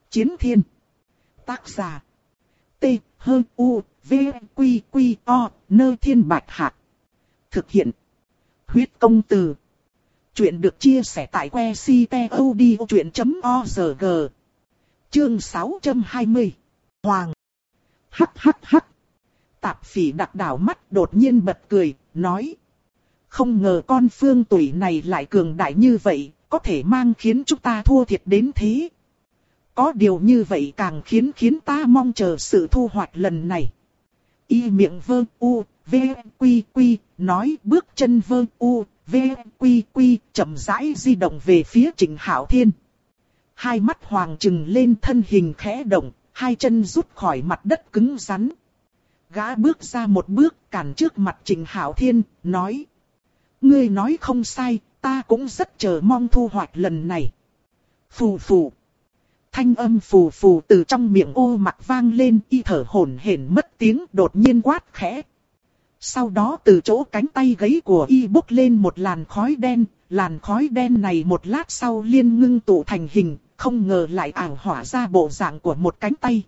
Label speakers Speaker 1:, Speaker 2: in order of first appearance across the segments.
Speaker 1: Chiến thiên. Tác giả. T-H-U-V-Q-Q-O, Nơ Thiên Bạch Hạc. Thực hiện. Huyết công từ. Chuyện được chia sẻ tại que ctod.org. Chương 620. Hoàng. Hắc hắc hắc. Tạp Phỉ Đặc đảo mắt đột nhiên bật cười, nói. Không ngờ con Phương Tủy này lại cường đại như vậy, có thể mang khiến chúng ta thua thiệt đến thế. Có điều như vậy càng khiến ta mong chờ sự thu hoạch lần này. Y miệng vơ u, v, quy quy, nói bước chân vơ u, v, quy quy, chậm rãi di động về phía Trịnh Hạo Thiên. Hai mắt Hoàng trừng lên, thân hình khẽ động, hai chân rút khỏi mặt đất cứng rắn. Gã bước ra một bước cản trước mặt Trịnh Hạo Thiên, nói. Ngươi nói không sai, ta cũng rất chờ mong thu hoạch lần này. Phù phù. Thanh âm phù phù từ trong miệng Ô Mặc vang lên, y thở hổn hển mất tiếng, đột nhiên quát khẽ. Sau đó từ chỗ cánh tay gáy của y bốc lên một làn khói đen này một lát sau liên ngưng tụ thành hình, không ngờ lại ảo hỏa ra bộ dạng của một cánh tay.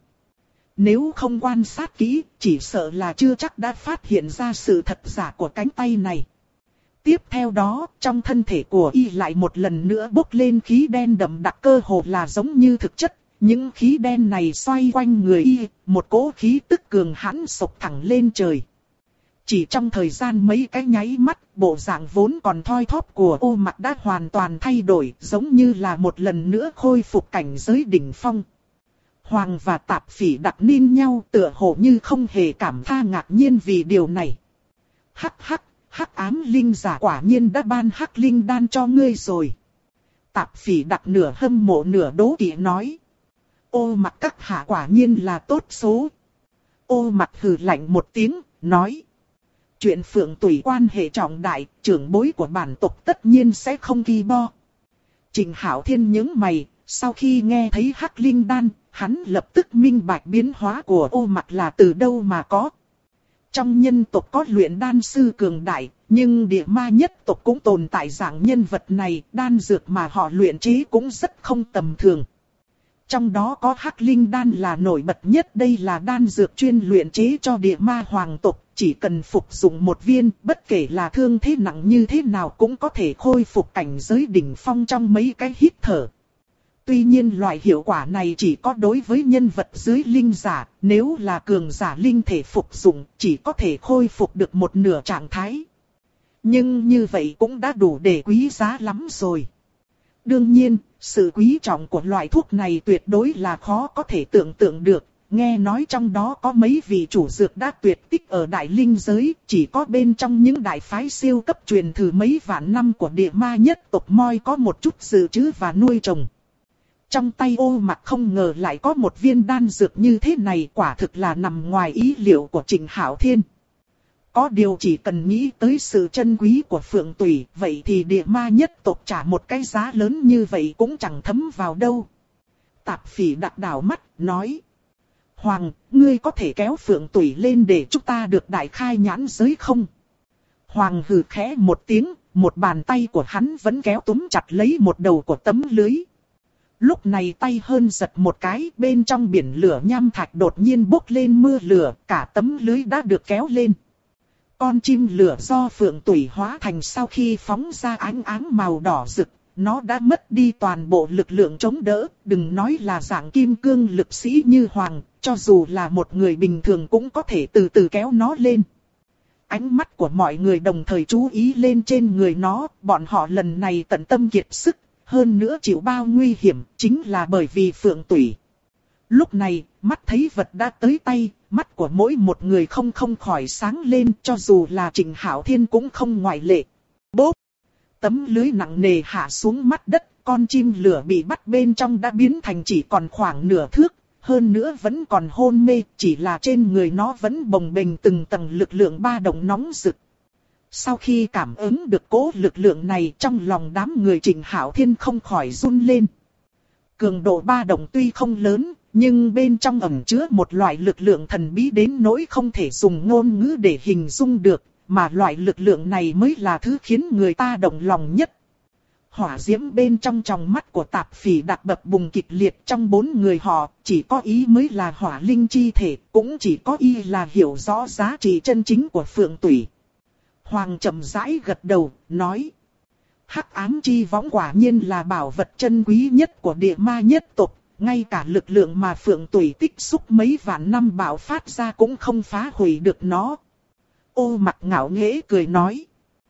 Speaker 1: Nếu không quan sát kỹ, chỉ sợ là chưa chắc đã phát hiện ra sự thật giả của cánh tay này. Tiếp theo đó, trong thân thể của y lại một lần nữa bốc lên khí đen đậm đặc, cơ hồ là giống như thực chất. Những khí đen này xoay quanh người y, một cỗ khí tức cường hãn sộc thẳng lên trời. Chỉ trong thời gian mấy cái nháy mắt, bộ dạng vốn còn thoi thóp của Ô Mặc đã hoàn toàn thay đổi, giống như là một lần nữa khôi phục cảnh giới đỉnh phong. Hoàng và Tạp Phỉ Đặc nhìn nhau, tựa hồ như không hề cảm tha ngạc nhiên vì điều này. Hắc hắc. Hắc ám linh giả quả nhiên đã ban hắc linh đan cho ngươi rồi. Tạp Phỉ Đặc nửa hâm mộ nửa đố kỵ nói. Ô Mặc các hạ quả nhiên là tốt số. Ô Mặc hừ lạnh một tiếng, nói. Chuyện Phượng Tủy quan hệ trọng đại, trưởng bối của bản tộc tất nhiên sẽ không kỳ bo. Trịnh Hạo Thiên nhướng mày, sau khi nghe thấy hắc linh đan, hắn lập tức minh bạch biến hóa của Ô Mặc là từ đâu mà có. Trong nhân tộc có luyện đan sư cường đại, nhưng địa ma nhất tộc cũng tồn tại dạng nhân vật này, đan dược mà họ luyện chế cũng rất không tầm thường. Trong đó có hắc linh đan là nổi bật nhất, đây là đan dược chuyên luyện chế cho địa ma hoàng tộc, chỉ cần phục dụng một viên, bất kể là thương thế nặng như thế nào cũng có thể khôi phục cảnh giới đỉnh phong trong mấy cái hít thở. Tuy nhiên loại hiệu quả này chỉ có đối với nhân vật dưới linh giả, nếu là cường giả linh thể phục dụng chỉ có thể khôi phục được một nửa trạng thái. Nhưng như vậy cũng đã đủ để quý giá lắm rồi. Đương nhiên, sự quý trọng của loại thuốc này tuyệt đối là khó có thể tưởng tượng được. Nghe nói trong đó có mấy vị chủ dược đã tuyệt tích ở đại linh giới, chỉ có bên trong những đại phái siêu cấp truyền thử mấy vạn năm của địa ma nhất tộc moi có một chút dự trữ và nuôi trồng. Trong tay Ô Mặc không ngờ lại có một viên đan dược như thế này, quả thực là nằm ngoài ý liệu của Trịnh Hạo Thiên. Có điều chỉ cần nghĩ tới sự chân quý của Phượng Tủy, vậy thì địa ma nhất tộc trả một cái giá lớn như vậy cũng chẳng thấm vào đâu. Tạp Phỉ Đặc đảo mắt, nói. Hoàng, ngươi có thể kéo Phượng Tủy lên để chúng ta được đại khai nhãn giới không? Hoàng hừ khẽ một tiếng, một bàn tay của hắn vẫn kéo túm chặt lấy một đầu của tấm lưới. Lúc này tay hơn giật một cái, bên trong biển lửa nham thạch đột nhiên bốc lên mưa lửa, cả tấm lưới đã được kéo lên. Con chim lửa do Phượng Tủy hóa thành sau khi phóng ra ánh áng màu đỏ rực, nó đã mất đi toàn bộ lực lượng chống đỡ, đừng nói là dạng kim cương lực sĩ như Hoàng, cho dù là một người bình thường cũng có thể từ từ kéo nó lên. Ánh mắt của mọi người đồng thời chú ý lên trên người nó, bọn họ lần này tận tâm kiệt sức. Hơn nữa chịu bao nguy hiểm, chính là bởi vì Phượng Tủy. Lúc này, mắt thấy vật đã tới tay, mắt của mỗi một người không khỏi sáng lên, cho dù là Trịnh Hạo Thiên cũng không ngoại lệ. Bốp! Tấm lưới nặng nề hạ xuống mặt đất, con chim lửa bị bắt bên trong đã biến thành chỉ còn khoảng nửa thước, hơn nữa vẫn còn hôn mê, chỉ là trên người nó vẫn bồng bềnh từng tầng lực lượng ba động nóng rực. Sau khi cảm ứng được cỗ lực lượng này, trong lòng đám người Trịnh Hạo Thiên không khỏi run lên. Cường độ ba động tuy không lớn, nhưng bên trong ẩn chứa một loại lực lượng thần bí đến nỗi không thể dùng ngôn ngữ để hình dung được, mà loại lực lượng này mới là thứ khiến người ta động lòng nhất. hỏa diễm bên trong tròng mắt của Tạp Phỉ Đặc bập bùng kịch liệt. Trong 4 người họ, chỉ có ý mới là hỏa linh chi thể, cũng chỉ có y là hiểu rõ giá trị chân chính của Phượng Tủy. Hoàng chậm rãi gật đầu, nói: Hắc ám chi võng quả nhiên là bảo vật chân quý nhất của địa ma nhất tộc, ngay cả lực lượng mà Phượng Tủy tích xúc mấy vạn năm bạo phát ra cũng không phá hủy được nó. Ô Mặc ngạo nghễ cười nói: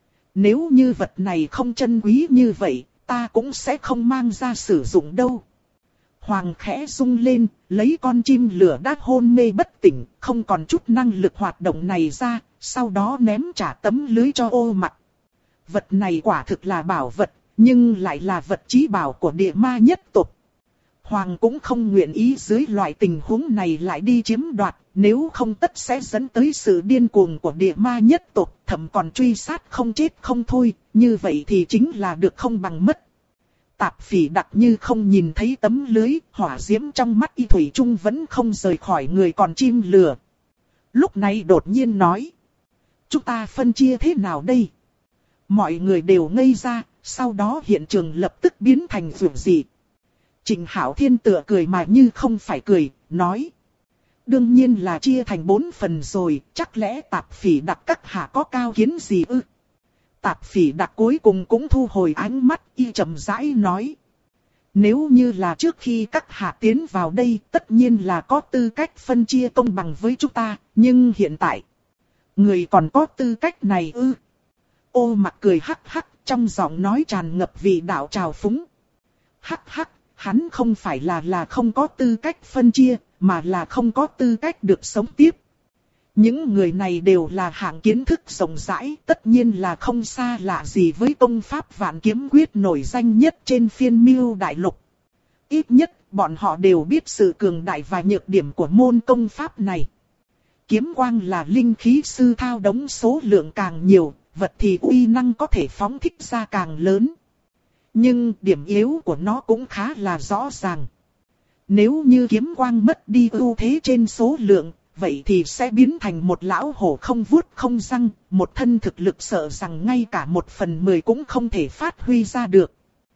Speaker 1: Nếu như vật này không chân quý như vậy, ta cũng sẽ không mang ra sử dụng đâu. Hoàng khẽ rung lên, lấy con chim lửa đã hôn mê bất tỉnh, không còn chút năng lực hoạt động này ra, sau đó ném trả tấm lưới cho Ô Mặc. Vật này quả thực là bảo vật, nhưng lại là vật chí bảo của địa ma nhất tộc. Hoàng cũng không nguyện ý dưới loại tình huống này lại đi chiếm đoạt, nếu không tất sẽ dẫn tới sự điên cuồng của địa ma nhất tộc, thậm còn truy sát không chết không thôi, như vậy thì chính là được không bằng mất. Tạp Phỉ Đặc như không nhìn thấy tấm lưới, hỏa diễm trong mắt y thủy chung vẫn không rời khỏi người còn chim lửa. Lúc này đột nhiên nói: Chúng ta phân chia thế nào đây? Mọi người đều ngây ra, sau đó hiện trường lập tức biến thành rủi dị. Trịnh Hạo Thiên tựa cười mà như không phải cười, nói: Đương nhiên là chia thành 4 phần rồi, chắc lẽ Tạp Phỉ Đặc các hạ có cao kiến gì ư? Tạp Phỉ Đặc cuối cùng cũng thu hồi ánh mắt, y chậm rãi nói: Nếu như là trước khi các hạ tiến vào đây, tất nhiên là có tư cách phân chia công bằng với chúng ta, nhưng hiện tại, người còn có tư cách này ư? Ô Mặc cười hắc hắc, trong giọng nói tràn ngập vị đạo trào phúng. Hắc hắc, hắn không phải là không có tư cách phân chia, mà là không có tư cách được sống tiếp. Những người này đều là hạng kiến thức rộng rãi, tất nhiên là không xa lạ gì với công pháp Vạn Kiếm Quyết nổi danh nhất trên phiên Miêu Đại Lục. Ít nhất, bọn họ đều biết sự cường đại và nhược điểm của môn công pháp này. Kiếm quang là linh khí sư thao đống số lượng càng nhiều, vật thì uy năng có thể phóng thích ra càng lớn. Nhưng điểm yếu của nó cũng khá là rõ ràng. Nếu như kiếm quang mất đi ưu thế trên số lượng, vậy thì sẽ biến thành một lão hổ không vuốt không răng, một thân thực lực sợ rằng ngay cả 1/10 cũng không thể phát huy ra được.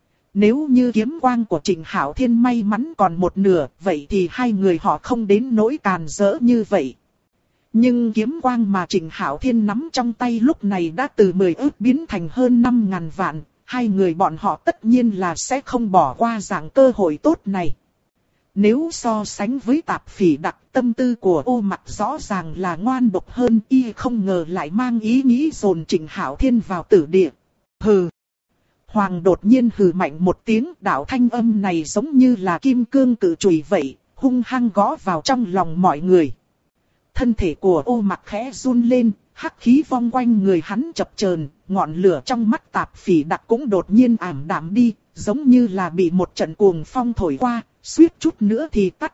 Speaker 1: Nếu như kiếm quang của Trịnh Hạo Thiên may mắn còn 1/2, vậy thì hai người họ không đến nỗi càn rỡ như vậy. Nhưng kiếm quang mà Trịnh Hạo Thiên nắm trong tay lúc này đã từ 10 ức biến thành hơn 5.000 vạn, hai người bọn họ tất nhiên là sẽ không bỏ qua dạng cơ hội tốt này. Nếu so sánh với Tạp Phỉ Đặc, tâm tư của Ô Mặc rõ ràng là ngoan độc hơn, y không ngờ lại mang ý nghĩ dồn Trịnh Hạo Thiên vào tử địa. Hừ! Hoàng đột nhiên hừ mạnh một tiếng, đạo thanh âm này giống như là kim cương cự chùy vậy, hung hăng gõ vào trong lòng mọi người. Thân thể của Ô Mặc khẽ run lên, hắc khí vòng quanh người hắn chập chờn, ngọn lửa trong mắt Tạp Phỉ Đặc cũng đột nhiên ảm đạm đi, giống như là bị một trận cuồng phong thổi qua, suýt chút nữa thì tắt.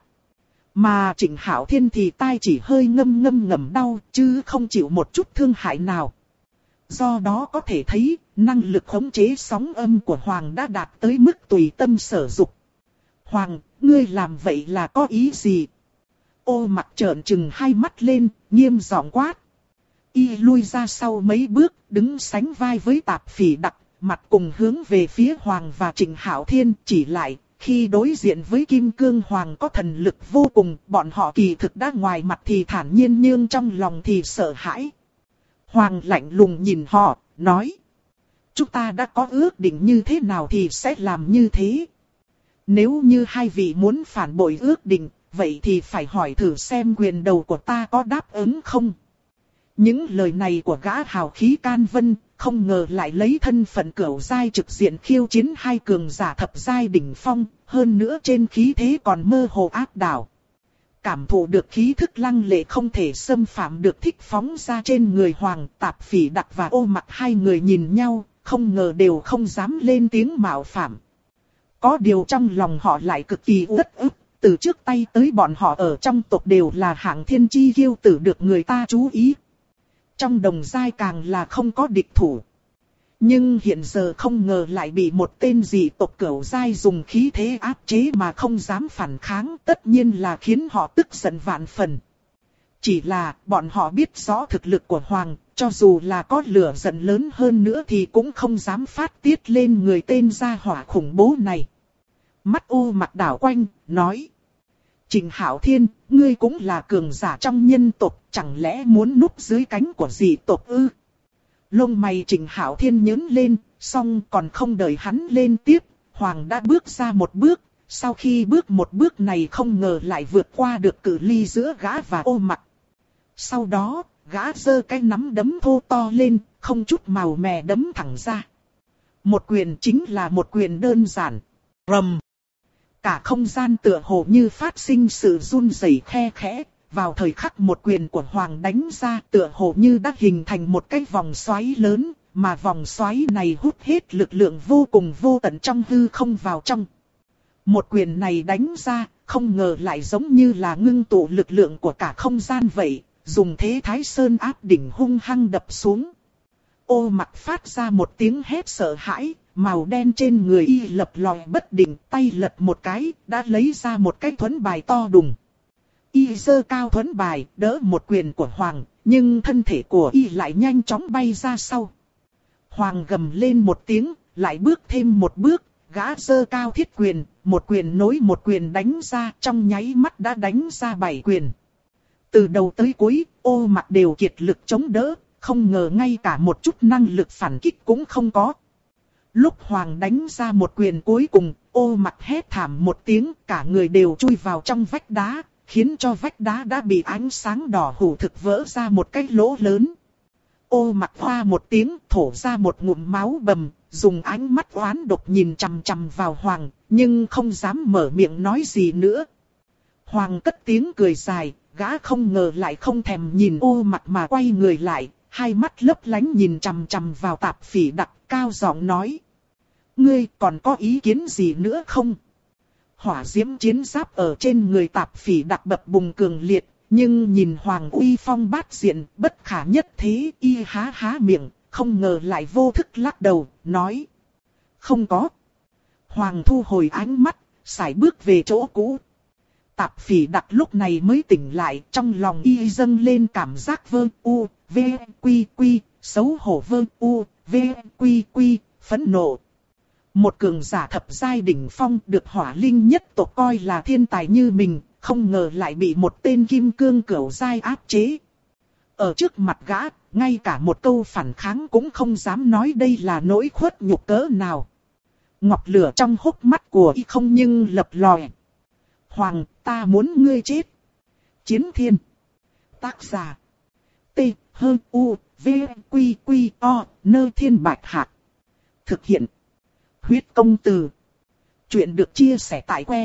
Speaker 1: Mà Trịnh Hạo Thiên thì tai chỉ hơi ngâm đau, chứ không chịu một chút thương hại nào. Do đó có thể thấy, năng lực khống chế sóng âm của Hoàng đã đạt tới mức tùy tâm sở dục. Hoàng, ngươi làm vậy là có ý gì? Ô Mặc trợn trừng hai mắt lên, nghiêm giọng quát. Y lui ra sau mấy bước, đứng sánh vai với Tạp Phỉ Đặc, mặt cùng hướng về phía Hoàng và Trịnh Hạo Thiên. Chỉ lại, khi đối diện với Kim Cương Hoàng có thần lực vô cùng, bọn họ kỳ thực đã ngoài mặt thì thản nhiên nhưng trong lòng thì sợ hãi. Hoàng lạnh lùng nhìn họ, nói. Chúng ta đã có ước định như thế nào thì sẽ làm như thế. Nếu như hai vị muốn phản bội ước định, vậy thì phải hỏi thử xem quyền đầu của ta có đáp ứng không. Những lời này của gã hào khí can vân, không ngờ lại lấy thân phận cửu giai trực diện khiêu chiến hai cường giả thập giai đỉnh phong, hơn nữa trên khí thế còn mơ hồ áp đảo. Cảm thụ được khí thức lăng lệ không thể xâm phạm được thích phóng ra trên người Hoàng, Tạp Phỉ Đặc và Ô Mặc, hai người nhìn nhau, không ngờ đều không dám lên tiếng mạo phạm. Có điều trong lòng họ lại cực kỳ uất ức, từ trước tay tới bọn họ ở trong tộc đều là hạng thiên chi kiêu tử được người ta chú ý. Trong đồng giai càng là không có địch thủ. Nhưng hiện giờ không ngờ lại bị một tên dị tộc cửu giai dùng khí thế áp chế mà không dám phản kháng, tất nhiên là khiến họ tức giận vạn phần. Chỉ là bọn họ biết rõ thực lực của Hoàng, cho dù là có lửa giận lớn hơn nữa thì cũng không dám phát tiết lên người tên gia hỏa khủng bố này. Mắt U Mặc đảo quanh, nói. Trình Hạo Thiên, ngươi cũng là cường giả trong nhân tộc, chẳng lẽ muốn núp dưới cánh của dị tộc ư? Lông mày Trình Hạo Thiên nhướng lên, song còn không đợi hắn lên tiếp, Hoàng đã bước ra một bước. Sau khi bước một bước này không ngờ lại vượt qua được cự ly giữa gã và U Mặc. Sau đó, gã giơ cái nắm đấm thô to lên, không chút màu mè đấm thẳng ra. Một quyền chính là một quyền đơn giản. Rầm. Cả không gian tựa hồ như phát sinh sự run rẩy khe khẽ. Vào thời khắc một quyền của Hoàng đánh ra tựa hồ như đã hình thành một cái vòng xoáy lớn. Mà vòng xoáy này hút hết lực lượng vô cùng vô tận trong hư không vào trong. Một quyền này đánh ra, không ngờ lại giống như là ngưng tụ lực lượng của cả không gian vậy, dùng thế Thái Sơn áp đỉnh hung hăng đập xuống. U Mặc phát ra một tiếng hét sợ hãi, màu đen trên người y lập lòi bất định, tay lật một cái, đã lấy ra một cái thuẫn bài to đùng. Y giơ cao thuẫn bài, đỡ một quyền của Hoàng, nhưng thân thể của y lại nhanh chóng bay ra sau. Hoàng gầm lên một tiếng, lại bước thêm một bước. Gã giơ cao thiết quyền, một quyền nối một quyền đánh ra, trong nháy mắt đã đánh ra 7 quyền. Từ đầu tới cuối, U Mặc đều kiệt lực chống đỡ, không ngờ ngay cả một chút năng lực phản kích cũng không có. Lúc Hoàng đánh ra một quyền cuối cùng, U Mặc hét thảm một tiếng, cả người đều chui vào trong vách đá, khiến cho vách đá đã bị ánh sáng đỏ hủ thực vỡ ra một cái lỗ lớn. U Mặc hoa một tiếng, thổ ra một ngụm máu bầm. Dùng ánh mắt oán độc nhìn chằm chằm vào Hoàng, nhưng không dám mở miệng nói gì nữa. Hoàng cất tiếng cười dài, gã không ngờ lại không thèm nhìn U Mặc mà quay người lại, hai mắt lấp lánh nhìn chằm chằm vào Tạp Phỉ Đặc, cao giọng nói. Ngươi còn có ý kiến gì nữa không? Hỏa diễm chiến giáp ở trên người Tạp Phỉ Đặc bập bùng cường liệt, nhưng nhìn Hoàng uy phong bát diện, bất khả nhất thế, y há há miệng. Không ngờ lại vô thức lắc đầu, nói. Không có. Hoàng thu hồi ánh mắt, sải bước về chỗ cũ. Tạp Phỉ Đặc lúc này mới tỉnh lại, trong lòng y dâng lên cảm giác vơ u, v, quy quy, xấu hổ vơ u, v, quy quy, phẫn nộ. Một cường giả thập giai đỉnh phong được Hỏa Linh nhất tộc coi là thiên tài như mình, không ngờ lại bị một tên kim cương cửu giai áp chế. Ở trước mặt gã, ngay cả một câu phản kháng cũng không dám nói, đây là nỗi khuất nhục cỡ nào. Ngọc lửa trong hốc mắt của y không nhưng lập lòe. Hoàng, ta muốn ngươi chết. Chiến Thiên. Tác giả. T, H, U, V, Quy, Quy, O, Nơ Thiên Bạch Hạc. Thực hiện. Huyết công từ. Chuyện được chia sẻ tại que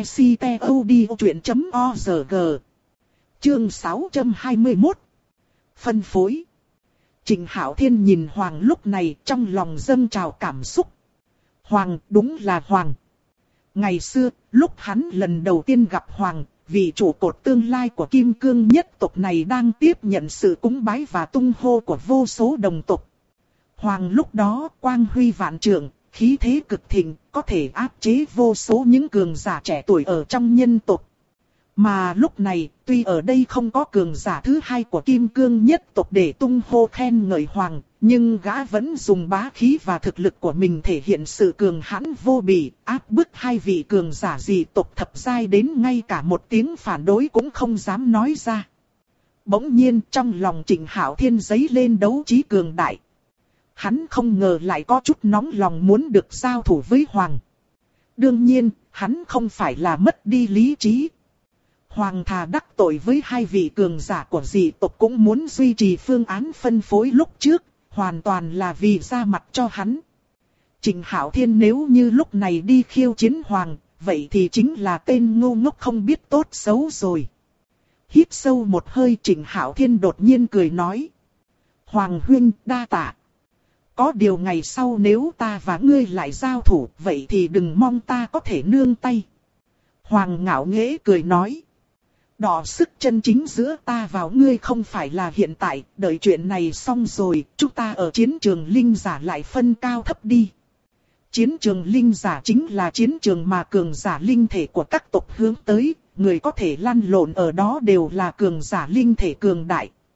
Speaker 1: ctod.org. Chương 621. Phân phối. Trình Hạo Thiên nhìn Hoàng lúc này trong lòng dâng trào cảm xúc. Hoàng đúng là Hoàng. Ngày xưa, lúc hắn lần đầu tiên gặp Hoàng, vị trụ cột tương lai của Kim Cương nhất tộc này đang tiếp nhận sự cúng bái và tung hô của vô số đồng tộc. Hoàng lúc đó quang huy vạn trượng, khí thế cực thịnh, có thể áp chế vô số những cường giả trẻ tuổi ở trong nhân tộc. Mà lúc này, tuy ở đây không có cường giả thứ hai của Kim Cương nhất tộc để tung hô khen ngợi Hoàng, nhưng gã vẫn dùng bá khí và thực lực của mình thể hiện sự cường hãn vô bì, áp bức hai vị cường giả dị tộc thập giai đến ngay cả một tiếng phản đối cũng không dám nói ra. Bỗng nhiên trong lòng Trình Hạo Thiên dấy lên đấu trí cường đại. Hắn không ngờ lại có chút nóng lòng muốn được giao thủ với Hoàng. Đương nhiên, hắn không phải là mất đi lý trí. Hoàng thà đắc tội với hai vị cường giả của dị tộc cũng muốn duy trì phương án phân phối lúc trước, hoàn toàn là vì ra mặt cho hắn. Trình Hạo Thiên nếu như lúc này đi khiêu chiến Hoàng, vậy thì chính là tên ngu ngốc không biết tốt xấu rồi. Hít sâu một hơi, Trình Hạo Thiên đột nhiên cười nói. Hoàng huynh đa tạ. Có điều ngày sau nếu ta và ngươi lại giao thủ, vậy thì đừng mong ta có thể nương tay. Hoàng ngạo nghễ cười nói. Đọ sức chân chính giữa ta và ngươi không phải là hiện tại, đợi chuyện này xong rồi, chúng ta ở chiến trường linh giả lại phân cao thấp đi. Chiến trường linh giả chính là chiến trường mà cường giả linh thể của các tộc hướng tới, người có thể lăn lộn ở đó đều là cường giả linh thể cường đại.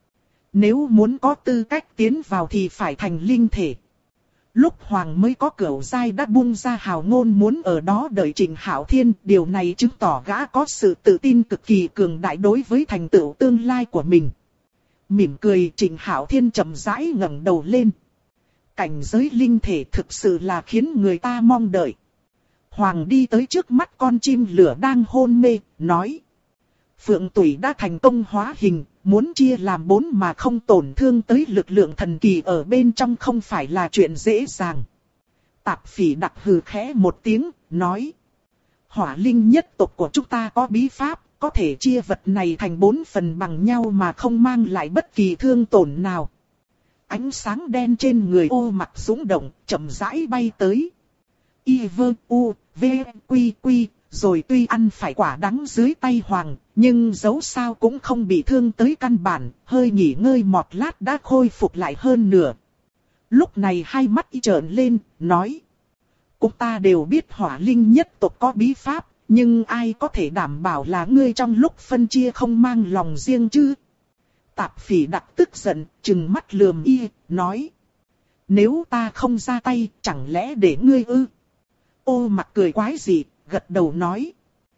Speaker 1: Nếu muốn có tư cách tiến vào thì phải thành linh thể. Lúc Hoàng mới có cửu giai đã buông ra hào ngôn muốn ở đó đợi Trịnh Hạo Thiên, điều này chứng tỏ gã có sự tự tin cực kỳ cường đại đối với thành tựu tương lai của mình. Mỉm cười, Trịnh Hạo Thiên chậm rãi ngẩng đầu lên. Cảnh giới linh thể thực sự là khiến người ta mong đợi. Hoàng đi tới trước mắt con chim lửa đang hôn mê, nói. Phượng Tủy đã thành công hóa hình, muốn chia làm 4 mà không tổn thương tới lực lượng thần kỳ ở bên trong không phải là chuyện dễ dàng. Tạp Phỉ Đặc hừ khẽ một tiếng, nói. Hỏa linh nhất tộc của chúng ta có bí pháp, có thể chia vật này thành 4 phần bằng nhau mà không mang lại bất kỳ thương tổn nào. Ánh sáng đen trên người Ô Mặc dũng động, chậm rãi bay tới. Y vơ u, v, quy quy, rồi tuy ăn phải quả đắng dưới tay Hoàng, nhưng dẫu sao cũng không bị thương tới căn bản, hơi nghỉ ngơi một lát đã khôi phục lại hơn nửa. Lúc này hai mắt y trợn lên, nói. Chúng ta đều biết hỏa linh nhất tộc có bí pháp, nhưng ai có thể đảm bảo là ngươi trong lúc phân chia không mang lòng riêng chứ? Tạp Phỉ Đặc tức giận, trừng mắt lườm y, nói. Nếu ta không ra tay, chẳng lẽ để ngươi ư? Ô Mặc cười quái dị, gật đầu nói.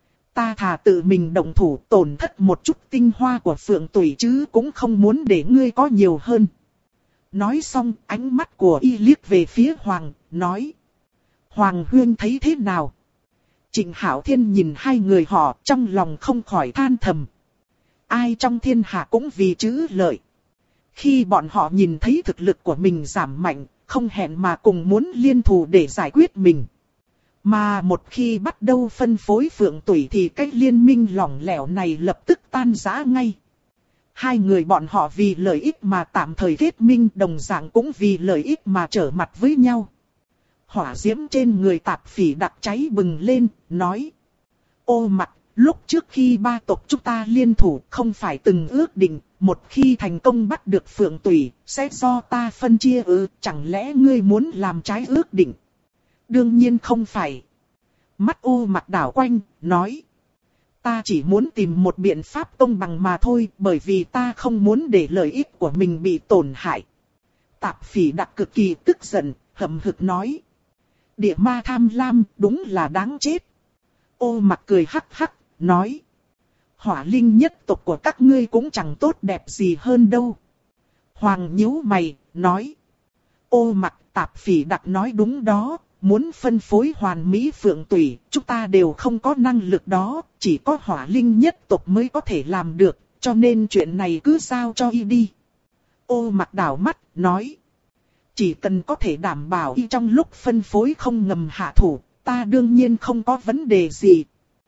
Speaker 1: Ta thà tự mình động thủ tổn thất một chút tinh hoa của Phượng Tủy chứ cũng không muốn để ngươi có nhiều hơn. Nói xong, ánh mắt của y liếc về phía Hoàng, nói. Hoàng huynh thấy thế nào? Trịnh Hạo Thiên nhìn hai người họ, trong lòng không khỏi than thầm. Ai trong thiên hạ cũng vì chữ lợi. Khi bọn họ nhìn thấy thực lực của mình giảm mạnh, không hẹn mà cùng muốn liên thủ để giải quyết mình. Mà một khi bắt đầu phân phối Phượng Tủy thì cái liên minh lỏng lẻo này lập tức tan rã ngay. Hai người bọn họ vì lợi ích mà tạm thời kết minh, đồng dạng cũng vì lợi ích mà trở mặt với nhau. Hỏa diễm trên người Tạp Phỉ Đặc cháy bừng lên, nói. Ô Mặc, lúc trước khi ba tộc chúng ta liên thủ không phải từng ước định, một khi thành công bắt được Phượng Tủy, sẽ do ta phân chia ư, chẳng lẽ ngươi muốn làm trái ước định? Đương nhiên không phải. Mắt Ô Mặc đảo quanh, nói. Ta chỉ muốn tìm một biện pháp công bằng mà thôi, bởi vì ta không muốn để lợi ích của mình bị tổn hại. Tạp Phỉ Đặc cực kỳ tức giận, hậm hực nói. Địa ma tham lam, đúng là đáng chết. Ô Mặc cười hắc hắc, nói. Hỏa linh nhất tộc của các ngươi cũng chẳng tốt đẹp gì hơn đâu. Hoàng nhíu mày, nói. Ô Mặc, Tạp Phỉ Đặc nói đúng đó. Muốn phân phối hoàn mỹ Phượng Tủy, chúng ta đều không có năng lực đó, chỉ có hỏa linh nhất tộc mới có thể làm được, cho nên chuyện này cứ giao cho y đi. Ô Mặc đảo mắt, nói. Chỉ cần có thể đảm bảo y trong lúc phân phối không ngầm hạ thủ, ta đương nhiên không có vấn đề gì.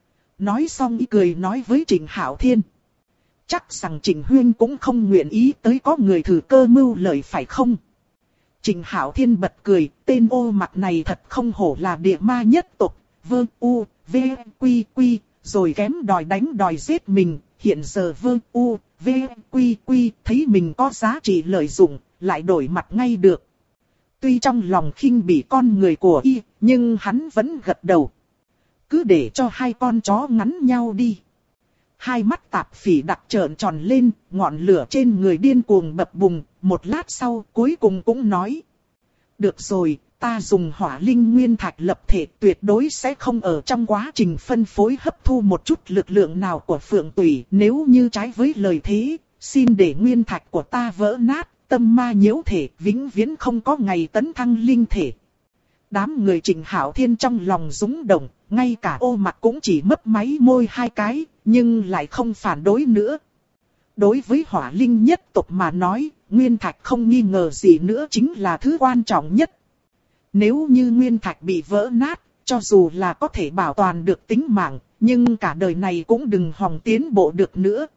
Speaker 1: Nói xong y cười nói với Trịnh Hạo Thiên. Chắc rằng Trịnh Huyên cũng không nguyện ý tới có người thử cơ mưu lợi phải không? Trịnh Hạo Thiên bật cười, tên Ô Mặc này thật không hổ là địa ma nhất tộc, vơ u, v, quy quy, rồi kém đòi đánh đòi giết mình, hiện giờ vơ u, v, quy quy, thấy mình có giá trị lợi dụng, lại đổi mặt ngay được. Tuy trong lòng khinh bỉ con người của y, nhưng hắn vẫn gật đầu. Cứ để cho hai con chó ngắn nhau đi. Hai mắt Tạp Phỉ Đặc trợn tròn lên, ngọn lửa trên người điên cuồng bập bùng, một lát sau cuối cùng cũng nói. Được rồi, ta dùng hỏa linh nguyên thạch lập thể tuyệt đối sẽ không ở trong quá trình phân phối hấp thu một chút lực lượng nào của Phượng Tủy. Nếu như trái với lời thế, xin để nguyên thạch của ta vỡ nát, tâm ma nhiễu thể, vĩnh viễn không có ngày tấn thăng linh thể. Đám người Trịnh Hạo Thiên trong lòng rúng động, ngay cả Ô Mặc cũng chỉ mấp máy môi hai cái, nhưng lại không phản đối nữa. Đối với hỏa linh nhất tộc mà nói, nguyên thạch không nghi ngờ gì nữa chính là thứ quan trọng nhất. Nếu như nguyên thạch bị vỡ nát, cho dù là có thể bảo toàn được tính mạng, nhưng cả đời này cũng đừng hòng tiến bộ được nữa.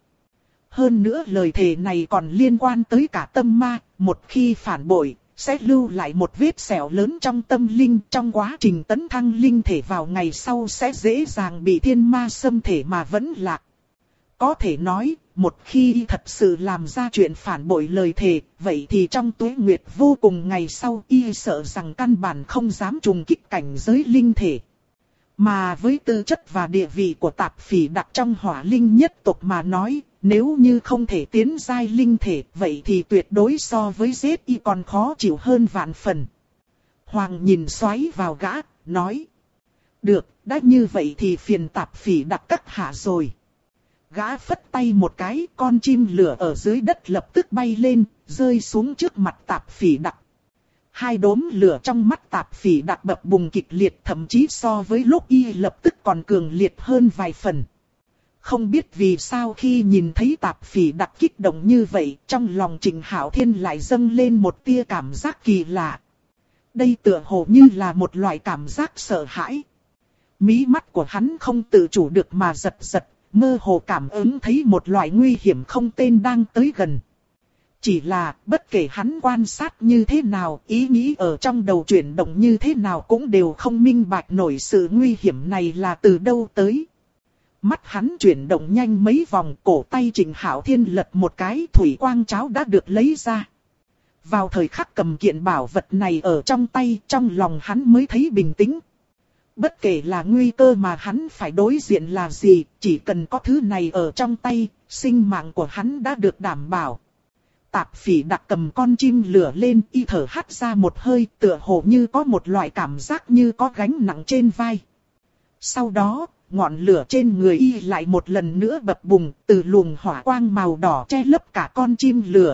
Speaker 1: Hơn nữa lời thề này còn liên quan tới cả tâm ma, một khi phản bội, sẽ lưu lại một vết sẹo lớn trong tâm linh, trong quá trình tấn thăng linh thể vào ngày sau sẽ dễ dàng bị thiên ma xâm thể mà vẫn lạc. Có thể nói, một khi y thật sự làm ra chuyện phản bội lời thề, vậy thì trong tuế nguyệt vô cùng ngày sau y sợ rằng căn bản không dám trùng kích cảnh giới linh thể. Mà với tư chất và địa vị của Tạp Phỉ Đặc trong hỏa linh nhất tộc mà nói, nếu như không thể tiến giai linh thể, vậy thì tuyệt đối so với giết y còn khó chịu hơn vạn phần. Hoàng nhìn xoáy vào gã, nói. Được, đã như vậy thì phiền Tạp Phỉ Đặc các hạ rồi. Gã phất tay một cái, con chim lửa ở dưới đất lập tức bay lên, rơi xuống trước mặt Tạp Phỉ Đặc. Hai đốm lửa trong mắt Tạp Phỉ Đặc bập bùng kịch liệt, thậm chí so với lúc y lập tức còn cường liệt hơn vài phần. Không biết vì sao khi nhìn thấy Tạp Phỉ Đặc kích động như vậy, trong lòng Trịnh Hạo Thiên lại dâng lên một tia cảm giác kỳ lạ. Đây tựa hồ như là một loại cảm giác sợ hãi. Mí mắt của hắn không tự chủ được mà giật giật, mơ hồ cảm ứng thấy một loại nguy hiểm không tên đang tới gần. Chỉ là, bất kể hắn quan sát như thế nào, ý nghĩ ở trong đầu chuyển động như thế nào cũng đều không minh bạch nổi sự nguy hiểm này là từ đâu tới. Mắt hắn chuyển động nhanh mấy vòng, cổ tay Trịnh Hạo Thiên lật một cái, thủy quang cháo đã được lấy ra. Vào thời khắc cầm kiện bảo vật này ở trong tay, trong lòng hắn mới thấy bình tĩnh. Bất kể là nguy cơ mà hắn phải đối diện là gì, chỉ cần có thứ này ở trong tay, sinh mạng của hắn đã được đảm bảo. Tạp Phỉ Đặc cầm con chim lửa lên, y thở hắt ra một hơi, tựa hồ như có một loại cảm giác như có gánh nặng trên vai. Sau đó, ngọn lửa trên người y lại một lần nữa bập bùng, từ luồng hỏa quang màu đỏ che lấp cả con chim lửa.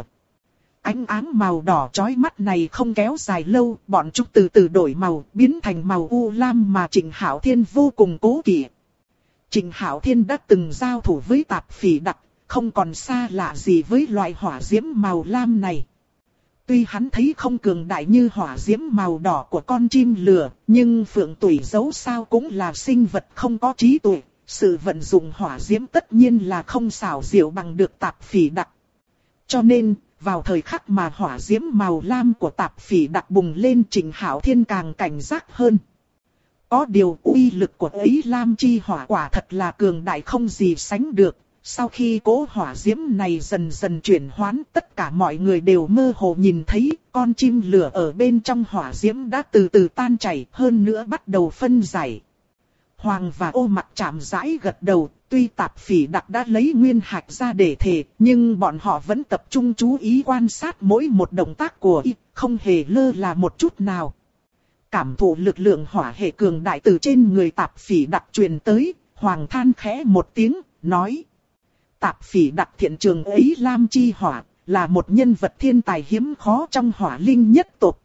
Speaker 1: Ánh áng màu đỏ chói mắt này không kéo dài lâu, bọn chúng từ từ đổi màu, biến thành màu u lam mà Trịnh Hạo Thiên vô cùng cố kỵ. Trịnh Hạo Thiên đã từng giao thủ với Tạp Phỉ Đặc, không còn xa lạ gì với loại hỏa diễm màu lam này. Tuy hắn thấy không cường đại như hỏa diễm màu đỏ của con chim lửa, nhưng phượng tủy dẫu sao cũng là sinh vật không có trí tuệ, sự vận dụng hỏa diễm tất nhiên là không xảo diệu bằng được Tạp Phỉ Đặc. Cho nên, vào thời khắc mà hỏa diễm màu lam của Tạp Phỉ Đặc bùng lên, Trịnh Hạo Thiên càng cảnh giác hơn. Có điều uy lực của ấy lam chi hỏa quả thật là cường đại không gì sánh được. Sau khi cỗ hỏa diễm này dần dần chuyển hoán, tất cả mọi người đều mơ hồ nhìn thấy con chim lửa ở bên trong hỏa diễm đã từ từ tan chảy, hơn nữa bắt đầu phân giải. Hoàng và Ô Mặc chạm rãi gật đầu, tuy Tạp Phỉ Đặc đã lấy nguyên hạch ra để thể, nhưng bọn họ vẫn tập trung chú ý quan sát mỗi một động tác của y, không hề lơ là một chút nào. Cảm thụ lực lượng hỏa hệ cường đại từ trên người Tạp Phỉ Đặc truyền tới, Hoàng than khẽ một tiếng, nói. Tạp Phỉ Đặc thiện trường ấy lam chi hỏa, là một nhân vật thiên tài hiếm khó trong hỏa linh nhất tộc.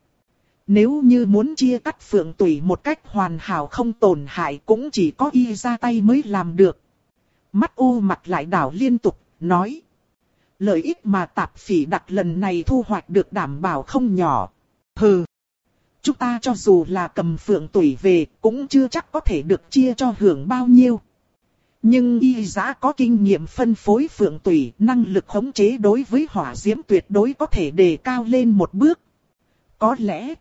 Speaker 1: Nếu như muốn chia cắt phượng tủy một cách hoàn hảo không tổn hại cũng chỉ có y ra tay mới làm được. Mắt Ô Mặc lại đảo liên tục, nói. Lợi ích mà Tạp Phỉ Đặc lần này thu hoạch được đảm bảo không nhỏ. Hừ. Chúng ta cho dù là cầm phượng tủy về cũng chưa chắc có thể được chia cho hưởng bao nhiêu. Nhưng y giá có kinh nghiệm phân phối phượng tủy, năng lực khống chế đối với hỏa diễm tuyệt đối có thể đề cao lên một bước. Có lẽ,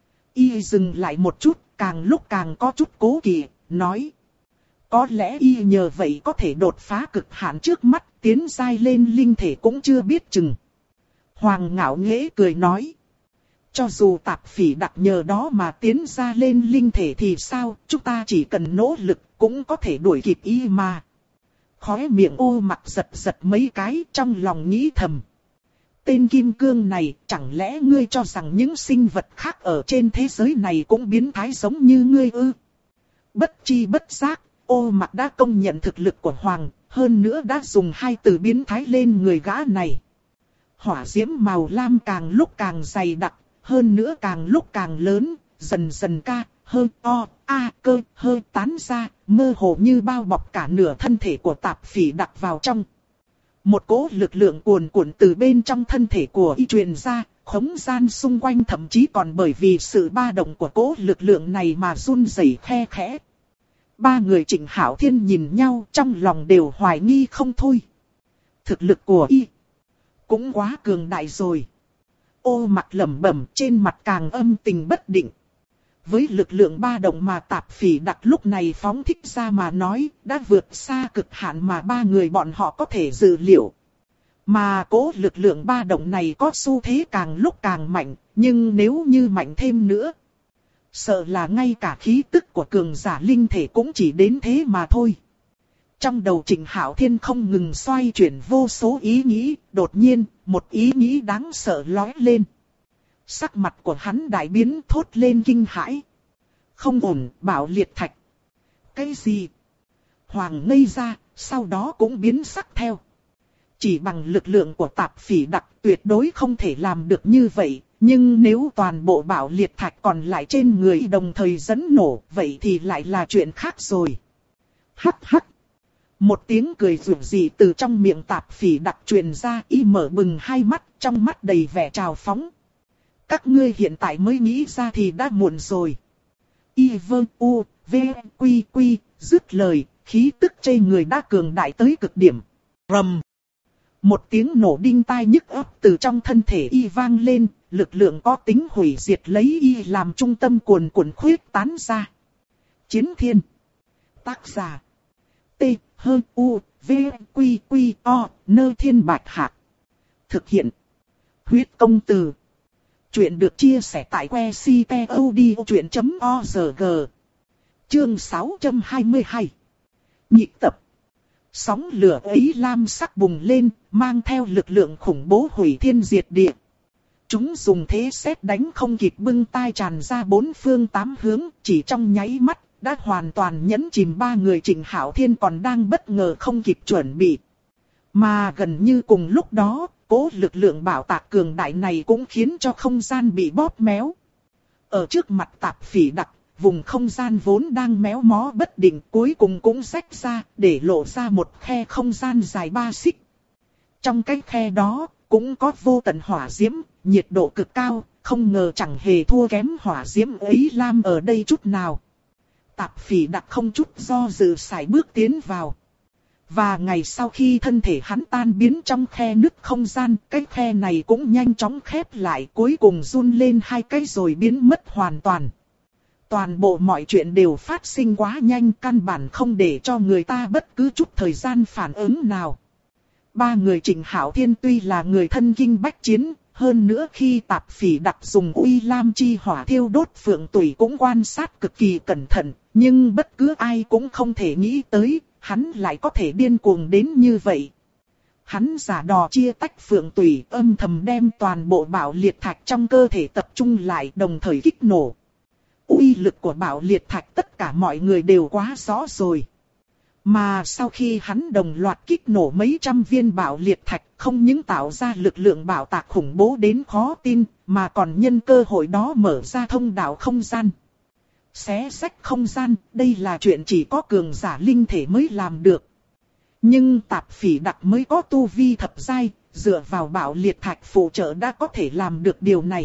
Speaker 1: y dừng lại một chút, càng lúc càng có chút cố kỵ, nói. Có lẽ y nhờ vậy có thể đột phá cực hạn trước mắt, tiến giai lên linh thể cũng chưa biết chừng. Hoàng ngạo nghễ cười nói. Cho dù Tạp Phỉ Đặc nhờ đó mà tiến ra lên linh thể thì sao, chúng ta chỉ cần nỗ lực cũng có thể đuổi kịp y mà. Khóe miệng Ô Mặc giật giật mấy cái, trong lòng nghĩ thầm. Tên kim cương này, chẳng lẽ ngươi cho rằng những sinh vật khác ở trên thế giới này cũng biến thái giống như ngươi ư? Bất chi bất giác, Ô Mặc đã công nhận thực lực của Hoàng, hơn nữa đã dùng hai từ biến thái lên người gã này. Hỏa diễm màu lam càng lúc càng dày đặc, hơn nữa càng lúc càng lớn, dần dần cơ tán ra, mơ hồ như bao bọc cả nửa thân thể của Tạp Phỉ Đặc vào trong. Một cỗ lực lượng cuồn cuộn từ bên trong thân thể của y truyền ra, không gian xung quanh thậm chí còn bởi vì sự ba động của cỗ lực lượng này mà run rẩy khe khẽ. Ba người Trịnh Hạo Thiên nhìn nhau trong lòng đều hoài nghi không thôi. Thực lực của y cũng quá cường đại rồi. Ô Mặc lẩm bẩm, trên mặt càng âm tình bất định. Với lực lượng ba động mà Tạp Phỉ Đặc lúc này phóng thích ra mà nói, đã vượt xa cực hạn mà ba người bọn họ có thể dự liệu. Mà cố lực lượng ba động này có xu thế càng lúc càng mạnh, nhưng nếu như mạnh thêm nữa, sợ là ngay cả khí tức của cường giả linh thể cũng chỉ đến thế mà thôi. Trong đầu Trịnh Hạo Thiên không ngừng xoay chuyển vô số ý nghĩ, đột nhiên, một ý nghĩ đáng sợ lóe lên. Sắc mặt của hắn đại biến, thốt lên kinh hãi. Không ổn, Bảo Liệt Thạch. Cái gì? Hoàng ngây ra, sau đó cũng biến sắc theo. Chỉ bằng lực lượng của Tạp Phỉ Đặc tuyệt đối không thể làm được như vậy. Nhưng nếu toàn bộ Bảo Liệt Thạch còn lại trên người đồng thời dẫn nổ, vậy thì lại là chuyện khác rồi. Hắc hắc. Một tiếng cười rủa dị từ trong miệng Tạp Phỉ Đặc truyền ra, y mở bừng hai mắt, trong mắt đầy vẻ trào phóng. Các ngươi hiện tại mới nghĩ ra thì đã muộn rồi. Y vơ u, v, quy quy, dứt lời, khí tức trên người đã cường đại tới cực điểm. Rầm. Một tiếng nổ đinh tai nhức óc từ trong thân thể y vang lên, lực lượng có tính hủy diệt lấy y làm trung tâm cuồn cuộn khuyết tán ra. Chiến Thiên. Tác giả. T, H, U, V, Quy, Quy, O, Nơ Thiên Bạch Hạc. Thực hiện. Huyết Công Từ. Chuyện được chia sẻ tại website.odchuyện.org. Chương 622. Nhịp tập. Sóng lửa ấy lam sắc bùng lên, mang theo lực lượng khủng bố hủy thiên diệt địa. Chúng dùng thế sét đánh không kịp bưng tai tràn ra bốn phương tám hướng, chỉ trong nháy mắt, đã hoàn toàn nhấn chìm ba người Trịnh Hạo Thiên còn đang bất ngờ không kịp chuẩn bị. Mà gần như cùng lúc đó, cố lực lượng bảo tạc cường đại này cũng khiến cho không gian bị bóp méo. Ở trước mặt Tạp Phỉ Đặc, vùng không gian vốn đang méo mó bất định cuối cùng cũng rách ra, để lộ ra một khe không gian dài 3 xích. Trong cái khe đó, cũng có vô tận hỏa diễm, nhiệt độ cực cao, không ngờ chẳng hề thua kém hỏa diễm ấy lam ở đây chút nào. Tạp Phỉ Đặc không chút do dự sải bước tiến vào. Và ngày sau khi thân thể hắn tan biến trong khe nứt không gian, cái khe này cũng nhanh chóng khép lại, cuối cùng run lên hai cái rồi biến mất hoàn toàn. Toàn bộ mọi chuyện đều phát sinh quá nhanh, căn bản không để cho người ta bất cứ chút thời gian phản ứng nào. Ba người Trịnh Hạo Thiên tuy là người thân kinh bách chiến, hơn nữa khi Tạp Phỉ Đặc dùng uy lam chi hỏa thiêu đốt phượng tủy cũng quan sát cực kỳ cẩn thận, nhưng bất cứ ai cũng không thể nghĩ tới, hắn lại có thể điên cuồng đến như vậy. Hắn giả đò chia tách phượng tủy, âm thầm đem toàn bộ Bảo Liệt Thạch trong cơ thể tập trung lại, đồng thời kích nổ. Uy lực của Bảo Liệt Thạch tất cả mọi người đều quá rõ rồi. Mà sau khi hắn đồng loạt kích nổ mấy trăm viên Bảo Liệt Thạch, không những tạo ra lực lượng bảo tạc khủng bố đến khó tin, mà còn nhân cơ hội đó mở ra thông đạo không gian. Xé rách không gian, đây là chuyện chỉ có cường giả linh thể mới làm được. Nhưng Tạp Phỉ Đặc mới có tu vi thập giai, dựa vào Bảo Liệt Thạch phụ trợ đã có thể làm được điều này.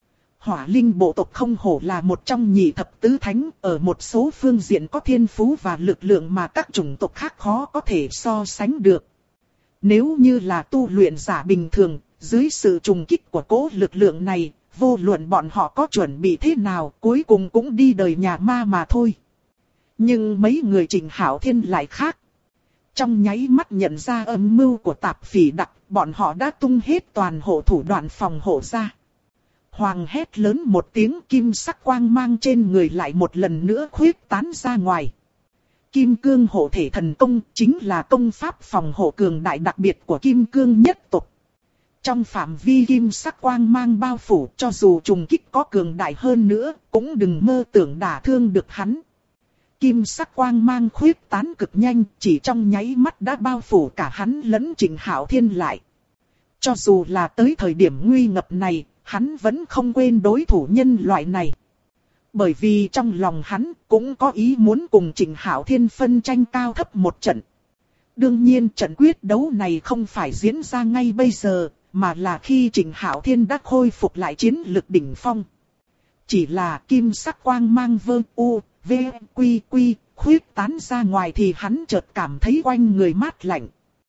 Speaker 1: Hỏa linh bộ tộc không hổ là một trong nhị thập tứ thánh, ở một số phương diện có thiên phú và lực lượng mà các chủng tộc khác khó có thể so sánh được. Nếu như là tu luyện giả bình thường, dưới sự trùng kích của cố lực lượng này, vô luận bọn họ có chuẩn bị thế nào, cuối cùng cũng đi đời nhà ma mà thôi. Nhưng mấy người Trịnh Hạo Thiên lại khác. Trong nháy mắt nhận ra âm mưu của Tạp Phỉ Đặc, bọn họ đã tung hết toàn hộ thủ đoạn phòng hộ ra. Hoàng hét lớn một tiếng, kim sắc quang mang trên người lại một lần nữa khuyết tán ra ngoài. Kim cương hộ thể thần công chính là công pháp phòng hộ cường đại đặc biệt của kim cương nhất tộc. Trong phạm vi kim sắc quang mang bao phủ, cho dù trùng kích có cường đại hơn nữa, cũng đừng mơ tưởng đả thương được hắn. Kim sắc quang mang khuyết tán cực nhanh, chỉ trong nháy mắt đã bao phủ cả hắn lẫn Trịnh Hạo Thiên lại. Cho dù là tới thời điểm nguy ngập này, hắn vẫn không quên đối thủ nhân loại này. Bởi vì trong lòng hắn cũng có ý muốn cùng Trịnh Hạo Thiên phân tranh cao thấp một trận. Đương nhiên trận quyết đấu này không phải diễn ra ngay bây giờ, mà là khi Trịnh Hạo Thiên đã khôi phục lại chiến lực đỉnh phong. Chỉ là kim sắc quang mang vơ u, v, quy quy, khuyết tán ra ngoài thì hắn chợt cảm thấy quanh người mát lạnh.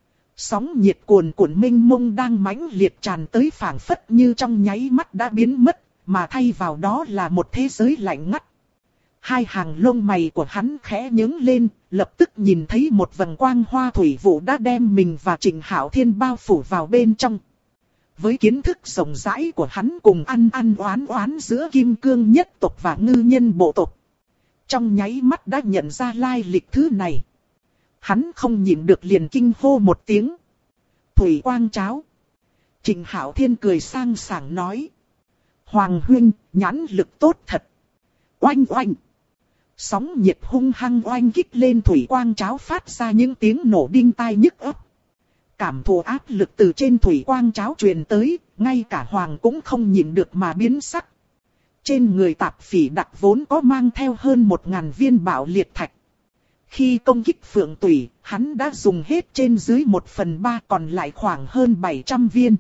Speaker 1: Sóng nhiệt cuồn cuộn mênh mông đang mãnh liệt tràn tới, phảng phất như trong nháy mắt đã biến mất, mà thay vào đó là một thế giới lạnh ngắt. Hai hàng lông mày của hắn khẽ nhướng lên, lập tức nhìn thấy một vầng quang hoa thủy vụ đã đem mình và Trịnh Hạo Thiên bao phủ vào bên trong. Với kiến thức rộng rãi của hắn cùng ăn oán oán giữa kim cương nhất tộc và ngư nhân bộ tộc, trong nháy mắt đã nhận ra lai lịch thứ này. Hắn không nhịn được liền kinh hô một tiếng. Thủy quang cháo. Trịnh Hạo Thiên cười sang sảng nói. Hoàng huynh, nhãn lực tốt thật. Oanh oanh. Sóng nhiệt hung hăng oanh kích lên thủy quang cháo phát ra những tiếng nổ đinh tai nhức óc. Cảm thụ áp lực từ trên thủy quang cháo truyền tới, ngay cả Hoàng cũng không nhịn được mà biến sắc. Trên người Tạp Phỉ Đặc vốn có mang theo hơn 1000 viên bạo liệt thạch. Khi công kích Phượng Tủy, hắn đã dùng hết trên dưới 1/3 còn lại khoảng hơn 700 viên.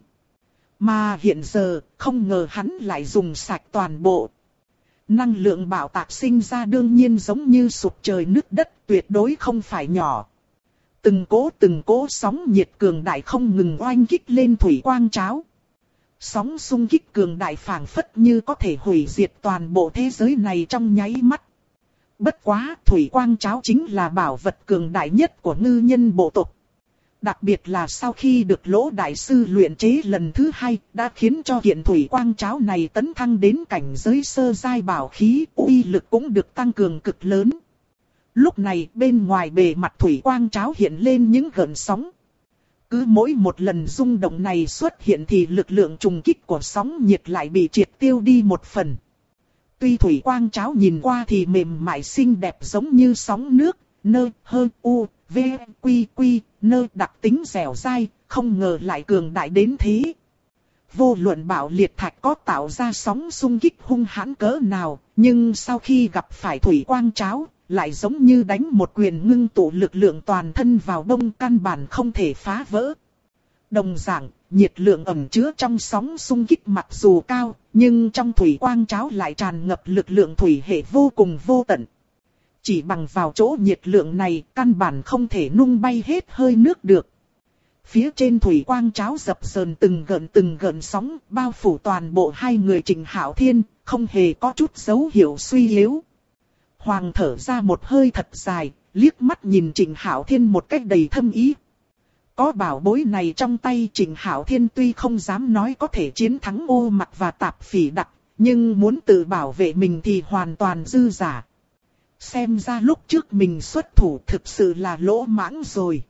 Speaker 1: Mà hiện giờ, không ngờ hắn lại dùng sạch toàn bộ. Năng lượng bạo tạc sinh ra đương nhiên giống như sụp trời nứt đất, tuyệt đối không phải nhỏ. Từng cỗ sóng nhiệt cường đại không ngừng oanh kích lên thủy quang cháo. Sóng xung kích cường đại phảng phất như có thể hủy diệt toàn bộ thế giới này trong nháy mắt. Bất quá, thủy quang cháo chính là bảo vật cường đại nhất của ngư nhân bộ tộc. Đặc biệt là sau khi được Lỗ đại sư luyện chế lần thứ 2, đã khiến cho kiện thủy quang cháo này tấn thăng đến cảnh giới sơ giai bảo khí, uy lực cũng được tăng cường cực lớn. Lúc này bên ngoài bề mặt thủy quang cháo hiện lên những gợn sóng. Cứ mỗi một lần rung động này xuất hiện thì lực lượng trùng kích của sóng nhiệt lại bị triệt tiêu đi một phần. Tuy thủy quang cháo nhìn qua thì mềm mại xinh đẹp giống như sóng nước, nơ, hơ, u, v, quy, quy, nơ đặc tính dẻo dai, không ngờ lại cường đại đến thế. Vô luận bạo liệt thạch có tạo ra sóng xung kích hung hãn cỡ nào, nhưng sau khi gặp phải thủy quang cháo, lại giống như đánh một quyền ngưng tụ lực lượng toàn thân vào bông, căn bản không thể phá vỡ. Đồng dạng, nhiệt lượng ẩn chứa trong sóng xung kích mặc dù cao, nhưng trong thủy quang cháo lại tràn ngập lực lượng thủy hệ vô cùng vô tận. Chỉ bằng vào chỗ nhiệt lượng này, căn bản không thể nung bay hết hơi nước được. Phía trên thủy quang cháo dập dờn từng gợn sóng, bao phủ toàn bộ hai người Trịnh Hạo Thiên, không hề có chút dấu hiệu suy yếu. Hoàng thở ra một hơi thật dài, liếc mắt nhìn Trịnh Hạo Thiên một cách đầy thâm ý. Có bảo bối này trong tay, Trịnh Hạo Thiên tuy không dám nói có thể chiến thắng Ô Mặc và Tạp Phỉ Đặc, nhưng muốn tự bảo vệ mình thì hoàn toàn dư giả. Xem ra lúc trước mình xuất thủ thực sự là lỗ mãng rồi.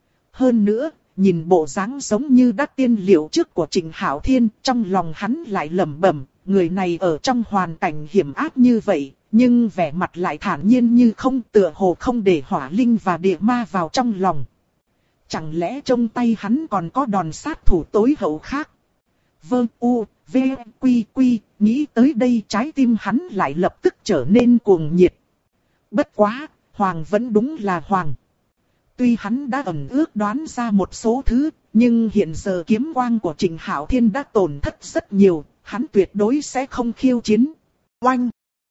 Speaker 1: Hơn nữa, nhìn bộ dáng giống như đã tiên liệu trước của Trịnh Hạo Thiên, trong lòng hắn lại lẩm bẩm, người này ở trong hoàn cảnh hiểm ác như vậy, nhưng vẻ mặt lại thản nhiên như không, tựa hồ không để hỏa linh và địa ma vào trong lòng. Chẳng lẽ trong tay hắn còn có đòn sát thủ tối hậu khác? Vâng, u, v, quy quy, nghĩ tới đây trái tim hắn lại lập tức trở nên cuồng nhiệt. Bất quá, Hoàng vẫn đúng là Hoàng. Tuy hắn đã ẩn ước đoán ra một số thứ, nhưng hiện giờ kiếm quang của Trịnh Hạo Thiên đã tổn thất rất nhiều, hắn tuyệt đối sẽ không khiêu chiến. Oanh!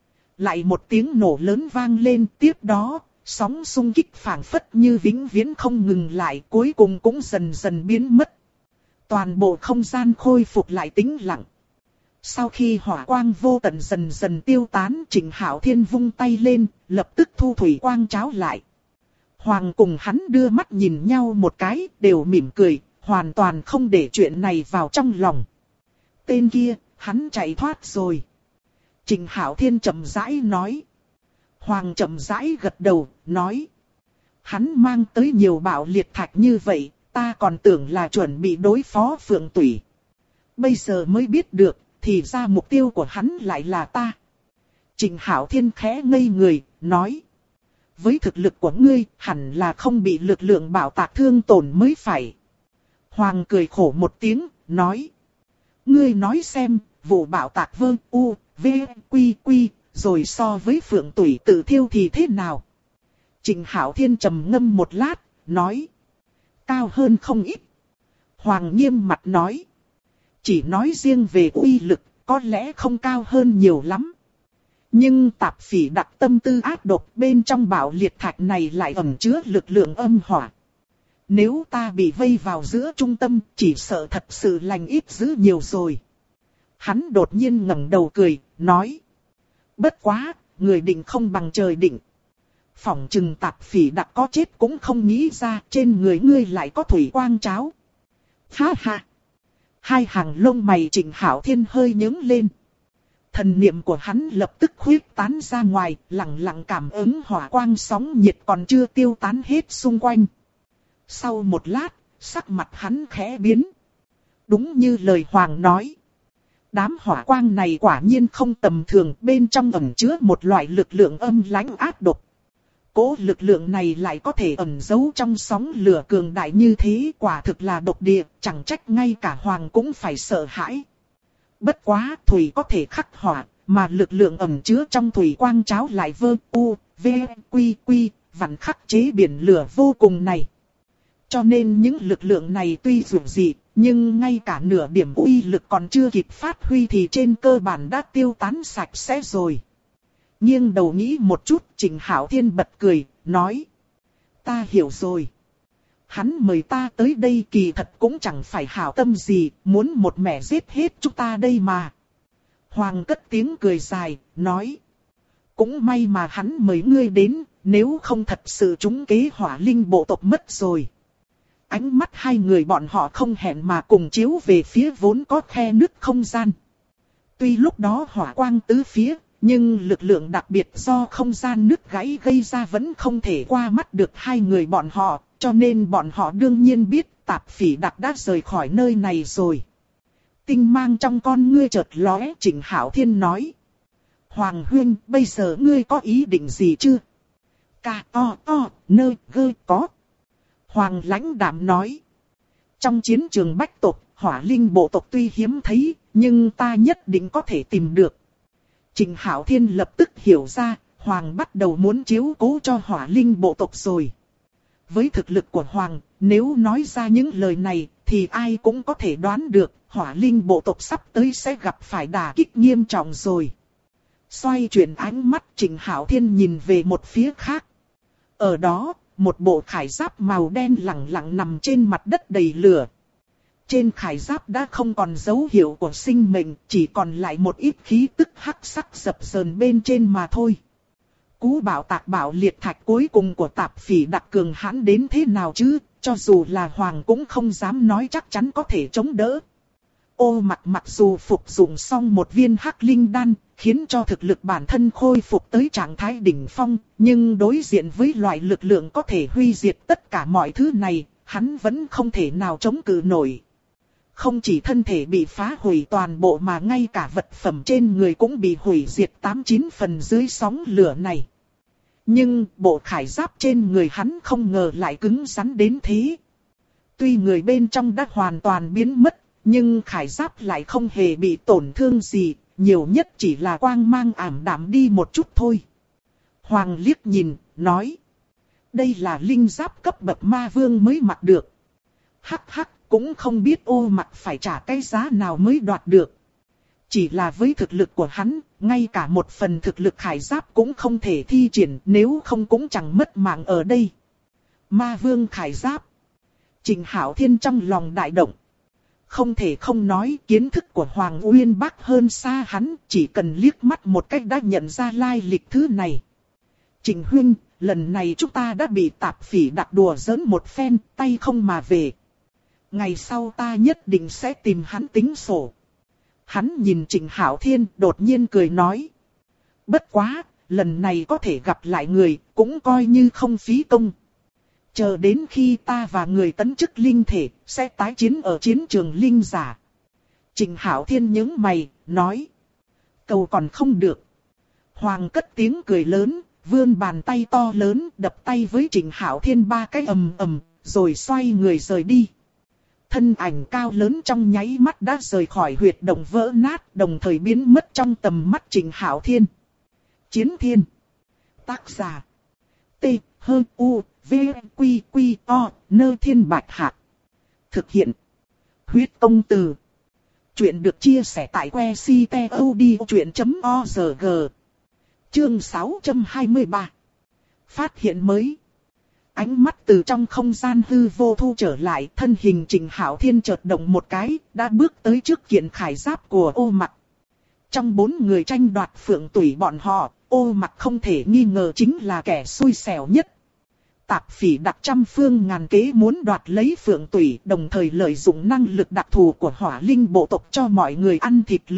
Speaker 1: Lại một tiếng nổ lớn vang lên, tiếp đó, sóng xung kích phảng phất như vĩnh viễn không ngừng lại, cuối cùng cũng dần dần biến mất. Toàn bộ không gian khôi phục lại tĩnh lặng. Sau khi hỏa quang vô tận dần dần tiêu tán, Trịnh Hạo Thiên vung tay lên, lập tức thu thủy quang cháo lại. Hoàng cùng hắn đưa mắt nhìn nhau một cái, đều mỉm cười, hoàn toàn không để chuyện này vào trong lòng. Tên kia, hắn chạy thoát rồi. Trịnh Hạo Thiên chậm rãi nói. Hoàng chậm rãi gật đầu, nói. Hắn mang tới nhiều bạo liệt thạch như vậy, ta còn tưởng là chuẩn bị đối phó Phượng Tủy. Bây giờ mới biết được, thì ra mục tiêu của hắn lại là ta. Trịnh Hạo Thiên khẽ ngây người, nói. Với thực lực của ngươi, hẳn là không bị lực lượng bạo tạc thương tổn mới phải. Hoàng cười khổ một tiếng, nói. Ngươi nói xem, vụ bạo tạc vơ, u, v, quy, quy, rồi so với Phượng Tủy tự thiêu thì thế nào? Trịnh Hạo Thiên trầm ngâm một lát, nói. Cao hơn không ít. Hoàng nghiêm mặt nói. Chỉ nói riêng về uy lực, có lẽ không cao hơn nhiều lắm. Nhưng Tạp Phỉ Đặc tâm tư ác độc, bên trong bạo liệt thạch này lại ẩn chứa lực lượng âm hỏa. Nếu ta bị vây vào giữa trung tâm, chỉ sợ thật sự lành ít dữ nhiều rồi. Hắn đột nhiên ngẩng đầu cười, nói. Bất quá, người định không bằng trời định. Phỏng chừng Tạp Phỉ Đặc có chết cũng không nghĩ ra, trên người ngươi lại có thủy quang cháo. Ha ha! Hai hàng lông mày Trịnh Hạo Thiên hơi nhướng lên. Thần niệm của hắn lập tức khuyết tán ra ngoài, lặng lặng cảm ứng hỏa quang sóng nhiệt còn chưa tiêu tán hết xung quanh. Sau một lát, sắc mặt hắn khẽ biến. Đúng như lời Hoàng nói. Đám hỏa quang này quả nhiên không tầm thường, bên trong ẩn chứa một loại lực lượng âm lãnh ác độc. Cố lực lượng này lại có thể ẩn giấu trong sóng lửa cường đại như thế, quả thực là độc địa, chẳng trách ngay cả Hoàng cũng phải sợ hãi. Bất quá, thủy có thể khắc hỏa, mà lực lượng ẩn chứa trong thủy quang cháo lại vơ u, v, quy quy, vặn khắc chế biển lửa vô cùng này. Cho nên những lực lượng này tuy dường dị, nhưng ngay cả nửa điểm uy lực còn chưa kịp phát huy thì trên cơ bản đã tiêu tán sạch sẽ rồi. Nghiêng đầu nghĩ một chút, Trịnh Hạo Thiên bật cười, nói. Ta hiểu rồi. Hắn mời ta tới đây kỳ thật cũng chẳng phải hảo tâm gì, muốn một mẻ giết hết chúng ta đây mà. Hoàng cất tiếng cười dài, nói. Cũng may mà hắn mời ngươi đến, nếu không thật sự trúng kế Hỏa Linh bộ tộc mất rồi. Ánh mắt hai người bọn họ không hẹn mà cùng chiếu về phía vốn có khe nứt không gian. Tuy lúc đó hỏa quang tứ phía, nhưng lực lượng đặc biệt do không gian nứt gãy gây ra vẫn không thể qua mắt được hai người bọn họ, cho nên bọn họ đương nhiên biết Tạp Phỉ Đặc đã rời khỏi nơi này rồi. Tinh mang trong con ngươi chợt lóe, Trịnh Hạo Thiên nói. Hoàng huynh, bây giờ ngươi có ý định gì chưa? Ca to to, nơi gơ có. Hoàng lãnh đạm nói. Trong chiến trường bách tộc, Hỏa Linh bộ tộc tuy hiếm thấy, nhưng ta nhất định có thể tìm được. Trịnh Hạo Thiên lập tức hiểu ra, Hoàng bắt đầu muốn chiếu cố cho Hỏa Linh bộ tộc rồi. Với thực lực của Hoàng, nếu nói ra những lời này, thì ai cũng có thể đoán được, Hỏa Linh bộ tộc sắp tới sẽ gặp phải đả kích nghiêm trọng rồi. Xoay chuyển ánh mắt, Trịnh Hạo Thiên nhìn về một phía khác. Ở đó, một bộ khải giáp màu đen lẳng lặng nằm trên mặt đất đầy lửa. Trên khải giáp đã không còn dấu hiệu của sinh mệnh, chỉ còn lại một ít khí tức hắc sắc dập dờn bên trên mà thôi. Cú bạo tạc bạo liệt thạch cuối cùng của Tạp Phỉ Đặc cường hãn đến thế nào chứ, cho dù là Hoàng cũng không dám nói chắc chắn có thể chống đỡ. Ô mặc dù phục dụng xong một viên hắc linh đan, khiến cho thực lực bản thân khôi phục tới trạng thái đỉnh phong, nhưng đối diện với loại lực lượng có thể hủy diệt tất cả mọi thứ này, hắn vẫn không thể nào chống cự nổi. Không chỉ thân thể bị phá hủy toàn bộ mà ngay cả vật phẩm trên người cũng bị hủy diệt 8-9 phần dưới sóng lửa này. Nhưng bộ khải giáp trên người hắn không ngờ lại cứng rắn đến thế. Tuy người bên trong đã hoàn toàn biến mất, nhưng khải giáp lại không hề bị tổn thương gì, nhiều nhất chỉ là quang mang ảm đạm đi một chút thôi. Hoàng liếc nhìn, nói. Đây là linh giáp cấp bậc ma vương mới mặc được. Hắc hắc, cũng không biết Ô Mặc phải trả cái giá nào mới đoạt được. Chỉ là với thực lực của hắn, ngay cả một phần thực lực khải giáp cũng không thể thi triển, nếu không cũng chẳng mất mạng ở đây. Ma vương khải giáp. Trịnh Hạo Thiên trong lòng đại động. Không thể không nói, kiến thức của Hoàng Uyên Bác hơn xa hắn, chỉ cần liếc mắt một cách đã nhận ra lai lịch thứ này. Trịnh huynh, lần này chúng ta đã bị Tạp Phỉ Đặc đùa giỡn một phen, tay không mà về. Ngày sau ta nhất định sẽ tìm hắn tính sổ. Hắn nhìn Trịnh Hạo Thiên đột nhiên cười nói. Bất quá, lần này có thể gặp lại người, cũng coi như không phí công. Chờ đến khi ta và người tấn chức linh thể, sẽ tái chiến ở chiến trường linh giả. Trịnh Hạo Thiên nhướng mày, nói. Cầu còn không được. Hoàng cất tiếng cười lớn, vươn bàn tay to lớn, đập tay với Trịnh Hạo Thiên 3 cái ầm ầm, rồi xoay người rời đi. Thân ảnh cao lớn trong nháy mắt đã rời khỏi huyệt động vỡ nát, đồng thời biến mất trong tầm mắt Trịnh Hạo Thiên. Chiến Thiên. Tác giả. T, H, U, V, Quy, Quy, O, Nơ Thiên Bạch Hạc. Thực hiện. Huyết Công Từ. Chuyện được chia sẻ tại que ctod.org. Chương 623. Phát hiện mới. Ánh mắt từ trong không gian hư vô thu trở lại, thân hình Trịnh Hạo Thiên chợt động một cái, đã bước tới trước kiện khải giáp của Ô Mặc. Trong 4 người tranh đoạt phượng tủy bọn họ, Ô Mặc không thể nghi ngờ chính là kẻ xui xẻo nhất. Tạp Phỉ Đặc trăm phương ngàn kế muốn đoạt lấy phượng tủy, đồng thời lợi dụng năng lực đặc thù của Hỏa Linh bộ tộc cho mọi người ăn thịt lừ,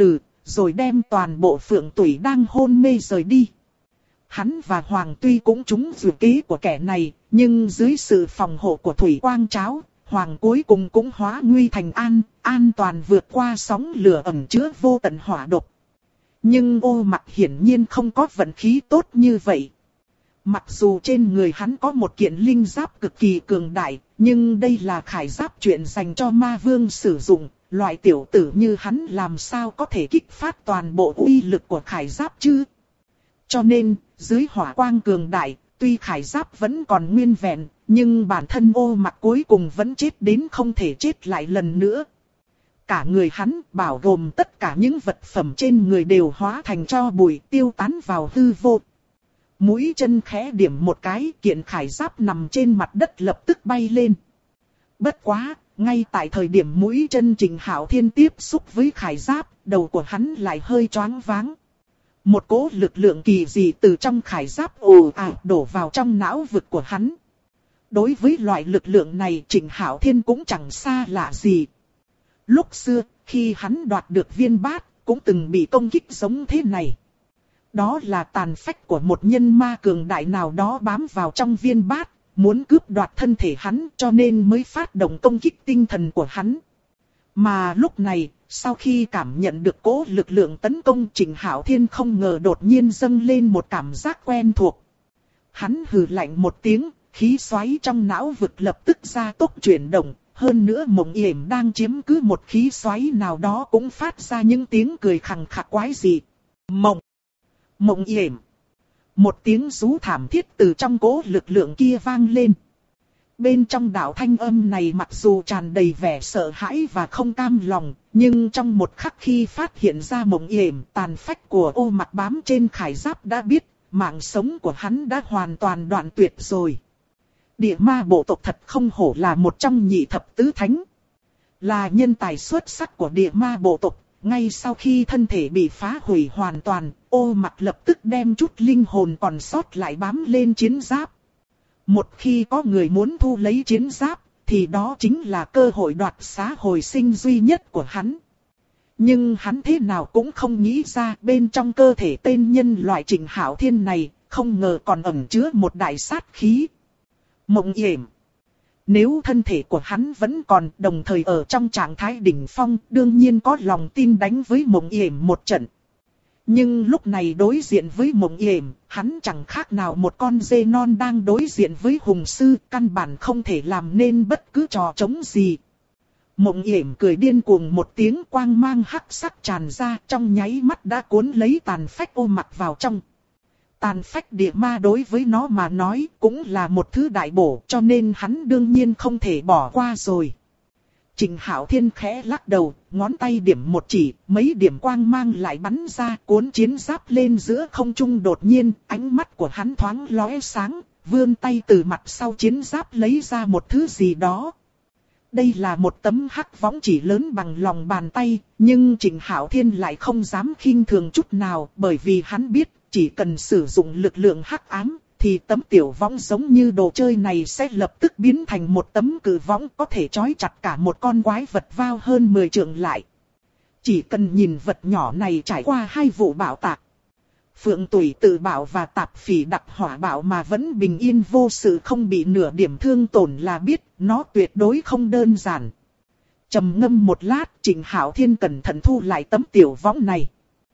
Speaker 1: rồi đem toàn bộ Phượng Tủy đang hôn mê rời đi. Hắn và Hoàng tuy cũng trúng dự kế của kẻ này, nhưng dưới sự phòng hộ của Thủy Quang Tráo, Hoàng cuối cùng cũng hóa nguy thành an, an toàn vượt qua sóng lửa ẩn chứa vô tận hỏa độc. Nhưng Ô Mặc hiển nhiên không có vận khí tốt như vậy. Mặc dù trên người hắn có một kiện linh giáp cực kỳ cường đại, nhưng đây là khải giáp chuyện dành cho ma vương sử dụng, loại tiểu tử như hắn làm sao có thể kích phát toàn bộ uy lực của khải giáp chứ? Cho nên, dưới hỏa quang cường đại, tuy khải giáp vẫn còn nguyên vẹn, nhưng bản thân Ô Mặc cuối cùng vẫn chết đến không thể chết lại lần nữa. Cả người hắn, bao gồm tất cả những vật phẩm trên người đều hóa thành tro bụi tiêu tán vào hư vô. Mũi chân khẽ điểm một cái, kiện khải giáp nằm trên mặt đất lập tức bay lên. Bất quá, ngay tại thời điểm mũi chân Trình Hạo Thiên tiếp xúc với khải giáp, đầu của hắn lại hơi choáng váng. Một cỗ lực lượng kỳ dị từ trong khải giáp ồ ạt đổ vào trong não vực của hắn. Đối với loại lực lượng này, Trình Hạo Thiên cũng chẳng xa lạ gì. Lúc xưa, khi hắn đoạt được viên bát, cũng từng bị công kích giống thế này. Đó là tàn phách của một nhân ma cường đại nào đó bám vào trong viên bát, muốn cướp đoạt thân thể hắn cho nên mới phát động công kích tinh thần của hắn. Mà lúc này, sau khi cảm nhận được cỗ lực lượng tấn công, Trình Hạo Thiên không ngờ đột nhiên dâng lên một cảm giác quen thuộc. Hắn hừ lạnh một tiếng, khí xoáy trong não vực lập tức gia tốc chuyển động. Hơn nữa Mộng Yểm đang chiếm cứ một khí xoáy nào đó cũng phát ra những tiếng cười khằng khặc quái dị. Mộng Yểm. Một tiếng rú thảm thiết từ trong cỗ lực lượng kia vang lên. Bên trong đạo thanh âm này mặc dù tràn đầy vẻ sợ hãi và không cam lòng, nhưng trong một khắc khi phát hiện ra Mộng Yểm, tàn phách của Ô Mặc bám trên khải giáp đã biết, mạng sống của hắn đã hoàn toàn đoạn tuyệt rồi. Địa ma bộ tộc thật không hổ là một trong nhị thập tứ thánh. Là nhân tài xuất sắc của địa ma bộ tộc. Ngay sau khi thân thể bị phá hủy hoàn toàn, Ô Mặc lập tức đem chút linh hồn còn sót lại bám lên chiến giáp. Một khi có người muốn thu lấy chiến giáp, thì đó chính là cơ hội đoạt xá hồi sinh duy nhất của hắn. Nhưng hắn thế nào cũng không nghĩ ra bên trong cơ thể tên nhân loại Trình Hạo Thiên này, không ngờ còn ẩn chứa một đại sát khí. Mộng Yểm. Nếu thân thể của hắn vẫn còn đồng thời ở trong trạng thái đỉnh phong, đương nhiên có lòng tin đánh với Mộng Yểm một trận. Nhưng lúc này đối diện với Mộng Yểm, hắn chẳng khác nào một con dê non đang đối diện với hùng sư, căn bản không thể làm nên bất cứ trò trống gì. Mộng Yểm cười điên cuồng một tiếng, quang mang hắc sắc tràn ra, trong nháy mắt đã cuốn lấy tàn phách Ô Mặc vào trong. Tàn phách địa ma đối với nó mà nói cũng là một thứ đại bổ, cho nên hắn đương nhiên không thể bỏ qua rồi. Trình Hạo Thiên khẽ lắc đầu, ngón tay điểm một chỉ, mấy điểm quang mang lại bắn ra, cuốn chiến giáp lên giữa không trung. Đột nhiên, ánh mắt của hắn thoáng lóe sáng, vươn tay từ mặt sau chiến giáp lấy ra một thứ gì đó. Đây là một tấm hắc võng chỉ lớn bằng lòng bàn tay, nhưng Trình Hạo Thiên lại không dám khinh thường chút nào, bởi vì hắn biết, chỉ cần sử dụng lực lượng hắc ám, thì tấm tiểu võng giống như đồ chơi này sẽ lập tức biến thành một tấm cự võng có thể trói chặt cả một con quái vật vào hơn 10 trượng lại. Chỉ cần nhìn vật nhỏ này trải qua 2 vụ bạo tạc, Phượng Tủy tự bạo và Tạp Phỉ đặc hỏa bạo mà vẫn bình yên vô sự không bị nửa điểm thương tổn là biết nó tuyệt đối không đơn giản. Trầm ngâm một lát, Trình Hạo Thiên cẩn thận thu lại tấm tiểu võng này.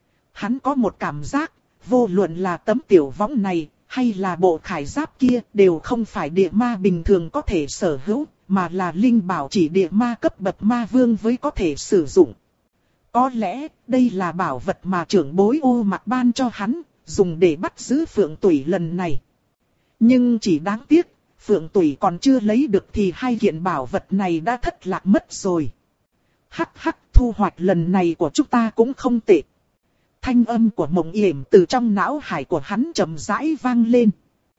Speaker 1: Hắn có một cảm giác, vô luận là tấm tiểu võng này, hay là bộ khải giáp kia, đều không phải địa ma bình thường có thể sở hữu, mà là linh bảo chỉ địa ma cấp bậc ma vương với có thể sử dụng. Có lẽ, đây là bảo vật mà trưởng bối Ô Mặc ban cho hắn, dùng để bắt giữ Phượng Tủy lần này. Nhưng chỉ đáng tiếc, Phượng Tủy còn chưa lấy được thì 2 kiện bảo vật này đã thất lạc mất rồi. Hắc hắc, thu hoạch lần này của chúng ta cũng không tệ. Thanh âm của Mộng Yểm từ trong não hải của hắn chậm rãi vang lên.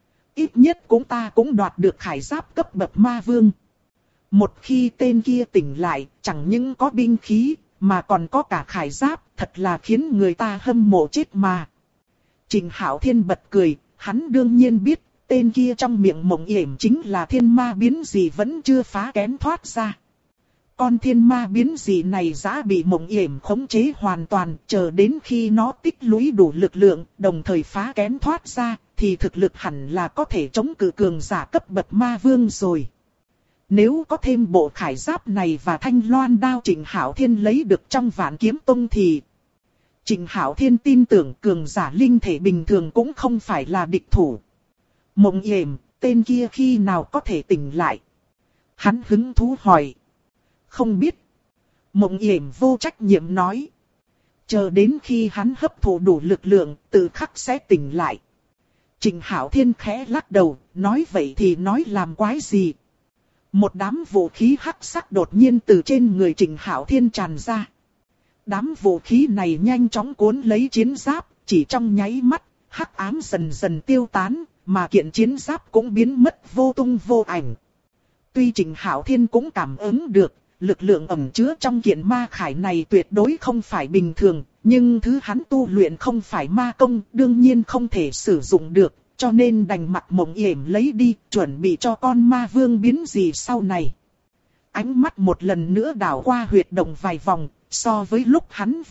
Speaker 1: Ít nhất ta cũng đoạt được khải giáp cấp bậc ma vương. Một khi tên kia tỉnh lại, chẳng những có binh khí, mà còn có cả khải giáp, thật là khiến người ta hâm mộ chết mà. Trình Hạo Thiên bật cười, hắn đương nhiên biết, tên kia trong miệng Mộng Yểm chính là thiên ma biến gì vẫn chưa phá kén thoát ra. con thiên ma biến dị này đã bị Mộng Yểm khống chế hoàn toàn, chờ đến khi nó tích lũy đủ lực lượng, đồng thời phá kén thoát ra, thì thực lực hẳn là có thể chống cự cường giả cấp bậc ma vương rồi. Nếu có thêm bộ khải giáp này và thanh loan đao Trịnh Hạo Thiên lấy được trong Vạn Kiếm Tông thì Trịnh Hạo Thiên tin tưởng cường giả linh thể bình thường cũng không phải là địch thủ. Mộng Yểm, tên kia khi nào có thể tỉnh lại? Hắn hứng thú hỏi. Không biết. Mộng Yểm vô trách nhiệm nói. Chờ đến khi hắn hấp thụ đủ lực lượng, tự khắc sẽ tỉnh lại. Trịnh Hạo Thiên khẽ lắc đầu, nói vậy thì nói làm quái gì? Một đám vũ khí hắc sắc đột nhiên từ trên người Trịnh Hạo Thiên tràn ra. Đám vũ khí này nhanh chóng cuốn lấy chiến giáp, chỉ trong nháy mắt, hắc ám dần dần tiêu tán, mà kiện chiến giáp cũng biến mất vô tung vô ảnh. Tuy Trịnh Hạo Thiên cũng cảm ứng được, lực lượng ẩn chứa trong kiện ma khải này tuyệt đối không phải bình thường, nhưng thứ hắn tu luyện không phải ma công, đương nhiên không thể sử dụng được, cho nên đành mặc Mộng Yểm lấy đi, chuẩn bị cho con ma vương biến gì sau này. Ánh mắt một lần nữa đảo qua huyệt động vài vòng, so với lúc hắn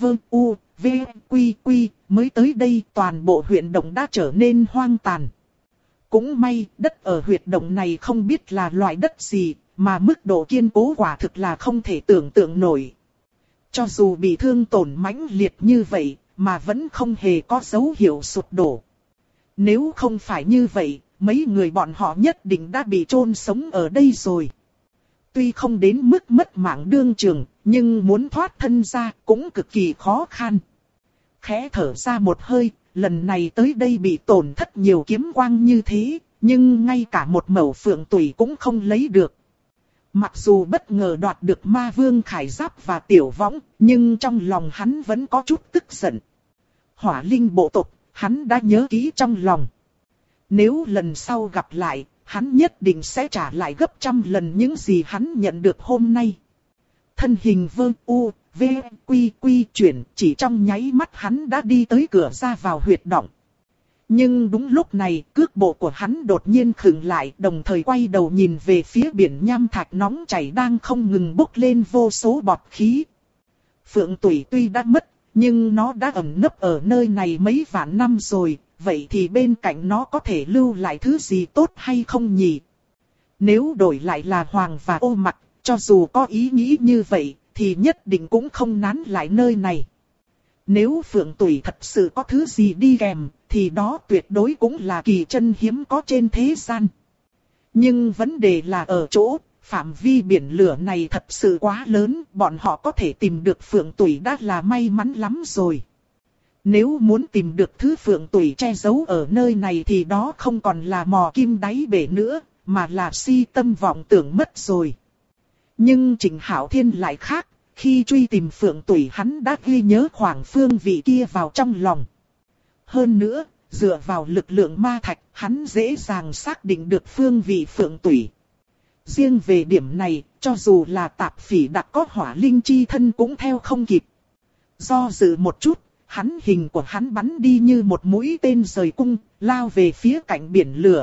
Speaker 1: mới tới đây, toàn bộ huyệt động đã trở nên hoang tàn. Cũng may, đất ở huyệt động này không biết là loại đất gì, mà mức độ kiên cố quả thực là không thể tưởng tượng nổi. Cho dù bị thương tổn mãnh liệt như vậy, mà vẫn không hề có dấu hiệu sụp đổ. Nếu không phải như vậy, mấy người bọn họ nhất định đã bị chôn sống ở đây rồi. Tuy không đến mức mất mạng đương trường, nhưng muốn thoát thân ra cũng cực kỳ khó khăn. Khẽ thở ra một hơi, lần này tới đây bị tổn thất nhiều kiếm quang như thế, nhưng ngay cả một mẩu phượng tùy cũng không lấy được. Mặc dù bất ngờ đoạt được ma vương khải giáp và tiểu võng, nhưng trong lòng hắn vẫn có chút tức giận. Hỏa linh bộ tộc, hắn đã nhớ kỹ trong lòng. Nếu lần sau gặp lại, hắn nhất định sẽ trả lại gấp trăm lần những gì hắn nhận được hôm nay. Thân hình chuyển, chỉ trong nháy mắt hắn đã đi tới cửa ra vào huyệt động. Nhưng đúng lúc này, cước bộ của hắn đột nhiên khựng lại, đồng thời quay đầu nhìn về phía biển nham thạch nóng chảy đang không ngừng bốc lên vô số bọt khí. Phượng tủy tuy đã mất, nhưng nó đã ẩn nấp ở nơi này mấy vạn năm rồi, vậy thì bên cạnh nó có thể lưu lại thứ gì tốt hay không nhỉ? Nếu đổi lại là Hoàng và Ô Mặc, cho dù có ý nghĩ như vậy, thì nhất định cũng không nán lại nơi này. Nếu Phượng Tủy thật sự có thứ gì đi kèm, thì đó tuyệt đối cũng là kỳ chân hiếm có trên thế gian. Nhưng vấn đề là ở chỗ, phạm vi biển lửa này thật sự quá lớn, bọn họ có thể tìm được Phượng Tủy đã là may mắn lắm rồi. Nếu muốn tìm được thứ Phượng Tủy che giấu ở nơi này thì đó không còn là mò kim đáy bể nữa, mà là si tâm vọng tưởng mất rồi. Nhưng Trịnh Hạo Thiên lại khác, khi truy tìm Phượng Tủy hắn đã ghi nhớ khoảng phương vị kia vào trong lòng. Hơn nữa, dựa vào lực lượng ma thạch, hắn dễ dàng xác định được phương vị Phượng Tủy. Riêng về điểm này, cho dù là Tạp Phỉ Đặc có hỏa linh chi thân cũng theo không kịp. Do dự một chút, hình của hắn bắn đi như một mũi tên rời cung, lao về phía cạnh biển lửa.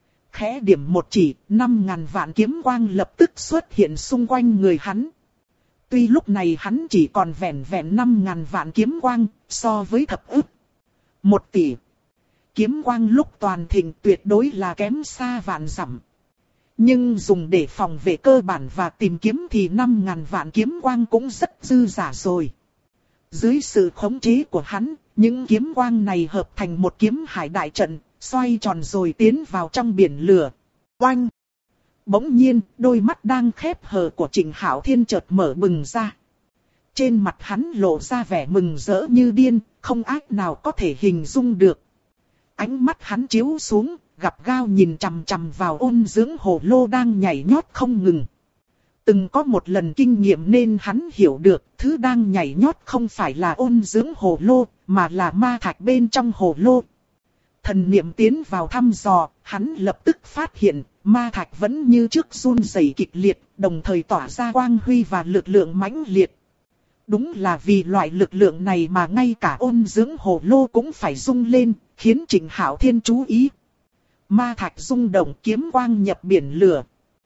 Speaker 1: Khẽ điểm một chỉ, 5.000 vạn kiếm quang lập tức xuất hiện xung quanh người hắn. Tuy lúc này hắn chỉ còn vẹn 5.000 vạn kiếm quang, so với thập ức 1 tỷ. Kiếm quang lúc toàn thịnh tuyệt đối là kém xa vạn dặm. Nhưng dùng để phòng vệ cơ bản và tìm kiếm thì 5.000 vạn kiếm quang cũng rất dư giả rồi. Dưới sự khống chế của hắn, những kiếm quang này hợp thành một kiếm hải đại trận, xoay tròn rồi tiến vào trong biển lửa. Oanh! Bỗng nhiên, đôi mắt đang khép hờ của Trịnh Hạo Thiên chợt mở bừng ra. Trên mặt hắn lộ ra vẻ mừng rỡ như điên, không ai nào có thể hình dung được. Ánh mắt hắn chiếu xuống, gặp gao nhìn chằm chằm vào ôn dưỡng hồ lô đang nhảy nhót không ngừng. Từng có một lần kinh nghiệm nên hắn hiểu được thứ đang nhảy nhót không phải là ôn dưỡng hồ lô, mà là ma thạch bên trong hồ lô. Thần niệm tiến vào thăm dò, hắn lập tức phát hiện ma thạch vẫn như trước run rẩy kịch liệt, đồng thời tỏa ra quang huy và lực lượng mãnh liệt. Đúng là vì loại lực lượng này mà ngay cả ôn dưỡng hồ lô cũng phải rung lên, khiến Trịnh Hạo Thiên chú ý. Ma thạch rung động, kiếm quang nhập biển lửa.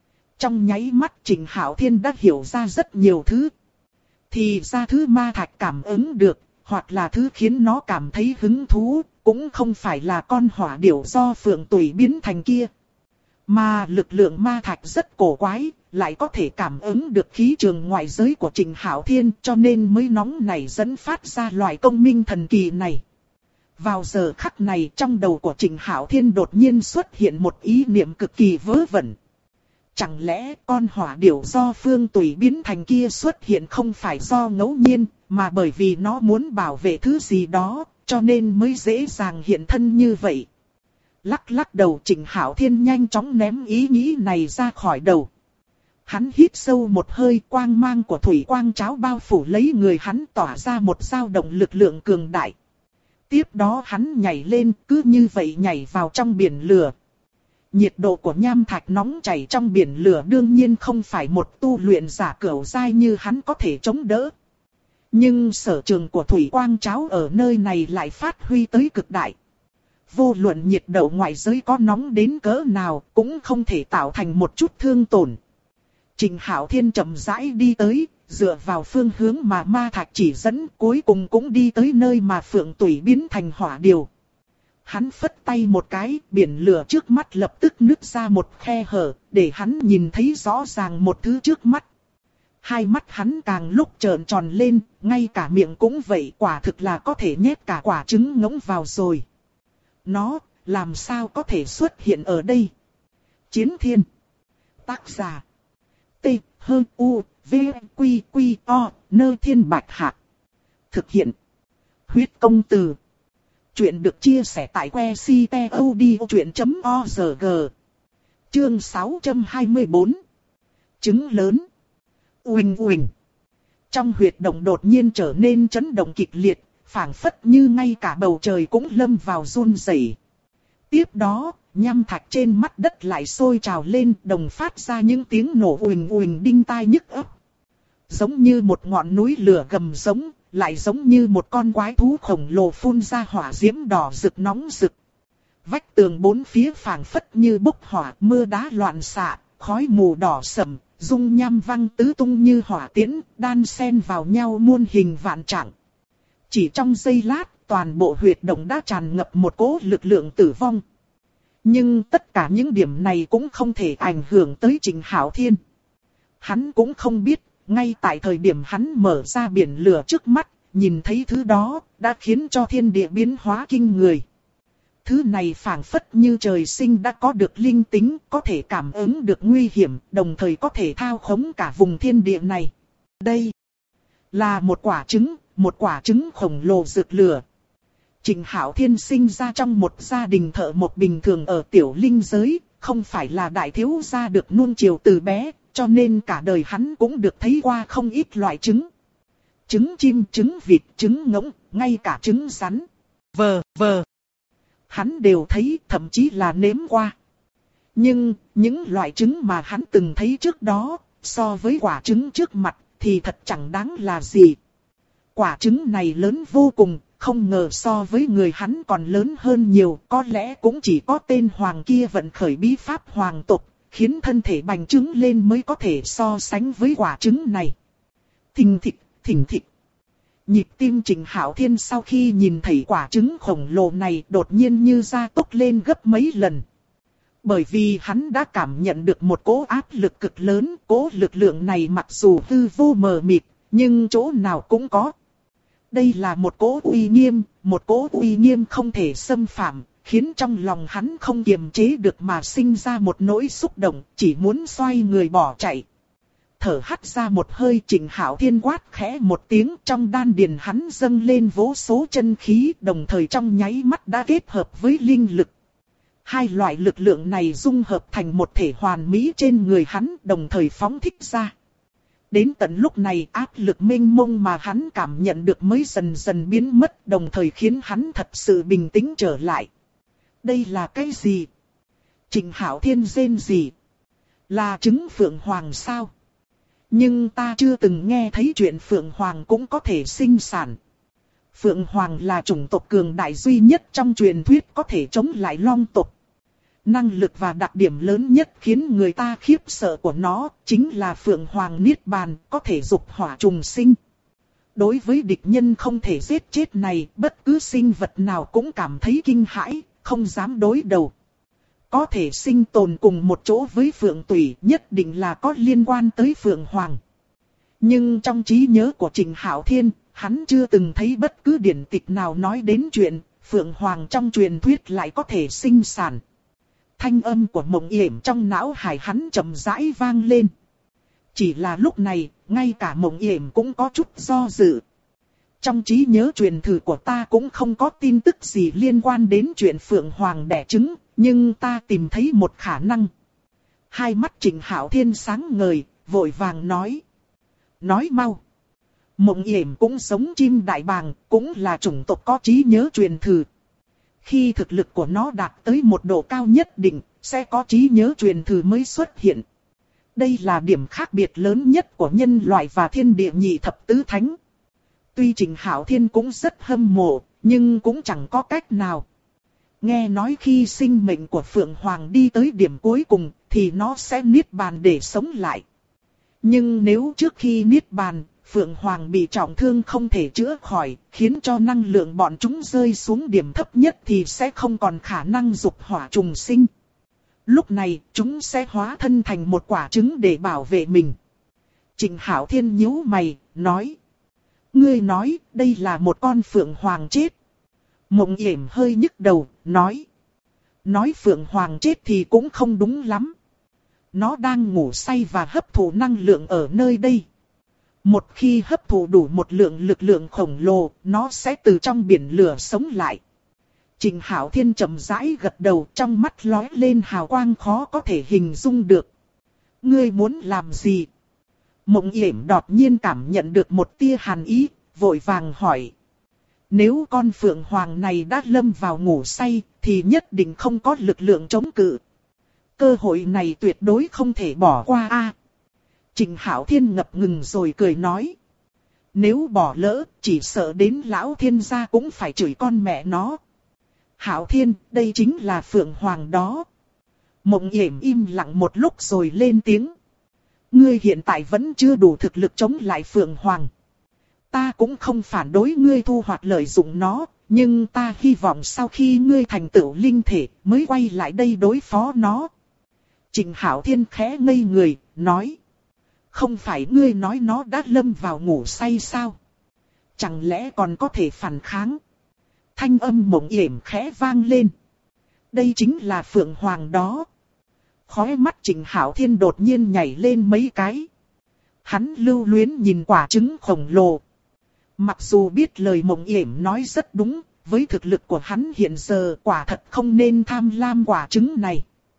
Speaker 1: Trong nháy mắt Trịnh Hạo Thiên đã hiểu ra rất nhiều thứ. Thì ra thứ ma thạch cảm ứng được, hoặc là thứ khiến nó cảm thấy hứng thú, cũng không phải là con hỏa điểu do Phượng Tùy biến thành kia. Mà lực lượng ma thạch rất cổ quái, lại có thể cảm ứng được khí trường ngoại giới của Trịnh Hạo Thiên, cho nên mới nóng nảy dẫn phát ra loại công minh thần kỳ này. Vào giờ khắc này trong đầu của Trịnh Hạo Thiên đột nhiên xuất hiện một ý niệm cực kỳ vớ vẩn. Chẳng lẽ con hỏa điểu do Phương Tùy biến thành kia xuất hiện không phải do ngẫu nhiên, mà bởi vì nó muốn bảo vệ thứ gì đó, cho nên mới dễ dàng hiện thân như vậy. Lắc lắc đầu Trịnh Hạo Thiên nhanh chóng ném ý nghĩ này ra khỏi đầu. Hắn hít sâu một hơi, quang mang của thủy quang cháo bao phủ lấy người hắn, tỏa ra một dao động lực lượng cường đại. Tiếp đó hắn nhảy lên, cứ như vậy nhảy vào trong biển lửa. Nhiệt độ của nham thạch nóng chảy trong biển lửa đương nhiên không phải một tu luyện giả cửu giai như hắn có thể chống đỡ. Nhưng sở trường của thủy quang cháo ở nơi này lại phát huy tới cực đại. Vô luận nhiệt độ ngoại giới có nóng đến cỡ nào cũng không thể tạo thành một chút thương tổn. Trịnh Hạo Thiên chậm rãi đi tới, dựa vào phương hướng mà ma thạch chỉ dẫn, cuối cùng cũng đi tới nơi mà Phượng Tùy biến thành hỏa điểu. Hắn phất tay một cái, biển lửa trước mắt lập tức nứt ra một khe hở, để hắn nhìn thấy rõ ràng một thứ trước mắt. Hai mắt hắn càng lúc trợn tròn lên, ngay cả miệng cũng vậy, quả thực là có thể nhét cả quả trứng ngỗng vào rồi. Nó, làm sao có thể xuất hiện ở đây? Chiến Thiên. Tác giả. T, H, U, V, Q, Q, O, Nơ Thiên Bạch Hạc. Thực hiện. Huyết Công Từ. Chuyện được chia sẻ tại que ctod.org. Chương 624. Trứng lớn. Uỳnh uỳnh. Trong huyệt động đột nhiên trở nên chấn động kịch liệt, phảng phất như ngay cả bầu trời cũng lâm vào run rẩy. Tiếp đó, nham thạch trên mặt đất lại sôi trào lên, đồng phát ra những tiếng nổ uỳnh uỳnh đinh tai nhức óc. Giống như một ngọn núi lửa gầm giống, lại giống như một con quái thú khổng lồ phun ra hỏa diễm đỏ rực nóng rực. Vách tường bốn phía phảng phất như bốc hỏa, mưa đá loạn xạ, khói mù đỏ sẫm, dung nham văng tứ tung như hỏa tiễn, đan xen vào nhau muôn hình vạn trạng. Chỉ trong giây lát, toàn bộ huyệt động đã tràn ngập một cỗ lực lượng tử vong. Nhưng tất cả những điểm này cũng không thể ảnh hưởng tới Trịnh Hạo Thiên. Hắn cũng không biết, ngay tại thời điểm hắn mở ra biển lửa trước mắt, nhìn thấy thứ đó, đã khiến cho thiên địa biến hóa kinh người. Thứ này phảng phất như trời sinh đã có được linh tính, có thể cảm ứng được nguy hiểm, đồng thời có thể thao khống cả vùng thiên địa này. Đây là một quả trứng khổng lồ rực lửa. Trịnh Hạo Thiên sinh ra trong một gia đình thợ mộc bình thường ở tiểu linh giới, không phải là đại thiếu gia được nuông chiều từ bé, cho nên cả đời hắn cũng được thấy qua không ít loại trứng. Trứng chim, trứng vịt, trứng ngỗng, ngay cả trứng rắn. Vờ. Hắn đều thấy, thậm chí là nếm qua. Nhưng, những loại trứng mà hắn từng thấy trước đó, so với quả trứng trước mặt, thì thật chẳng đáng là gì. Quả trứng này lớn vô cùng, không ngờ so với người hắn còn lớn hơn nhiều, có lẽ cũng chỉ có tên hoàng kia vận khởi bí pháp hoàng tộc, khiến thân thể bành trứng lên mới có thể so sánh với quả trứng này. Thình thịch. Nhịp tim Trịnh Hạo Thiên sau khi nhìn thấy quả trứng khổng lồ này đột nhiên như gia tốc lên gấp mấy lần. Bởi vì hắn đã cảm nhận được một cỗ áp lực cực lớn, cỗ lực lượng này mặc dù hư vô mờ mịt, nhưng chỗ nào cũng có. Đây là một cỗ uy nghiêm không thể xâm phạm, khiến trong lòng hắn không kiềm chế được mà sinh ra một nỗi xúc động, chỉ muốn xoay người bỏ chạy. Thở hắt ra một hơi, Trịnh Hạo Thiên quát khẽ một tiếng, trong đan điền hắn dâng lên vô số chân khí, đồng thời trong nháy mắt đã kết hợp với linh lực. Hai loại lực lượng này dung hợp thành một thể hoàn mỹ trên người hắn, đồng thời phóng thích ra. Đến tận lúc này áp lực mênh mông mà hắn cảm nhận được mới dần dần biến mất, đồng thời khiến hắn thật sự bình tĩnh trở lại. Đây là cái gì? Trịnh Hạo Thiên rên rỉ. Là trứng phượng hoàng sao? Nhưng ta chưa từng nghe thấy chuyện phượng hoàng cũng có thể sinh sản. Phượng hoàng là chủng tộc cường đại duy nhất trong truyền thuyết có thể chống lại long tộc. Năng lực và đặc điểm lớn nhất khiến người ta khiếp sợ của nó chính là Phượng Hoàng Niết Bàn có thể dục hỏa trùng sinh. Đối với địch nhân không thể giết chết này, bất cứ sinh vật nào cũng cảm thấy kinh hãi, không dám đối đầu. Có thể sinh tồn cùng một chỗ với Phượng Tủy nhất định là có liên quan tới Phượng Hoàng. Nhưng trong trí nhớ của Trình Hạo Thiên, hắn chưa từng thấy bất cứ điển tịch nào nói đến chuyện Phượng Hoàng trong truyền thuyết lại có thể sinh sản. Thanh âm của Mộng Yểm trong não hải hắn chậm rãi vang lên. Chỉ là lúc này, ngay cả Mộng Yểm cũng có chút do dự. Trong trí nhớ truyền thử của ta cũng không có tin tức gì liên quan đến chuyện Phượng Hoàng đẻ trứng, nhưng ta tìm thấy một khả năng. Hai mắt Trình Hạo Thiên sáng ngời, vội vàng nói. Nói mau. Mộng Yểm cũng giống chim đại bàng, cũng là chủng tộc có trí nhớ truyền thử. Khi thực lực của nó đạt tới một độ cao nhất định, sẽ có trí nhớ truyền thử mới xuất hiện. Đây là điểm khác biệt lớn nhất của nhân loại và thiên địa nhị thập tứ thánh. Tuy Trình Hạo Thiên cũng rất hâm mộ, nhưng cũng chẳng có cách nào. Nghe nói khi sinh mệnh của Phượng Hoàng đi tới điểm cuối cùng, thì nó sẽ niết bàn để sống lại. Nhưng nếu trước khi niết bàn, Phượng Hoàng bị trọng thương không thể chữa khỏi, khiến cho năng lượng bọn chúng rơi xuống điểm thấp nhất thì sẽ không còn khả năng dục hỏa trùng sinh. Lúc này, chúng sẽ hóa thân thành một quả trứng để bảo vệ mình. Trình Hạo Thiên nhíu mày, nói. Ngươi nói, đây là một con Phượng Hoàng chết. Mộng Yểm hơi nhức đầu, nói. Nói Phượng Hoàng chết thì cũng không đúng lắm. Nó đang ngủ say và hấp thụ năng lượng ở nơi đây. Một khi hấp thụ đủ một lượng lực lượng khổng lồ, nó sẽ từ trong biển lửa sống lại. Trình Hạo Thiên chậm rãi gật đầu, trong mắt lóe lên hào quang khó có thể hình dung được. Ngươi muốn làm gì? Mộng Yểm đột nhiên cảm nhận được một tia hàn ý, vội vàng hỏi. Nếu con Phượng Hoàng này đã lâm vào ngủ say, thì nhất định không có lực lượng chống cự. Cơ hội này tuyệt đối không thể bỏ qua a. Trình Hạo Thiên ngập ngừng rồi cười nói. Nếu bỏ lỡ, chỉ sợ đến lão thiên gia cũng phải chửi con mẹ nó. Hạo Thiên, đây chính là Phượng Hoàng đó. Mộng Yểm im lặng một lúc rồi lên tiếng. Ngươi hiện tại vẫn chưa đủ thực lực chống lại Phượng Hoàng. Ta cũng không phản đối ngươi thu hoạch lợi dụng nó, nhưng ta hy vọng sau khi ngươi thành tựu linh thể mới quay lại đây đối phó nó. Trình Hạo Thiên khẽ ngây người, nói. Không phải ngươi nói nó đã lâm vào ngủ say sao? Chẳng lẽ còn có thể phản kháng? Thanh âm Mộng Yểm khẽ vang lên. Đây chính là Phượng Hoàng đó. Khóe mắt Trình Hạo Thiên đột nhiên nhảy lên mấy cái. Hắn lưu luyến nhìn quả trứng khổng lồ. Mặc dù biết lời Mộng Yểm nói rất đúng, với thực lực của hắn hiện giờ quả thật không nên tham lam quả trứng này.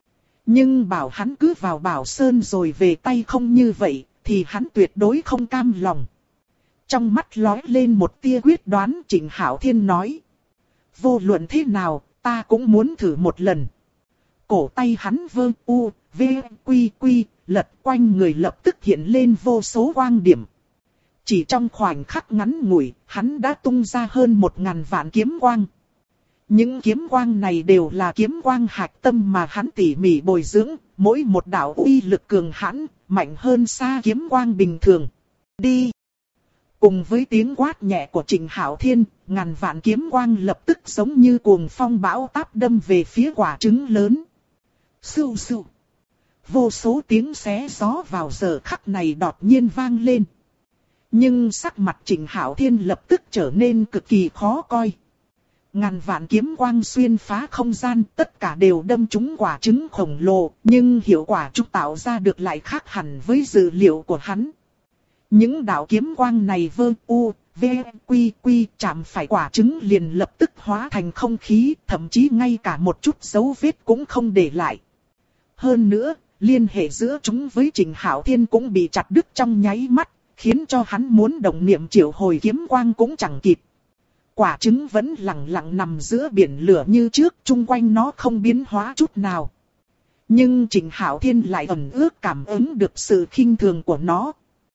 Speaker 1: Nhưng bảo hắn cứ vào Bảo Sơn rồi về tay không như vậy, thì hắn tuyệt đối không cam lòng. Trong mắt lóe lên một tia quyết đoán, Trình Hạo Thiên nói. Vô luận thế nào, ta cũng muốn thử một lần. Cổ tay hắn vơ u, v, quy quy, lật quanh người lập tức hiện lên vô số quang điểm. Chỉ trong khoảnh khắc ngắn ngủi, hắn đã tung ra hơn 1000 vạn kiếm quang. Những kiếm quang này đều là kiếm quang hạch tâm mà hắn tỉ mỉ bồi dưỡng, mỗi một đạo uy lực cường hãn, mạnh hơn xa kiếm quang bình thường. Đi! Cùng với tiếng quát nhẹ của Trình Hạo Thiên, ngàn vạn kiếm quang lập tức giống như cuồng phong bão táp đâm về phía quả trứng lớn. Sưu sưu! Vô số tiếng xé gió vào giờ khắc này đột nhiên vang lên. Nhưng sắc mặt Trình Hạo Thiên lập tức trở nên cực kỳ khó coi. Ngàn vạn kiếm quang xuyên phá không gian, tất cả đều đâm trúng quả trứng khổng lồ, nhưng hiệu quả chúng tạo ra được lại khác hẳn với dự liệu của hắn. Những đạo kiếm quang này vơ u, v, quy quy chạm phải quả trứng liền lập tức hóa thành không khí, thậm chí ngay cả một chút dấu vết cũng không để lại. Hơn nữa, liên hệ giữa chúng với Trình Hạo Thiên cũng bị chặt đứt trong nháy mắt, khiến cho hắn muốn động niệm triệu hồi kiếm quang cũng chẳng kịp. Quả trứng vẫn lặng lặng nằm giữa biển lửa như trước, chung quanh nó không biến hóa chút nào. Nhưng Trình Hạo Thiên lại ẩn ước cảm ứng được sự khinh thường của nó.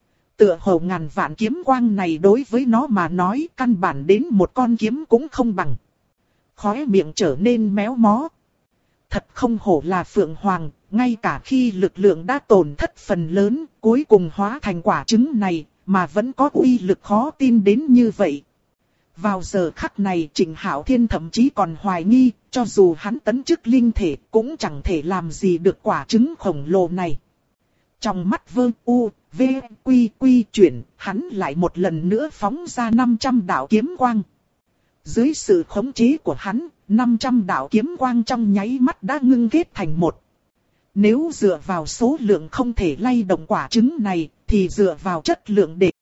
Speaker 1: Tựa hồ ngàn vạn kiếm quang này đối với nó mà nói căn bản đến một con kiếm cũng không bằng. Khóe miệng trở nên méo mó. Thật không hổ là Phượng Hoàng, ngay cả khi lực lượng đã tổn thất phần lớn, cuối cùng hóa thành quả trứng này, mà vẫn có uy lực khó tin đến như vậy. Vào giờ khắc này Trịnh Hạo Thiên thậm chí còn hoài nghi, cho dù hắn tấn chức linh thể cũng chẳng thể làm gì được quả trứng khổng lồ này. Trong mắt Vương U, V, Quy Quy chuyển, hắn lại một lần nữa phóng ra 500 đạo kiếm quang. Dưới sự khống chế của hắn, 500 đạo kiếm quang trong nháy mắt đã ngưng kết thành một. Nếu dựa vào số lượng không thể lay động quả trứng này, thì dựa vào chất lượng để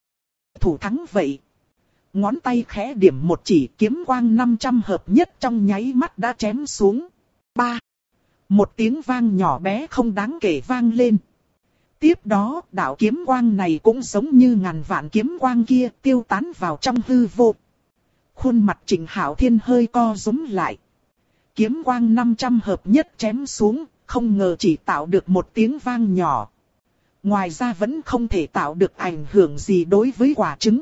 Speaker 1: thủ thắng vậy. Ngón tay khẽ điểm một chỉ, kiếm quang 500 hợp nhất trong nháy mắt đã chém xuống. 3. Một tiếng vang nhỏ bé không đáng kể vang lên. Tiếp đó, đạo kiếm quang này cũng giống như ngàn vạn kiếm quang kia tiêu tán vào trong hư vô. Khuôn mặt Trịnh Hạo Thiên hơi co rúm lại. Kiếm quang 500 hợp nhất chém xuống, không ngờ chỉ tạo được một tiếng vang nhỏ. Ngoài ra vẫn không thể tạo được ảnh hưởng gì đối với quả trứng.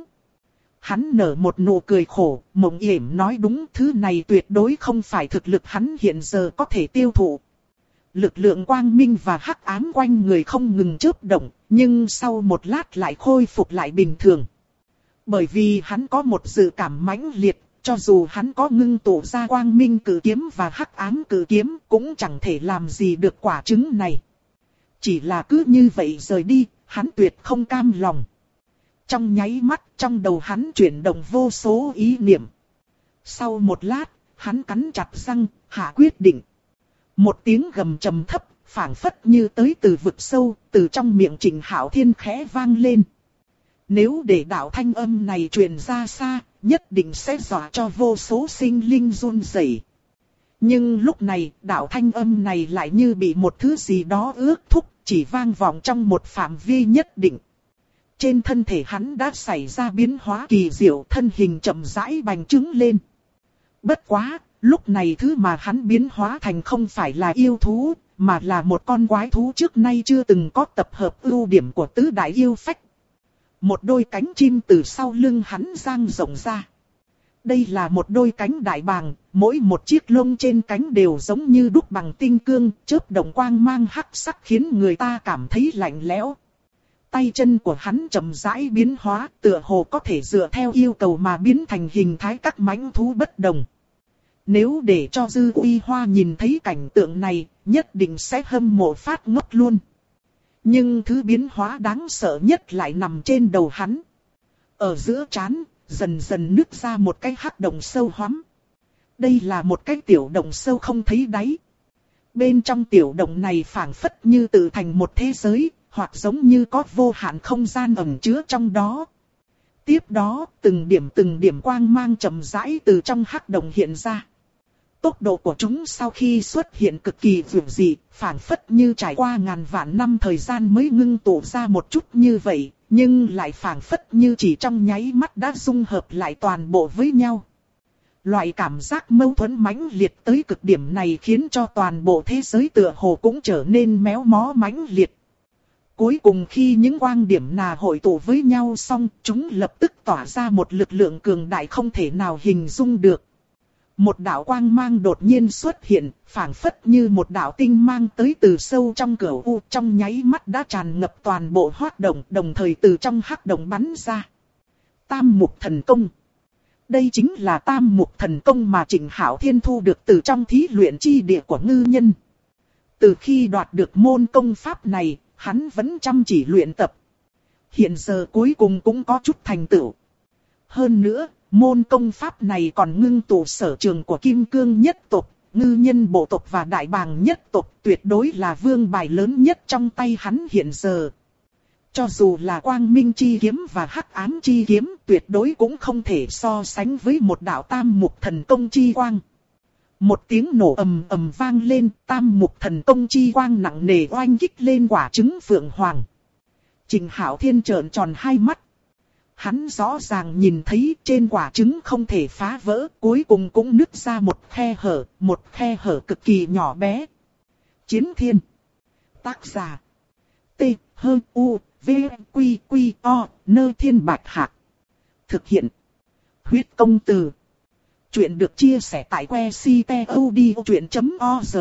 Speaker 1: Hắn nở một nụ cười khổ, mộng yểm nói đúng, thứ này tuyệt đối không phải thực lực hắn hiện giờ có thể tiêu thụ. Lực lượng quang minh và hắc ám quanh người không ngừng chớp động, nhưng sau một lát lại khôi phục lại bình thường. Bởi vì hắn có một dự cảm mãnh liệt, cho dù hắn có ngưng tụ ra quang minh cử kiếm và hắc ám cử kiếm cũng chẳng thể làm gì được quả trứng này. Chỉ là cứ như vậy rời đi, hắn tuyệt không cam lòng. Trong nháy mắt, trong đầu hắn chuyển động vô số ý niệm. Sau một lát, hắn cắn chặt răng, hạ quyết định. Một tiếng gầm trầm thấp, phảng phất như tới từ vực sâu, từ trong miệng Trịnh Hạo Thiên khẽ vang lên. Nếu để đạo thanh âm này truyền ra xa, nhất định sẽ dọa cho vô số sinh linh run rẩy. Nhưng lúc này, đạo thanh âm này lại như bị một thứ gì đó ước thúc, chỉ vang vọng trong một phạm vi nhất định. Trên thân thể hắn đã xảy ra biến hóa kỳ diệu, thân hình chậm rãi bành trướng lên. Bất quá, lúc này thứ mà hắn biến hóa thành không phải là yêu thú, mà là một con quái thú trước nay chưa từng có tập hợp ưu điểm của tứ đại yêu phách. Một đôi cánh chim từ sau lưng hắn dang rộng ra. Đây là một đôi cánh đại bàng, mỗi một chiếc lông trên cánh đều giống như đúc bằng tinh cương, chớp động quang mang hắc sắc khiến người ta cảm thấy lạnh lẽo. Tay chân của hắn chậm rãi biến hóa, tựa hồ có thể dựa theo yêu cầu mà biến thành hình thái các mãnh thú bất đồng. Nếu để cho Dư Uy Hoa nhìn thấy cảnh tượng này, nhất định sẽ hâm mộ phát ngốc luôn. Nhưng thứ biến hóa đáng sợ nhất lại nằm trên đầu hắn. Ở giữa trán, dần dần nứt ra một cái hắc động sâu hoắm. Đây là một cái tiểu động sâu không thấy đáy. Bên trong tiểu động này phảng phất như tự thành một thế giới, hoặc giống như có vô hạn không gian ẩn chứa trong đó. Tiếp đó, từng điểm quang mang chậm rãi từ trong hắc động hiện ra. Tốc độ của chúng sau khi xuất hiện cực kỳ vượt dị, phảng phất như trải qua ngàn vạn năm thời gian mới ngưng tụ ra một chút như vậy, nhưng lại phảng phất như chỉ trong nháy mắt đã dung hợp lại toàn bộ với nhau. Loại cảm giác mâu thuẫn mãnh liệt tới cực điểm này khiến cho toàn bộ thế giới tựa hồ cũng trở nên méo mó mãnh liệt. Cuối cùng khi những quang điểm nà hội tụ với nhau xong, chúng lập tức tỏa ra một lực lượng cường đại không thể nào hình dung được. Một đạo quang mang đột nhiên xuất hiện, phảng phất như một đạo tinh mang tới từ sâu trong cửu u, trong nháy mắt đã tràn ngập toàn bộ hoác động, đồng thời từ trong hắc động bắn ra. Tam mục thần công. Đây chính là tam mục thần công mà Trịnh Hạo Thiên thu được từ trong thí luyện chi địa của ngư nhân. Từ khi đoạt được môn công pháp này, hắn vẫn chăm chỉ luyện tập. Hiện giờ cuối cùng cũng có chút thành tựu. Hơn nữa, môn công pháp này còn ngưng tụ sở trường của Kim Cương nhất tộc, Ngư nhân bộ tộc và Đại Bàng nhất tộc, tuyệt đối là vương bài lớn nhất trong tay hắn hiện giờ. Cho dù là Quang Minh chi kiếm và Hắc Ám chi kiếm, tuyệt đối cũng không thể so sánh với một đạo tam mục thần công chi quang. Một tiếng nổ ầm ầm vang lên, tam mục thần công chi quang nặng nề oanh kích lên quả trứng Phượng Hoàng. Trịnh Hạo Thiên trợn tròn hai mắt. Hắn rõ ràng nhìn thấy trên quả trứng không thể phá vỡ, cuối cùng cũng nứt ra một khe hở cực kỳ nhỏ bé. Chiến Thiên. Tác giả. T-H-U-V-Q-Q-O, Nơ Thiên Bạch Hạc. Thực hiện. Huyết công từ. Chuyện được chia sẻ tại website.odchuyện.org.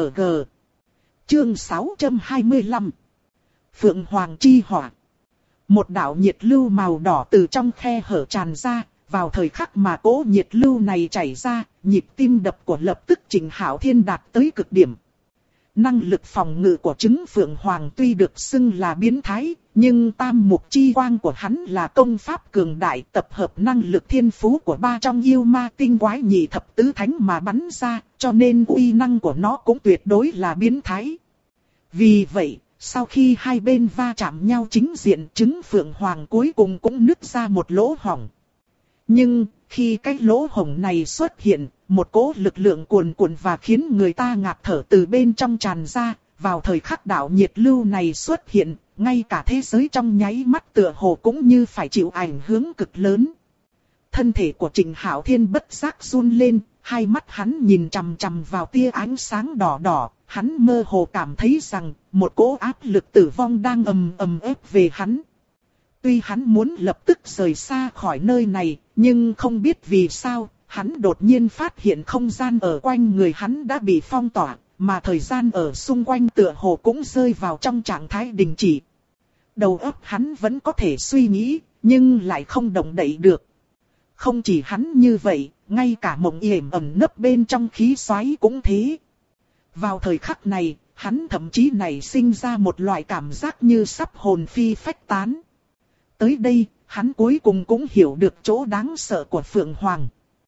Speaker 1: Chương 625. Phượng Hoàng chi hỏa. Một đạo nhiệt lưu màu đỏ từ trong khe hở tràn ra, vào thời khắc mà cỗ nhiệt lưu này chảy ra, nhịp tim đập của lập tức Trình Hạo Thiên đạt tới cực điểm. Năng lực phòng ngự của trứng Phượng Hoàng tuy được xưng là biến thái, nhưng tam mục chi quang của hắn là công pháp cường đại, tập hợp năng lực thiên phú của ba trong yêu ma tinh quái nhị thập tứ thánh mà bắn ra, cho nên uy năng của nó cũng tuyệt đối là biến thái. Vì vậy, sau khi hai bên va chạm nhau chính diện, trứng Phượng Hoàng cuối cùng cũng nứt ra một lỗ hổng. Nhưng, khi cái lỗ hổng này xuất hiện, một cỗ lực lượng cuồn cuộn và khiến người ta ngạt thở từ bên trong tràn ra, vào thời khắc đạo nhiệt lưu này xuất hiện, ngay cả thế giới trong nháy mắt tựa hồ cũng như phải chịu ảnh hưởng cực lớn. Thân thể của Trình Hạo Thiên bất giác run lên, hai mắt hắn nhìn chằm chằm vào tia ánh sáng đỏ đỏ, hắn mơ hồ cảm thấy rằng một cỗ áp lực tử vong đang ầm ầm ép về hắn. Tuy hắn muốn lập tức rời xa khỏi nơi này, nhưng không biết vì sao, hắn đột nhiên phát hiện không gian ở quanh người hắn đã bị phong tỏa, mà thời gian ở xung quanh tựa hồ cũng rơi vào trong trạng thái đình chỉ. Đầu óc hắn vẫn có thể suy nghĩ, nhưng lại không động đậy được. Không chỉ hắn như vậy, ngay cả Mộng Yểm ẩn nấp bên trong khí xoáy cũng thế. Vào thời khắc này, hắn thậm chí nảy sinh ra một loại cảm giác như sắp hồn phi phách tán. Tới đây, hắn cuối cùng cũng hiểu được chỗ đáng sợ của Phượng Hoàng.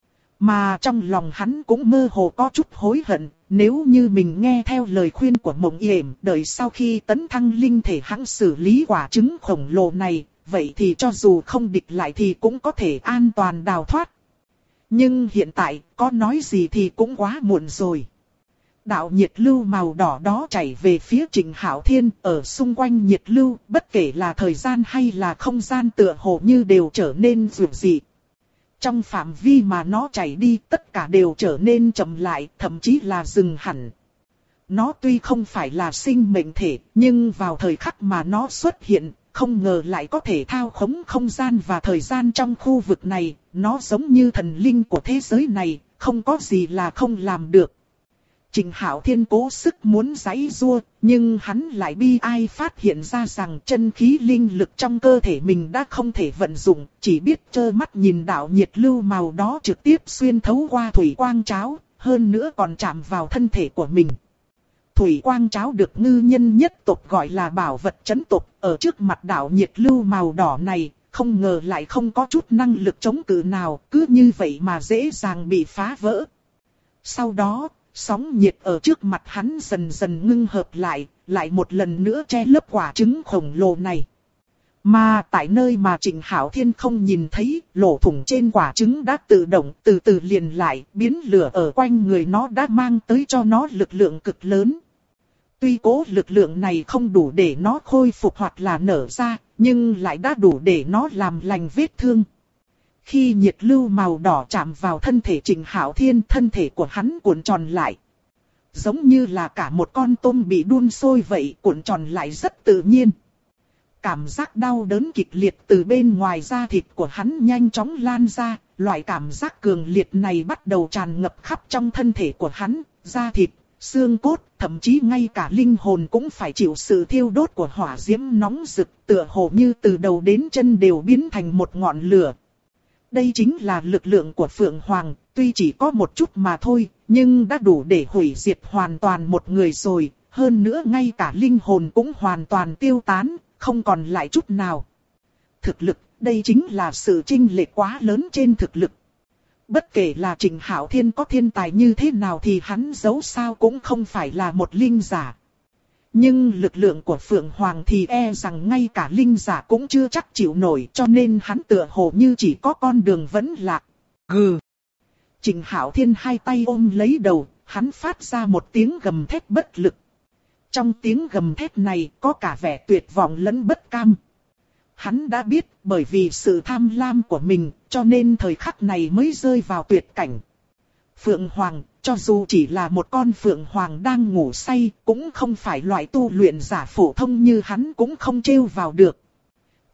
Speaker 1: Mà trong lòng hắn cũng mơ hồ có chút hối hận, nếu như mình nghe theo lời khuyên của Mộng Yểm, đợi sau khi tấn thăng linh thể hắn xử lý quả trứng khổng lồ này, vậy thì cho dù không địch lại thì cũng có thể an toàn đào thoát. Nhưng hiện tại, có nói gì thì cũng quá muộn rồi. Đạo nhiệt lưu màu đỏ đó chảy về phía Trình Hạo Thiên, ở xung quanh nhiệt lưu, bất kể là thời gian hay là không gian tựa hồ như đều trở nên dịu dị. Trong phạm vi mà nó chảy đi, tất cả đều trở nên chậm lại, thậm chí là dừng hẳn. Nó tuy không phải là sinh mệnh thể, nhưng vào thời khắc mà nó xuất hiện, không ngờ lại có thể thao khống không gian và thời gian trong khu vực này, nó giống như thần linh của thế giới này, không có gì là không làm được. Trình Hạo Thiên cố sức muốn giãy giụa, nhưng hắn lại bi ai phát hiện ra rằng chân khí linh lực trong cơ thể mình đã không thể vận dụng, chỉ biết trơ mắt nhìn đạo nhiệt lưu màu đó trực tiếp xuyên thấu qua thủy quang cháo, hơn nữa còn chạm vào thân thể của mình. Thủy quang cháo được ngư nhân nhất tộc gọi là bảo vật trấn tộc, ở trước mặt đạo nhiệt lưu màu đỏ này, không ngờ lại không có chút năng lực chống cự nào, cứ như vậy mà dễ dàng bị phá vỡ. Sau đó, sóng nhiệt ở trước mặt hắn dần dần ngưng hợp lại một lần nữa che lấp quả trứng khổng lồ này. Mà tại nơi mà Trình Hạo Thiên không nhìn thấy, lỗ thủng trên quả trứng đã tự động từ từ liền lại, biến lửa ở quanh người nó đã mang tới cho nó lực lượng cực lớn. Tuy cố lực lượng này không đủ để nó khôi phục hoặc là nở ra, nhưng lại đã đủ để nó làm lành vết thương. Khi nhiệt lưu màu đỏ chạm vào thân thể Trình Hạo Thiên, thân thể của hắn cuộn tròn lại. Giống như là cả một con tôm bị đun sôi vậy, cuộn tròn lại rất tự nhiên. Cảm giác đau đớn kịch liệt từ bên ngoài da thịt của hắn nhanh chóng lan ra, loại cảm giác cường liệt này bắt đầu tràn ngập khắp trong thân thể của hắn, da thịt, xương cốt, thậm chí ngay cả linh hồn cũng phải chịu sự thiêu đốt của hỏa diễm nóng rực, tựa hồ như từ đầu đến chân đều biến thành một ngọn lửa. Đây chính là lực lượng của Phượng Hoàng, tuy chỉ có một chút mà thôi, nhưng đã đủ để hủy diệt hoàn toàn một người rồi, hơn nữa ngay cả linh hồn cũng hoàn toàn tiêu tán, không còn lại chút nào. Thực lực, đây chính là sự chênh lệch quá lớn trên thực lực. Bất kể là Trình Hạo Thiên có thiên tài như thế nào thì hắn dẫu sao cũng không phải là một linh giả. Nhưng lực lượng của Phượng Hoàng thì e rằng ngay cả linh giả cũng chưa chắc chịu nổi, cho nên hắn tựa hồ như chỉ có con đường vẫn lạc. Gừ. Trình Hạo Thiên hai tay ôm lấy đầu, hắn phát ra một tiếng gầm thét bất lực. Trong tiếng gầm thét này có cả vẻ tuyệt vọng lẫn bất cam. Hắn đã biết bởi vì sự tham lam của mình, cho nên thời khắc này mới rơi vào tuyệt cảnh. Phượng Hoàng, cho dù chỉ là một con Phượng Hoàng đang ngủ say, cũng không phải loại tu luyện giả phổ thông như hắn cũng không trêu vào được.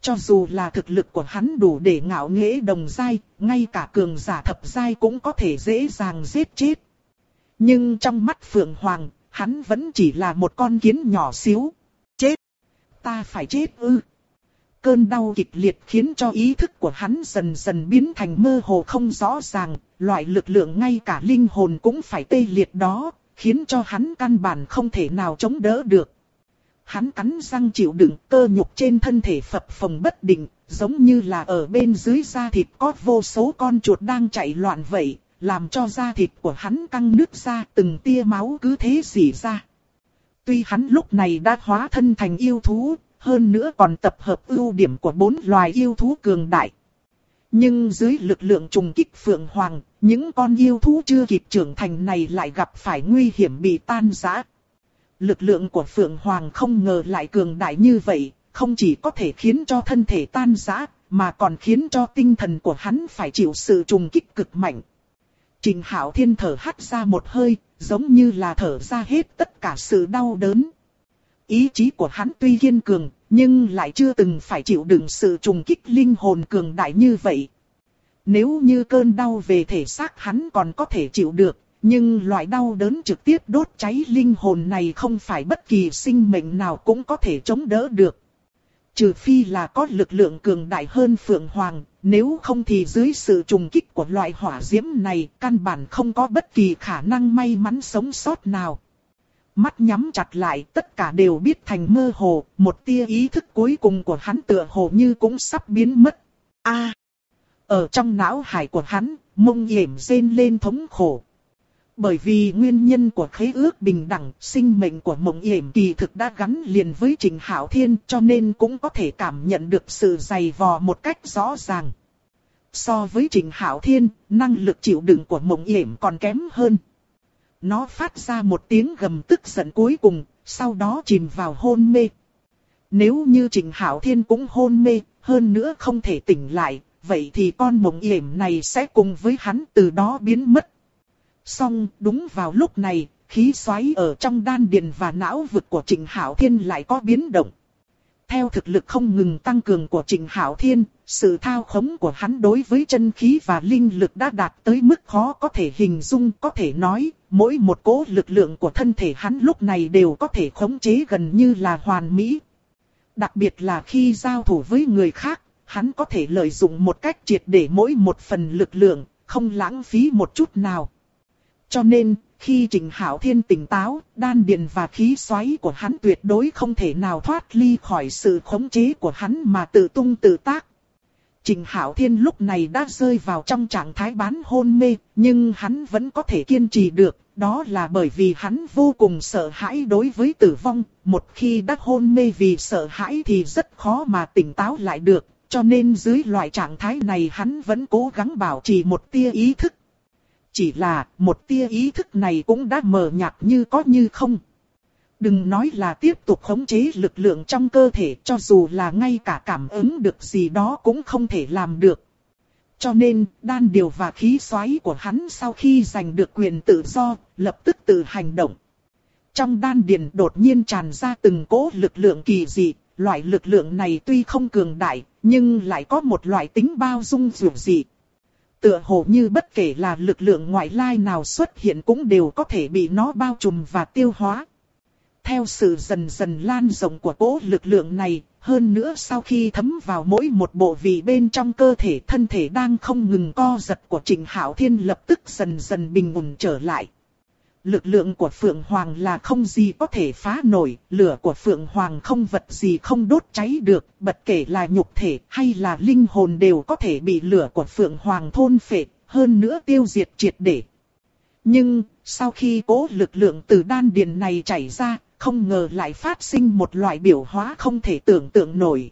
Speaker 1: Cho dù là thực lực của hắn đủ để ngạo nghễ đồng giai, ngay cả cường giả thập giai cũng có thể dễ dàng giết chết. Nhưng trong mắt Phượng Hoàng, hắn vẫn chỉ là một con kiến nhỏ xíu. Chết! Ta phải chết ư! Cơn đau kịch liệt khiến cho ý thức của hắn dần dần biến thành mơ hồ không rõ ràng, loại lực lượng ngay cả linh hồn cũng phải tê liệt đó, khiến cho hắn căn bản không thể nào chống đỡ được. Hắn cắn răng chịu đựng, cơ nhục trên thân thể phập phồng bất định, giống như là ở bên dưới da thịt có vô số con chuột đang chạy loạn vậy, làm cho da thịt của hắn căng nứt ra, từng tia máu cứ thế rỉ ra. Tuy hắn lúc này đã hóa thân thành yêu thú, hơn nữa còn tập hợp ưu điểm của 4 loài yêu thú cường đại. Nhưng dưới lực lượng trùng kích Phượng Hoàng, những con yêu thú chưa kịp trưởng thành này lại gặp phải nguy hiểm bị tan rã. Lực lượng của Phượng Hoàng không ngờ lại cường đại như vậy, không chỉ có thể khiến cho thân thể tan rã, mà còn khiến cho tinh thần của hắn phải chịu sự trùng kích cực mạnh. Trình Hạo Thiên thở hắt ra một hơi, giống như là thở ra hết tất cả sự đau đớn. Ý chí của hắn tuy kiên cường, nhưng lại chưa từng phải chịu đựng sự trùng kích linh hồn cường đại như vậy. Nếu như cơn đau về thể xác hắn còn có thể chịu được, nhưng loại đau đớn trực tiếp đốt cháy linh hồn này không phải bất kỳ sinh mệnh nào cũng có thể chống đỡ được. Trừ phi là có lực lượng cường đại hơn Phượng Hoàng, nếu không thì dưới sự trùng kích của loại hỏa diễm này, căn bản không có bất kỳ khả năng may mắn sống sót nào. Mắt nhắm chặt lại, tất cả đều biết thành mơ hồ, một tia ý thức cuối cùng của hắn tựa hồ như cũng sắp biến mất. Ở trong não hải của hắn, Mông Yểm rên lên thống khổ. Bởi vì nguyên nhân của khế ước bình đẳng, sinh mệnh của Mộng Yểm kỳ thực đã gắn liền với Trình Hạo Thiên, cho nên cũng có thể cảm nhận được sự dày vò một cách rõ ràng. So với Trình Hạo Thiên, năng lực chịu đựng của Mộng Yểm còn kém hơn. Nó phát ra một tiếng gầm tức giận cuối cùng, sau đó chìm vào hôn mê. Nếu như Trình Hạo Thiên cũng hôn mê, hơn nữa không thể tỉnh lại, vậy thì con Mộng Yểm này sẽ cùng với hắn từ đó biến mất. Song đúng vào lúc này, khí xoáy ở trong đan điền và não vực của Trình Hạo Thiên lại có biến động. Theo thực lực không ngừng tăng cường của Trình Hạo Thiên, sự thao khống của hắn đối với chân khí và linh lực đã đạt tới mức khó có thể hình dung, có thể nói, mỗi một cỗ lực lượng của thân thể hắn lúc này đều có thể khống chế gần như là hoàn mỹ. Đặc biệt là khi giao thủ với người khác, hắn có thể lợi dụng một cách triệt để mỗi một phần lực lượng, không lãng phí một chút nào. Cho nên, khi Trình Hạo Thiên tỉnh táo, đan điền và khí xoáy của hắn tuyệt đối không thể nào thoát ly khỏi sự khống chế của hắn mà tự tung tự tác. Trình Hạo Thiên lúc này đã rơi vào trong trạng thái bán hôn mê, nhưng hắn vẫn có thể kiên trì được, đó là bởi vì hắn vô cùng sợ hãi đối với tử vong, một khi đã hôn mê vì sợ hãi thì rất khó mà tỉnh táo lại được, cho nên dưới loại trạng thái này hắn vẫn cố gắng bảo trì một tia ý thức. Chỉ là một tia ý thức này cũng đã mờ nhạt như có như không. Đừng nói là tiếp tục khống chế lực lượng trong cơ thể, cho dù là ngay cả cảm ứng được gì đó cũng không thể làm được. Cho nên, đan điền và khí xoáy của hắn sau khi giành được quyền tự do, lập tức tự hành động. Trong đan điền đột nhiên tràn ra từng cỗ lực lượng kỳ dị, loại lực lượng này tuy không cường đại, nhưng lại có một loại tính bao dung dịu dị. Tựa hồ như bất kể là lực lượng ngoại lai nào xuất hiện cũng đều có thể bị nó bao trùm và tiêu hóa. Theo sự dần dần lan rộng của cỗ lực lượng này, hơn nữa sau khi thấm vào mỗi một bộ vị bên trong cơ thể, thân thể đang không ngừng co giật của Trình Hạo Thiên lập tức dần dần bình ổn trở lại. Lực lượng của Phượng Hoàng là không gì có thể phá nổi, lửa của Phượng Hoàng không vật gì không đốt cháy được, bất kể là nhục thể hay là linh hồn đều có thể bị lửa của Phượng Hoàng thôn phệ, hơn nữa tiêu diệt triệt để. Nhưng, sau khi cỗ lực lượng từ đan điền này chảy ra, không ngờ lại phát sinh một loại biểu hóa không thể tưởng tượng nổi.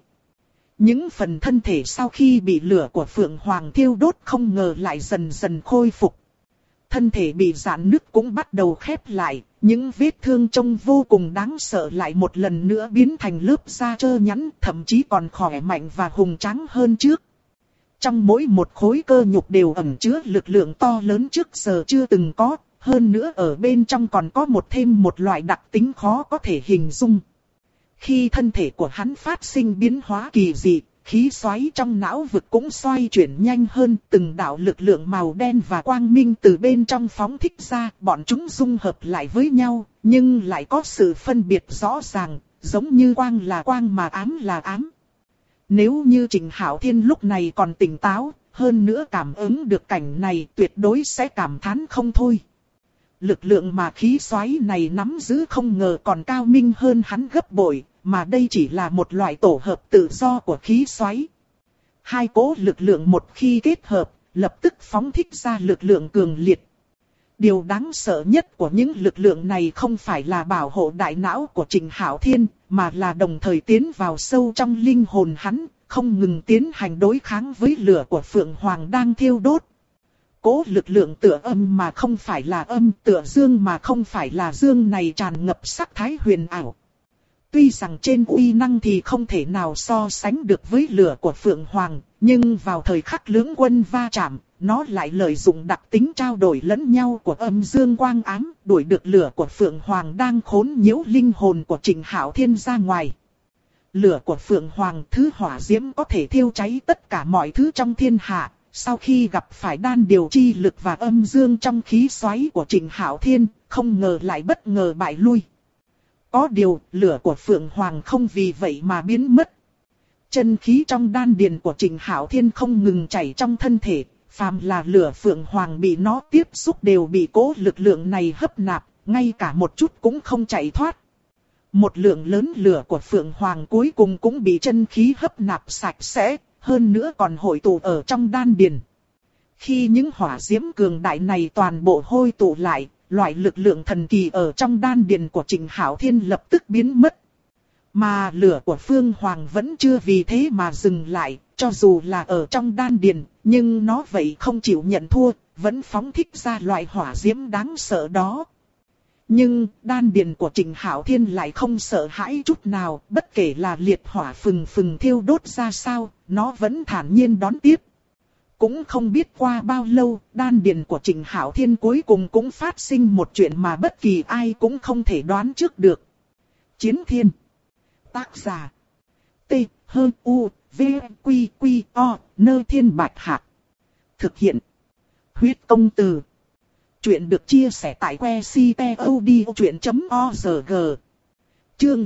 Speaker 1: Những phần thân thể sau khi bị lửa của Phượng Hoàng thiêu đốt không ngờ lại dần dần khôi phục. Thân thể bị rạn nứt cũng bắt đầu khép lại, những vết thương trông vô cùng đáng sợ lại một lần nữa biến thành lớp da trơ nhẵn, thậm chí còn khỏe mạnh và hùng tráng hơn trước. Trong mỗi một khối cơ nhục đều ẩn chứa lực lượng to lớn trước giờ chưa từng có, hơn nữa ở bên trong còn có thêm một loại đặc tính khó có thể hình dung. Khi thân thể của hắn phát sinh biến hóa kỳ dị, khí xoáy trong não vực cũng xoay chuyển nhanh hơn, từng đạo lực lượng màu đen và quang minh từ bên trong phóng thích ra, bọn chúng dung hợp lại với nhau, nhưng lại có sự phân biệt rõ ràng, giống như quang là quang mà ám là ám. Nếu như Trình Hạo Thiên lúc này còn tỉnh táo, hơn nữa cảm ứng được cảnh này, tuyệt đối sẽ cảm thán không thôi. Lực lượng mà khí xoáy này nắm giữ không ngờ còn cao minh hơn hắn gấp bội, mà đây chỉ là một loại tổ hợp tự do của khí xoáy. Hai cỗ lực lượng một khi kết hợp, lập tức phóng thích ra lực lượng cường liệt. Điều đáng sợ nhất của những lực lượng này không phải là bảo hộ đại não của Trình Hạo Thiên, mà là đồng thời tiến vào sâu trong linh hồn hắn, không ngừng tiến hành đối kháng với lửa của Phượng Hoàng đang thiêu đốt. Cố lực lượng tựa âm mà không phải là âm, tựa dương mà không phải là dương này tràn ngập sắc thái huyền ảo. Tuy rằng trên uy năng thì không thể nào so sánh được với lửa của Phượng Hoàng, nhưng vào thời khắc lưỡng quân va chạm, nó lại lợi dụng đặc tính trao đổi lẫn nhau của âm dương quang ám, đuổi được lửa của Phượng Hoàng đang khốn nhiễu linh hồn của Trình Hạo Thiên ra ngoài. Lửa của Phượng Hoàng, thứ hỏa diễm có thể thiêu cháy tất cả mọi thứ trong thiên hạ. Sau khi gặp phải đan điều chi lực và âm dương trong khí xoáy của Trình Hạo Thiên, không ngờ lại bất ngờ bại lui. Có điều, lửa của Phượng Hoàng không vì vậy mà biến mất. Chân khí trong đan điền của Trình Hạo Thiên không ngừng chảy trong thân thể, phàm là lửa Phượng Hoàng bị nó tiếp xúc đều bị cố lực lượng này hấp nạp, ngay cả một chút cũng không chạy thoát. Một lượng lớn lửa của Phượng Hoàng cuối cùng cũng bị chân khí hấp nạp sạch sẽ, hơn nữa còn hội tụ ở trong đan điền. Khi những hỏa diễm cường đại này toàn bộ hội tụ lại, loại lực lượng thần kỳ ở trong đan điền của Trình Hạo Thiên lập tức biến mất. Mà lửa của Phượng Hoàng vẫn chưa vì thế mà dừng lại, cho dù là ở trong đan điền, nhưng nó vậy không chịu nhận thua, vẫn phóng thích ra loại hỏa diễm đáng sợ đó. Nhưng đan điền của Trình Hạo Thiên lại không sợ hãi chút nào, bất kể là liệt hỏa phừng phừng thiêu đốt ra sao, nó vẫn thản nhiên đón tiếp. Cũng không biết qua bao lâu, đan điền của Trình Hạo Thiên cuối cùng cũng phát sinh một chuyện mà bất kỳ ai cũng không thể đoán trước được. Chiến Thiên. Tác giả. T. H. U. V. Q. Q. O. Nơ Thiên Bạch Hạc. Thực hiện. Huyết Công Từ. Chuyện được chia sẻ tại website.odchuyện.org. Chương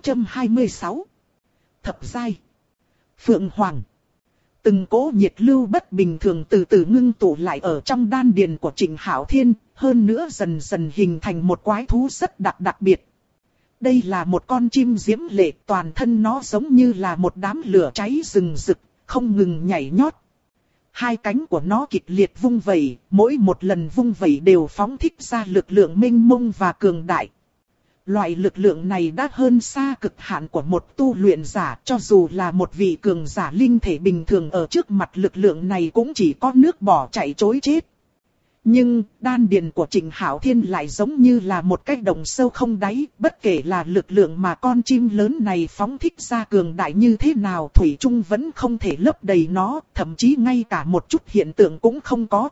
Speaker 1: 626. Thập giai. Phượng Hoàng. Từng cỗ nhiệt lưu bất bình thường từ từ ngưng tụ lại ở trong đan điền của Trình Hạo Thiên, hơn nữa dần dần hình thành một quái thú rất đặc biệt. Đây là một con chim diễm lệ, toàn thân nó giống như là một đám lửa cháy rừng rực, không ngừng nhảy nhót. Hai cánh của nó kịch liệt vung vẩy, mỗi một lần vung vẩy đều phóng thích ra lực lượng mênh mông và cường đại. Loại lực lượng này đã hơn xa cực hạn của một tu luyện giả, cho dù là một vị cường giả linh thể bình thường ở trước mặt lực lượng này cũng chỉ có nước bỏ chạy trối chết. Nhưng đan điền của Trình Hạo Thiên lại giống như là một cái đồng sâu không đáy, bất kể là lực lượng mà con chim lớn này phóng thích ra cường đại như thế nào, thủy chung vẫn không thể lấp đầy nó, thậm chí ngay cả một chút hiện tượng cũng không có.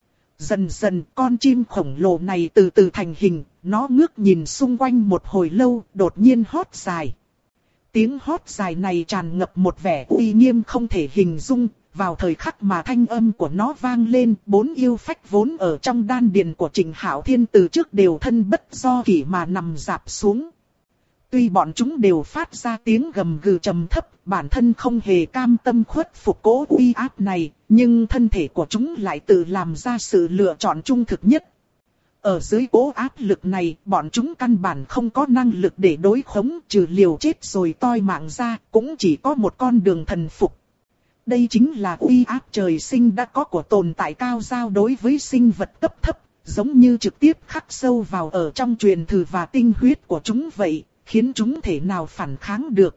Speaker 1: Dần dần con chim khổng lồ này từ từ thành hình, nó ngước nhìn xung quanh một hồi lâu, đột nhiên hót dài. Tiếng hót dài này tràn ngập một vẻ uy nghiêm không thể hình dung. Vào thời khắc mà thanh âm của nó vang lên, bốn yêu phách vốn ở trong đan điền của Trình Hạo Thiên từ trước đều thân bất do kỷ mà nằm rạp xuống. Tuy bọn chúng đều phát ra tiếng gầm gừ trầm thấp, bản thân không hề cam tâm khuất phục cỗ uy áp này, nhưng thân thể của chúng lại tự làm ra sự lựa chọn trung thực nhất. Ở dưới cỗ áp lực này, bọn chúng căn bản không có năng lực để đối khống, trừ liều chết rồi toi mạng ra, cũng chỉ có một con đường thần phục. Đây chính là uy áp trời sinh đã có của tồn tại cao giao đối với sinh vật cấp thấp, giống như trực tiếp khắc sâu vào ở trong truyền thừa và tinh huyết của chúng vậy, khiến chúng thể nào phản kháng được.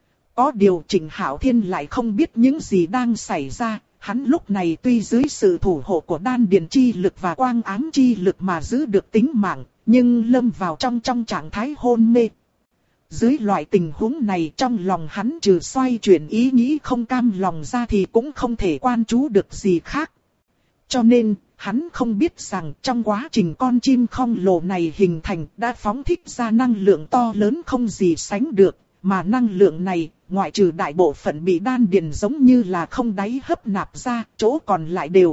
Speaker 1: Có điều Trình Hạo Thiên lại không biết những gì đang xảy ra, hắn lúc này tuy dưới sự thủ hộ của đan điền chi lực và quang ám chi lực mà giữ được tính mạng, nhưng lâm vào trong trạng thái hôn mê. Dưới loại tình huống này trong lòng hắn trừ xoay chuyển ý nghĩ không cam lòng ra thì cũng không thể quan chú được gì khác. Cho nên, hắn không biết rằng trong quá trình con chim khổng lồ này hình thành đã phóng thích ra năng lượng to lớn không gì sánh được, mà năng lượng này ngoại trừ đại bộ phận bị đan điền giống như là không đáy hấp nạp ra, chỗ còn lại đều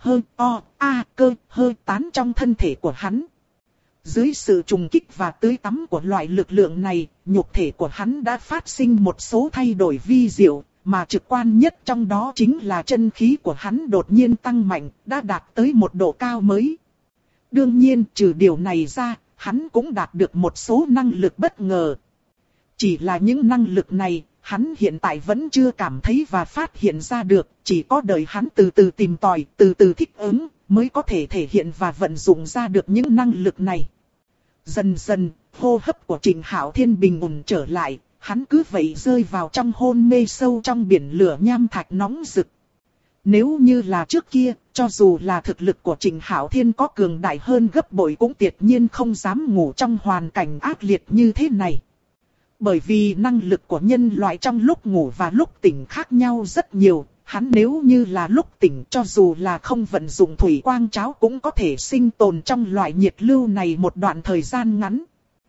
Speaker 1: cơ hơi tán trong thân thể của hắn. Dưới sự trùng kích và tưới tắm của loại lực lượng này, nhục thể của hắn đã phát sinh một số thay đổi vi diệu, mà trực quan nhất trong đó chính là chân khí của hắn đột nhiên tăng mạnh, đã đạt tới một độ cao mới. Đương nhiên, trừ điều này ra, hắn cũng đạt được một số năng lực bất ngờ. Chỉ là những năng lực này, hắn hiện tại vẫn chưa cảm thấy và phát hiện ra được, chỉ có đợi hắn từ từ tìm tòi, từ từ thích ứng, mới có thể thể hiện và vận dụng ra được những năng lực này. Dần dần, hô hấp của Trịnh Hạo Thiên bình ổn trở lại, hắn cứ vậy rơi vào trong hôn mê sâu trong biển lửa nham thạch nóng rực. Nếu như là trước kia, cho dù là thực lực của Trịnh Hạo Thiên có cường đại hơn gấp bội cũng tuyệt nhiên không dám ngủ trong hoàn cảnh ác liệt như thế này. Bởi vì năng lực của nhân loại trong lúc ngủ và lúc tỉnh khác nhau rất nhiều, hắn nếu như là lúc tỉnh cho dù là không vận dụng thủy quang cháo cũng có thể sinh tồn trong loại nhiệt lưu này một đoạn thời gian ngắn.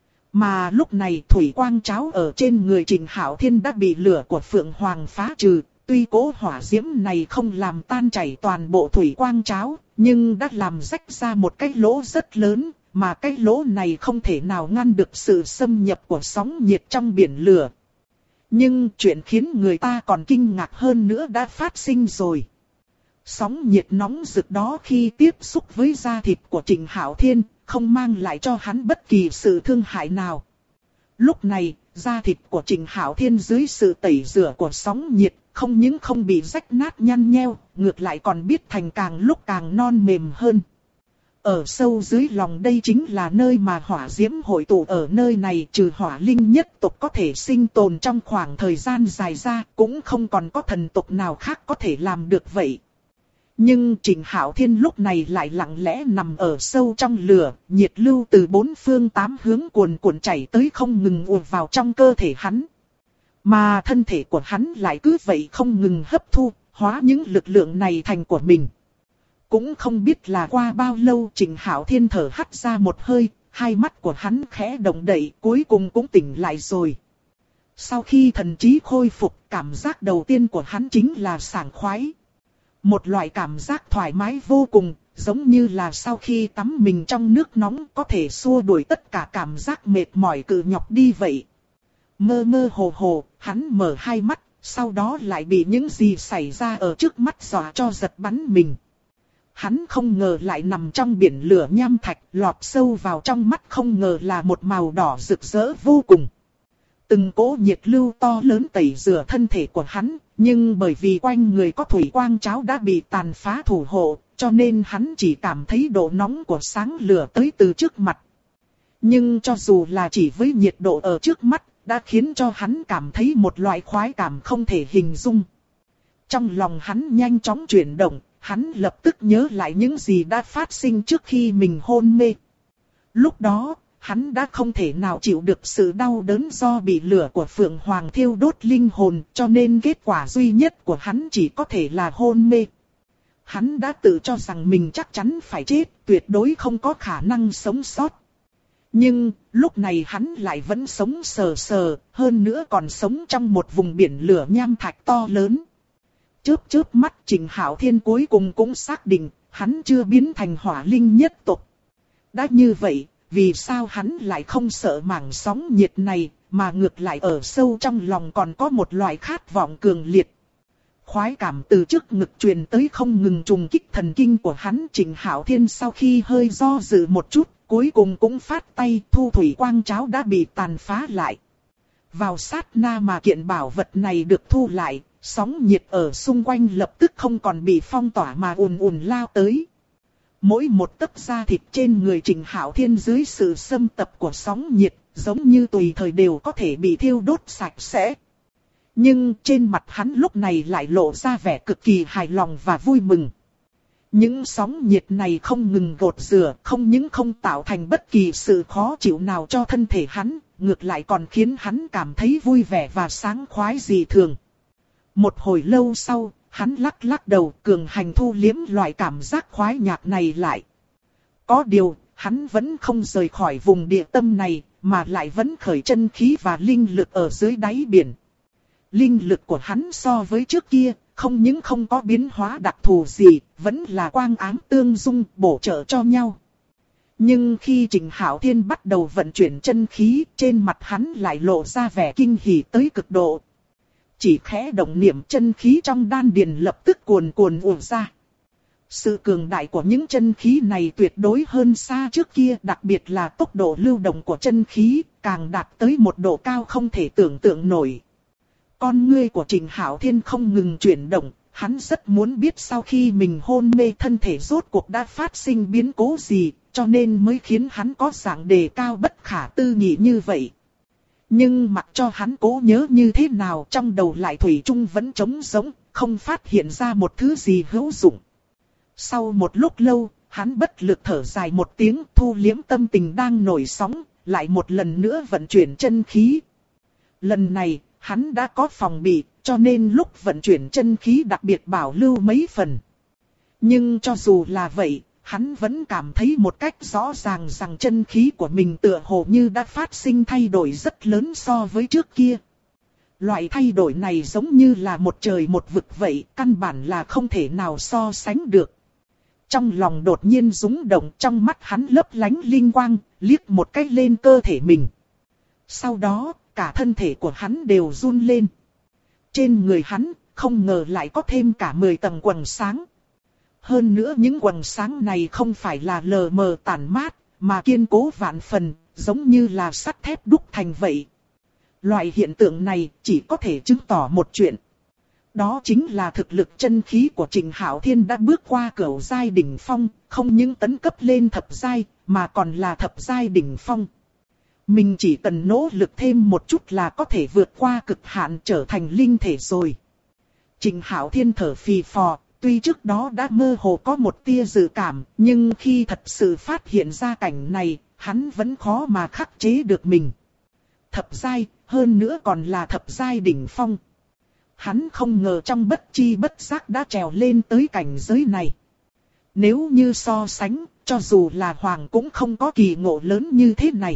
Speaker 1: Mà lúc này thủy quang cháo ở trên người Trịnh Hạo Thiên đã bị lửa của Phượng Hoàng phá trừ, tuy cỗ hỏa diễm này không làm tan chảy toàn bộ thủy quang cháo, nhưng đã làm rách ra một cái lỗ rất lớn, mà cái lỗ này không thể nào ngăn được sự xâm nhập của sóng nhiệt trong biển lửa. Nhưng chuyện khiến người ta còn kinh ngạc hơn nữa đã phát sinh rồi. Sóng nhiệt nóng rực đó khi tiếp xúc với da thịt của Trịnh Hạo Thiên, không mang lại cho hắn bất kỳ sự thương hại nào. Lúc này, da thịt của Trịnh Hạo Thiên dưới sự tẩy rửa của sóng nhiệt, không những không bị rách nát nhăn nheo, ngược lại còn biết thành càng lúc càng non mềm hơn. Ở sâu dưới lòng đây chính là nơi mà hỏa diễm hội tụ, ở nơi này trừ hỏa linh nhất tộc có thể sinh tồn trong khoảng thời gian dài ra, cũng không còn có thần tộc nào khác có thể làm được vậy. Nhưng Trịnh Hạo Thiên lúc này lại lặng lẽ nằm ở sâu trong lửa, nhiệt lưu từ bốn phương tám hướng cuồn cuộn chảy tới không ngừng ùa vào trong cơ thể hắn. Mà thân thể của hắn lại cứ vậy không ngừng hấp thu, hóa những lực lượng này thành của mình. Cũng không biết là qua bao lâu Trịnh Hạo Thiên thở hắt ra một hơi, hai mắt của hắn khẽ động đậy, cuối cùng cũng tỉnh lại rồi. Sau khi thần trí khôi phục, cảm giác đầu tiên của hắn chính là sảng khoái. Một loại cảm giác thoải mái vô cùng, giống như là sau khi tắm mình trong nước nóng có thể xua đuổi tất cả cảm giác mệt mỏi cự nhọc đi vậy. Mơ mơ hồ hồ, hắn mở hai mắt, sau đó lại bị những gì xảy ra ở trước mắt dọa cho giật bắn mình. Hắn không ngờ lại nằm trong biển lửa nham thạch, lọt sâu vào trong mắt không ngờ là một màu đỏ rực rỡ vô cùng. Từng cỗ nhiệt lưu to lớn tẩy rửa thân thể của hắn, nhưng bởi vì quanh người có thủy quang cháo đã bị tàn phá thủ hộ, cho nên hắn chỉ cảm thấy độ nóng của sáng lửa tới từ trước mặt. Nhưng cho dù là chỉ với nhiệt độ ở trước mắt, đã khiến cho hắn cảm thấy một loại khoái cảm không thể hình dung. Trong lòng hắn nhanh chóng chuyển động, hắn lập tức nhớ lại những gì đã phát sinh trước khi mình hôn mê. Lúc đó, hắn đã không thể nào chịu được sự đau đớn do bị lửa của Phượng Hoàng thiêu đốt linh hồn, cho nên kết quả duy nhất của hắn chỉ có thể là hôn mê. Hắn đã tự cho rằng mình chắc chắn phải chết, tuyệt đối không có khả năng sống sót. Nhưng, lúc này hắn lại vẫn sống sờ sờ, hơn nữa còn sống trong một vùng biển lửa nham thạch to lớn. Chớp mắt Trịnh Hạo Thiên cuối cùng cũng xác định, hắn chưa biến thành hỏa linh nhất tộc. Đã như vậy, vì sao hắn lại không sợ mảng sóng nhiệt này, mà ngược lại ở sâu trong lòng còn có một loại khát vọng cường liệt. Khoái cảm từ trước ngực truyền tới không ngừng trùng kích thần kinh của hắn. Trịnh Hạo Thiên sau khi hơi do dự một chút, cuối cùng cũng phát tay thu thủy quang cháo đã bị tàn phá lại. Vào sát na mà kiện bảo vật này được thu lại, sóng nhiệt ở xung quanh lập tức không còn bị phong tỏa mà ùn ùn lao tới. Mỗi một tấc da thịt trên người Trịnh Hạo Thiên dưới sự xâm tập của sóng nhiệt, giống như tùy thời đều có thể bị thiêu đốt sạch sẽ. Nhưng trên mặt hắn lúc này lại lộ ra vẻ cực kỳ hài lòng và vui mừng. Những sóng nhiệt này không ngừng gột rửa, không những không tạo thành bất kỳ sự khó chịu nào cho thân thể hắn, ngược lại còn khiến hắn cảm thấy vui vẻ và sáng khoái dị thường. Một hồi lâu sau, hắn lắc lắc đầu cường hành thu liếm loại cảm giác khoái nhạc này lại. Có điều, hắn vẫn không rời khỏi vùng địa tâm này, mà lại vẫn khởi chân khí và linh lực ở dưới đáy biển. Linh lực của hắn so với trước kia, không những không có biến hóa đặc thù gì, vẫn là quang ám tương dung bổ trợ cho nhau. Nhưng khi Trình Hạo Thiên bắt đầu vận chuyển chân khí, trên mặt hắn lại lộ ra vẻ kinh hỉ tới cực độ. Chỉ khẽ động niệm, chân khí trong đan điền lập tức cuồn cuộn ùa ra. Sự cường đại của những chân khí này tuyệt đối hơn xa trước kia, đặc biệt là tốc độ lưu động của chân khí, càng đạt tới một độ cao không thể tưởng tượng nổi. Con ngươi của Trình Hạo Thiên không ngừng chuyển động, hắn rất muốn biết sau khi mình hôn mê thân thể rốt cuộc đã phát sinh biến cố gì, cho nên mới khiến hắn có dạng đề cao bất khả tư nghị như vậy. Nhưng mặc cho hắn cố nhớ như thế nào, trong đầu lại thủy chung vẫn trống rỗng, không phát hiện ra một thứ gì hữu dụng. Sau một lúc lâu, hắn bất lực thở dài một tiếng, thu liếm tâm tình đang nổi sóng, lại một lần nữa vận chuyển chân khí. Lần này, hắn đã có phòng bị, cho nên lúc vận chuyển chân khí đặc biệt bảo lưu mấy phần. Nhưng cho dù là vậy, hắn vẫn cảm thấy một cách rõ ràng rằng chân khí của mình tựa hồ như đã phát sinh thay đổi rất lớn so với trước kia. Loại thay đổi này giống như là một trời một vực vậy, căn bản là không thể nào so sánh được. Trong lòng đột nhiên rung động, trong mắt hắn lấp lánh linh quang, liếc một cái lên cơ thể mình. Sau đó, cả thân thể của hắn đều run lên. Trên người hắn, không ngờ lại có thêm cả 10 tầng quầng sáng. Hơn nữa những quầng sáng này không phải là lờ mờ tản mát, mà kiên cố vạn phần, giống như là sắt thép đúc thành vậy. Loại hiện tượng này chỉ có thể chứng tỏ một chuyện. Đó chính là thực lực chân khí của Trình Hạo Thiên đã bước qua cửu giai đỉnh phong, không những tấn cấp lên thập giai, mà còn là thập giai đỉnh phong. Mình chỉ cần nỗ lực thêm một chút là có thể vượt qua cực hạn trở thành linh thể rồi. Trình Hạo Thiên thở phì phò, tuy trước đó đã mơ hồ có một tia dự cảm, nhưng khi thật sự phát hiện ra cảnh này, hắn vẫn khó mà khắc chế được mình. Thập giai, hơn nữa còn là thập giai đỉnh phong. Hắn không ngờ trong bất chi bất giác đã trèo lên tới cảnh giới này. Nếu như so sánh, cho dù là Hoàng cũng không có kỳ ngộ lớn như thế này.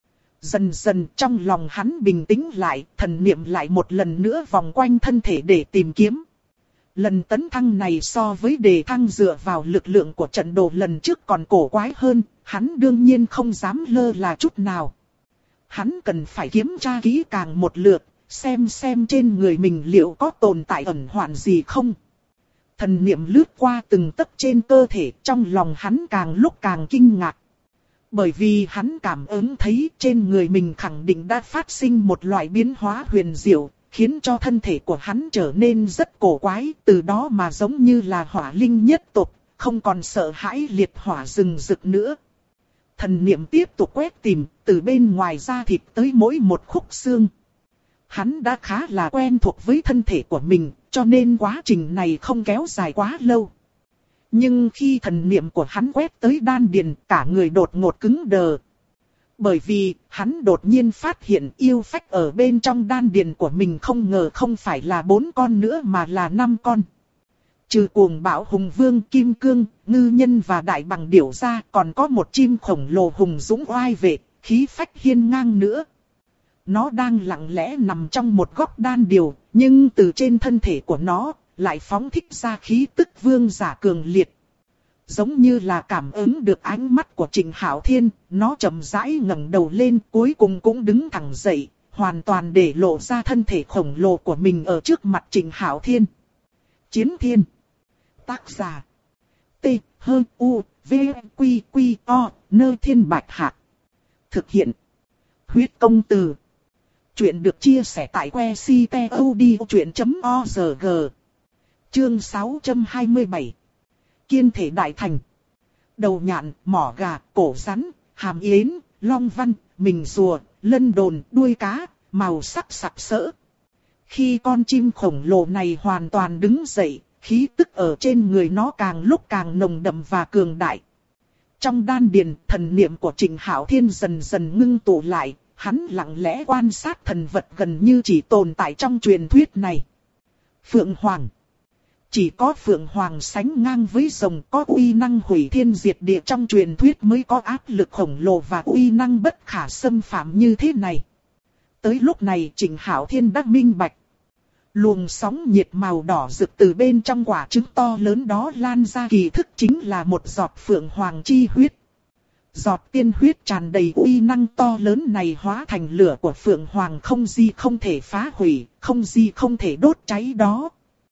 Speaker 1: Dần dần trong lòng hắn bình tĩnh lại, thần niệm lại một lần nữa vòng quanh thân thể để tìm kiếm. Lần tấn thăng này so với đề thăng dựa vào lực lượng của trận đồ lần trước còn cổ quái hơn, hắn đương nhiên không dám lơ là chút nào. Hắn cần phải kiểm tra kỹ càng một lượt, xem trên người mình liệu có tồn tại ẩn hoạn gì không. Thần niệm lướt qua từng tấc trên cơ thể, trong lòng hắn càng lúc càng kinh ngạc. Bởi vì hắn cảm ứng thấy trên người mình khẳng định đã phát sinh một loại biến hóa huyền diệu, khiến cho thân thể của hắn trở nên rất cổ quái, từ đó mà giống như là hỏa linh nhất tộc, không còn sợ hãi liệt hỏa rừng rực nữa. Thần niệm tiếp tục quét tìm, từ bên ngoài da thịt tới mỗi một khúc xương. Hắn đã khá là quen thuộc với thân thể của mình, cho nên quá trình này không kéo dài quá lâu. Nhưng khi thần niệm của hắn quét tới đan điền, cả người đột ngột cứng đờ. Bởi vì, hắn đột nhiên phát hiện yêu phách ở bên trong đan điền của mình không ngờ không phải là 4 con nữa mà là 5 con. Trừ Cuồng Bạo Hùng Vương, Kim Cương, Ngư Nhân và Đại Bằng Điểu ra, còn có một chim khổng lồ hùng dũng oai vệ, khí phách hiên ngang nữa. Nó đang lặng lẽ nằm trong một góc đan điền, nhưng từ trên thân thể của nó lại phóng thích ra khí tức vương giả cường liệt. Giống như là cảm ứng được ánh mắt của Trình Hạo Thiên, nó chậm rãi ngẩng đầu lên, cuối cùng cũng đứng thẳng dậy, hoàn toàn để lộ ra thân thể khổng lồ của mình ở trước mặt Trình Hạo Thiên. Chiến Thiên. Tác giả: T H U V Q Q O Nơi Thiên Bạch Hạc. Thực hiện: Huyết Công Từ. Chuyện được chia sẻ tại website.odchuyện.org. Chương 627. Kiên thể đại thành. Đầu nhạn, mỏ gà, cổ rắn, hàm yến, long văn, mình rùa, lân đồn, đuôi cá, màu sắc sặc sỡ. Khi con chim khổng lồ này hoàn toàn đứng dậy, khí tức ở trên người nó càng lúc càng nồng đậm và cường đại. Trong đan điền, thần niệm của Trình Hạo Thiên dần dần ngưng tụ lại, hắn lặng lẽ quan sát thần vật gần như chỉ tồn tại trong truyền thuyết này. Phượng Hoàng. Chỉ có Phượng Hoàng sánh ngang với rồng, có uy năng hủy thiên diệt địa trong truyền thuyết mới có áp lực khổng lồ và uy năng bất khả xâm phạm như thế này. Tới lúc này Trình Hạo Thiên đã minh bạch. Luồng sóng nhiệt màu đỏ rực từ bên trong quả trứng to lớn đó lan ra, kỳ thực chính là một giọt phượng hoàng chi huyết. Giọt tiên huyết tràn đầy uy năng to lớn này hóa thành lửa của phượng hoàng, không gì không thể phá hủy, không gì không thể đốt cháy đó.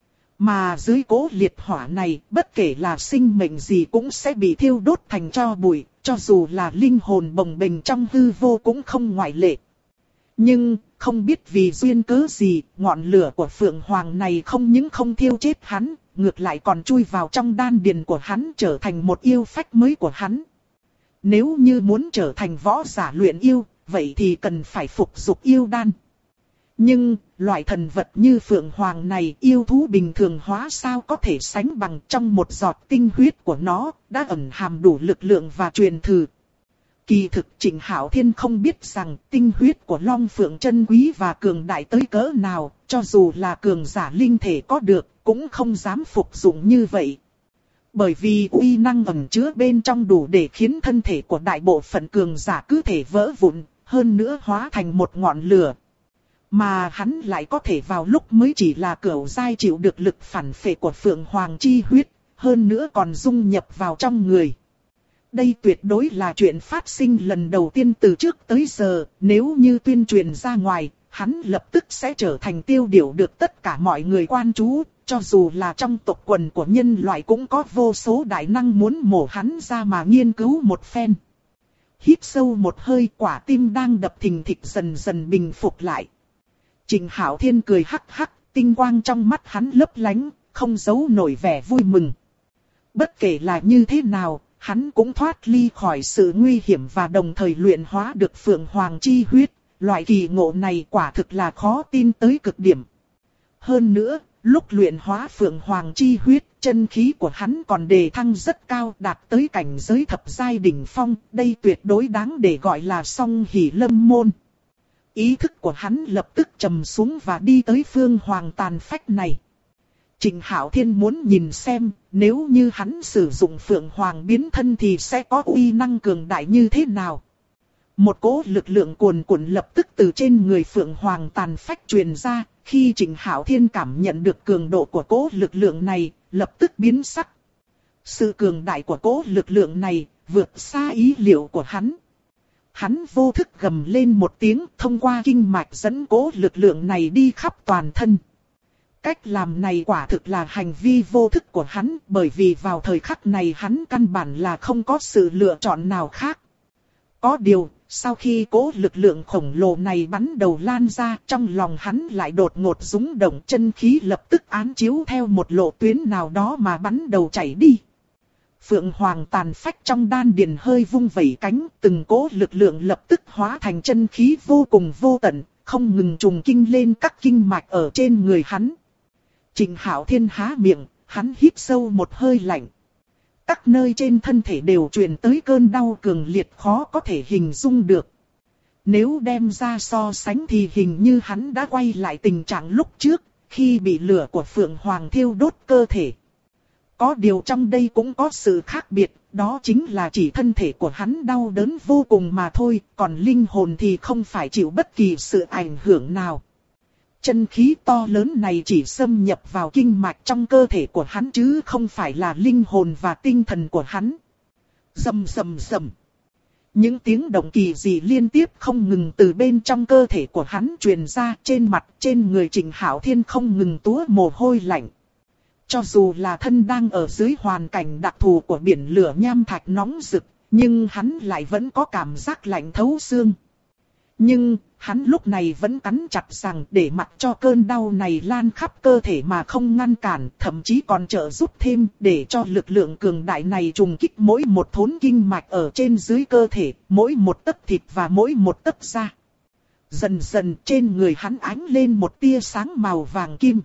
Speaker 1: Mà dưới cỗ liệt hỏa này, bất kể là sinh mệnh gì cũng sẽ bị thiêu đốt thành tro bụi, cho dù là linh hồn bồng bềnh trong hư vô cũng không ngoại lệ. Nhưng, không biết vì duyên cớ gì, ngọn lửa của Phượng Hoàng này không những không thiêu chết hắn, ngược lại còn chui vào trong đan điền của hắn, trở thành một yêu phách mới của hắn. Nếu như muốn trở thành võ giả luyện yêu, vậy thì cần phải phục dục yêu đan. Nhưng, loại thần vật như Phượng Hoàng này, yêu thú bình thường hóa sao có thể sánh bằng, trong một giọt tinh huyết của nó, đã ẩn hàm đủ lực lượng và truyền thừa. Kỳ thực Trịnh Hạo Thiên không biết rằng tinh huyết của Long Phượng chân quý và cường đại tới cỡ nào, cho dù là cường giả linh thể có được, cũng không dám phục dụng như vậy. Bởi vì uy năng ẩn chứa bên trong đủ để khiến thân thể của đại bộ phận cường giả cứ thể vỡ vụn, hơn nữa hóa thành một ngọn lửa. Mà hắn lại có thể vào lúc mới chỉ là cửu giai chịu được lực phản phệ của Phượng Hoàng chi huyết, hơn nữa còn dung nhập vào trong người. Đây tuyệt đối là chuyện phát sinh lần đầu tiên từ trước tới giờ, nếu như tuyên truyền ra ngoài, hắn lập tức sẽ trở thành tiêu điểm được tất cả mọi người quan chú, cho dù là trong tộc quần của nhân loại cũng có vô số đại năng muốn mổ hắn ra mà nghiên cứu một phen. Hít sâu một hơi, quả tim đang đập thình thịch dần dần bình phục lại. Trịnh Hạo Thiên cười hắc hắc, tinh quang trong mắt hắn lấp lánh, không giấu nổi vẻ vui mừng. Bất kể là như thế nào, hắn cũng thoát ly khỏi sự nguy hiểm và đồng thời luyện hóa được Phượng Hoàng chi huyết, loại kỳ ngộ này quả thực là khó tin tới cực điểm. Hơn nữa, lúc luyện hóa Phượng Hoàng chi huyết, chân khí của hắn còn đề thăng rất cao, đạt tới cảnh giới thập giai đỉnh phong, đây tuyệt đối đáng để gọi là song hỷ lâm môn. Ý thức của hắn lập tức trầm xuống và đi tới Phương Hoàng tàn phách này. Trịnh Hạo Thiên muốn nhìn xem, nếu như hắn sử dụng Phượng Hoàng biến thân thì sẽ có uy năng cường đại như thế nào. Một cỗ lực lượng cuồn cuộn lập tức từ trên người Phượng Hoàng tàn phách truyền ra, khi Trịnh Hạo Thiên cảm nhận được cường độ của cỗ lực lượng này, lập tức biến sắc. Sự cường đại của cỗ lực lượng này, vượt xa ý liệu của hắn. Hắn vô thức gầm lên một tiếng, thông qua kinh mạch dẫn cỗ lực lượng này đi khắp toàn thân. Cách làm này quả thực là hành vi vô thức của hắn, bởi vì vào thời khắc này hắn căn bản là không có sự lựa chọn nào khác. Có điều, sau khi cỗ lực lượng khổng lồ này bắn đầu lan ra, trong lòng hắn lại đột ngột rung động, chân khí lập tức án chiếu theo một lộ tuyến nào đó mà bắn đầu chảy đi. Phượng Hoàng tàn phách trong đan điền hơi vung vẩy cánh, từng cỗ lực lượng lập tức hóa thành chân khí vô cùng vô tận, không ngừng trùng kinh lên các kinh mạch ở trên người hắn. Trịnh Hạo Thiên há miệng, hắn hít sâu một hơi lạnh. Các nơi trên thân thể đều truyền tới cơn đau cường liệt khó có thể hình dung được. Nếu đem ra so sánh thì hình như hắn đã quay lại tình trạng lúc trước, khi bị lửa của Phượng Hoàng thiêu đốt cơ thể. Có điều trong đây cũng có sự khác biệt, đó chính là chỉ thân thể của hắn đau đớn vô cùng mà thôi, còn linh hồn thì không phải chịu bất kỳ sự ảnh hưởng nào. Chân khí to lớn này chỉ xâm nhập vào kinh mạch trong cơ thể của hắn chứ không phải là linh hồn và tinh thần của hắn. Rầm rầm rầm. Những tiếng động kỳ dị liên tiếp không ngừng từ bên trong cơ thể của hắn truyền ra, trên mặt trên người Trịnh Hạo Thiên không ngừng túa mồ hôi lạnh. Cho dù là thân đang ở dưới hoàn cảnh đặc thù của biển lửa nham thạch nóng rực, nhưng hắn lại vẫn có cảm giác lạnh thấu xương. Nhưng, hắn lúc này vẫn cắn chặt răng để mặc cho cơn đau này lan khắp cơ thể mà không ngăn cản, thậm chí còn trợ giúp thêm để cho lực lượng cường đại này trùng kích mỗi một thốn kinh mạch ở trên dưới cơ thể, mỗi một tấc thịt và mỗi một tấc da. Dần dần trên người hắn ánh lên một tia sáng màu vàng kim.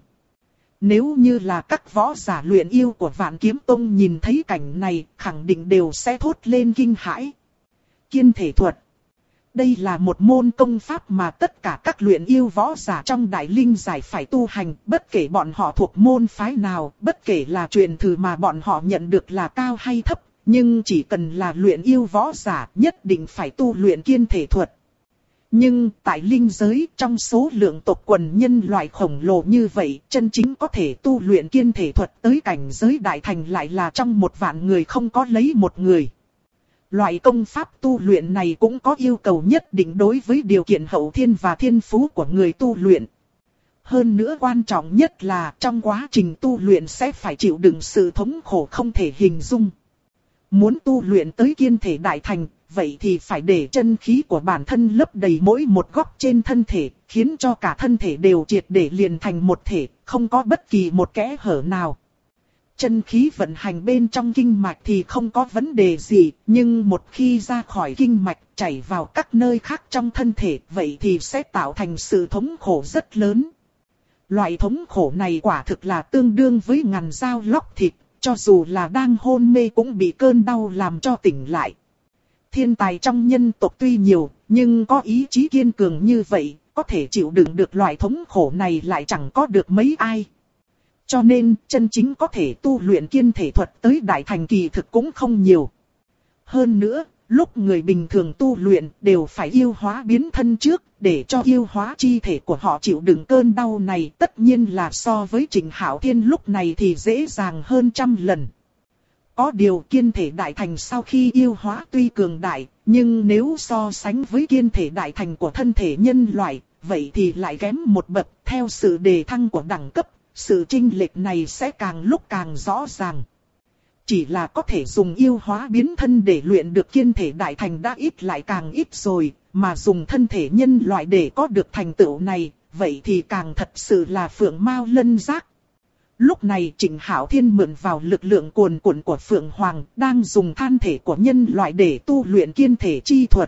Speaker 1: Nếu như là các võ giả luyện yêu của Vạn Kiếm Tông nhìn thấy cảnh này, khẳng định đều sẽ thốt lên kinh hãi. Kiên thể thuật. Đây là một môn công pháp mà tất cả các luyện yêu võ giả trong Đại Linh Giải phải tu hành, bất kể bọn họ thuộc môn phái nào, bất kể là truyền thừa mà bọn họ nhận được là cao hay thấp, nhưng chỉ cần là luyện yêu võ giả nhất định phải tu luyện kiên thể thuật. Nhưng tại linh giới trong số lượng tộc quần nhân loại khổng lồ như vậy, chân chính có thể tu luyện kiên thể thuật tới cảnh giới đại thành lại là trong 1.000.000 người không có lấy một người. Loại công pháp tu luyện này cũng có yêu cầu nhất định đối với điều kiện hậu thiên và thiên phú của người tu luyện. Hơn nữa quan trọng nhất là trong quá trình tu luyện sẽ phải chịu đựng sự thống khổ không thể hình dung. Muốn tu luyện tới kiên thể đại thành, vậy thì phải để chân khí của bản thân lấp đầy mỗi một góc trên thân thể, khiến cho cả thân thể đều triệt để liền thành một thể, không có bất kỳ một kẽ hở nào. Chân khí vận hành bên trong kinh mạch thì không có vấn đề gì, nhưng một khi ra khỏi kinh mạch chảy vào các nơi khác trong thân thể, vậy thì sẽ tạo thành sự thống khổ rất lớn. Loại thống khổ này quả thực là tương đương với ngàn dao lóc thịt, cho dù là đang hôn mê cũng bị cơn đau làm cho tỉnh lại. Thiên tài trong nhân tộc tuy nhiều, nhưng có ý chí kiên cường như vậy, có thể chịu đựng được loại thống khổ này lại chẳng có được mấy ai. Cho nên, chân chính có thể tu luyện kiên thể thuật tới đại thành kỳ thực cũng không nhiều. Hơn nữa, lúc người bình thường tu luyện đều phải yêu hóa biến thân trước, để cho yêu hóa chi thể của họ chịu đựng cơn đau này, tất nhiên là so với Trịnh Hạo Thiên lúc này thì dễ dàng hơn 100 lần. Có điều kiên thể đại thành sau khi yêu hóa tuy cường đại, nhưng nếu so sánh với kiên thể đại thành của thân thể nhân loại, vậy thì lại kém một bậc. Theo sự đề thăng của đẳng cấp, sự chênh lệch này sẽ càng lúc càng rõ ràng. Chỉ là có thể dùng yêu hóa biến thân để luyện được kiên thể đại thành đã ít lại càng ít rồi, mà dùng thân thể nhân loại để có được thành tựu này, vậy thì càng thật sự là phượng mao lân giác. Lúc này Trịnh Hạo Thiên mượn vào lực lượng cuồn cuộn của Phượng Hoàng, đang dùng than thể của nhân loại để tu luyện kiên thể chi thuật.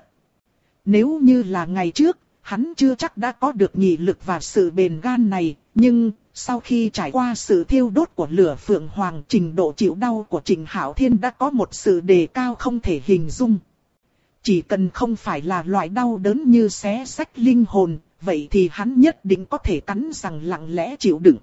Speaker 1: Nếu như là ngày trước, hắn chưa chắc đã có được nghị lực và sự bền gan này, nhưng sau khi trải qua sự thiêu đốt của lửa Phượng Hoàng, trình độ chịu đau của Trịnh Hạo Thiên đã có một sự đề cao không thể hình dung. Chỉ cần không phải là loại đau đớn như xé rách linh hồn, vậy thì hắn nhất định có thể cắn răng lặng lẽ chịu đựng.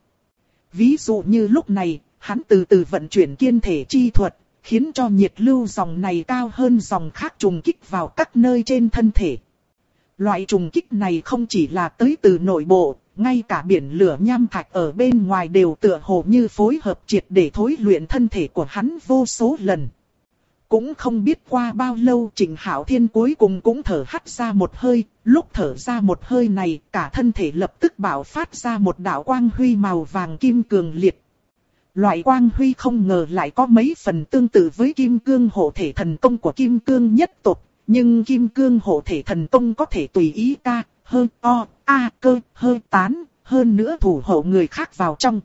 Speaker 1: Ví dụ như lúc này, hắn từ từ vận chuyển kiên thể chi thuật, khiến cho nhiệt lưu dòng này cao hơn dòng khác trùng kích vào các nơi trên thân thể. Loại trùng kích này không chỉ là tới từ nội bộ, ngay cả biển lửa nham thạch ở bên ngoài đều tựa hồ như phối hợp triệt để thối luyện thân thể của hắn vô số lần. Cũng không biết qua bao lâu Trịnh Hạo Thiên cuối cùng cũng thở hắt ra một hơi, lúc thở ra một hơi này cả thân thể lập tức bạo phát ra một đạo quang huy màu vàng kim cường liệt. Loại quang huy không ngờ lại có mấy phần tương tự với kim cương hộ thể thần công của kim cương nhất tộc, nhưng kim cương hộ thể thần công có thể tùy ý ca, hơi o, a cơ, hơi tán, hơn nữa thủ hộ người khác vào trong.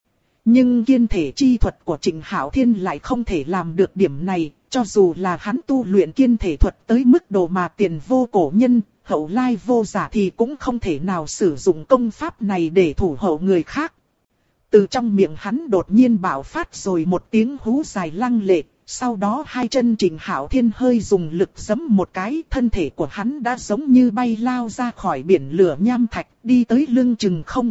Speaker 1: Nhưng kiên thể chi thuật của Trịnh Hạo Thiên lại không thể làm được điểm này, cho dù là hắn tu luyện kiên thể thuật tới mức độ mà tiền vô cổ nhân, hậu lai vô giả thì cũng không thể nào sử dụng công pháp này để thủ hộ người khác. Từ trong miệng hắn đột nhiên bạo phát rồi một tiếng hú dài lăng lệ, sau đó hai chân Trịnh Hạo Thiên hơi dùng lực giẫm một cái, thân thể của hắn đã giống như bay lao ra khỏi biển lửa nham thạch, đi tới lưng chừng không.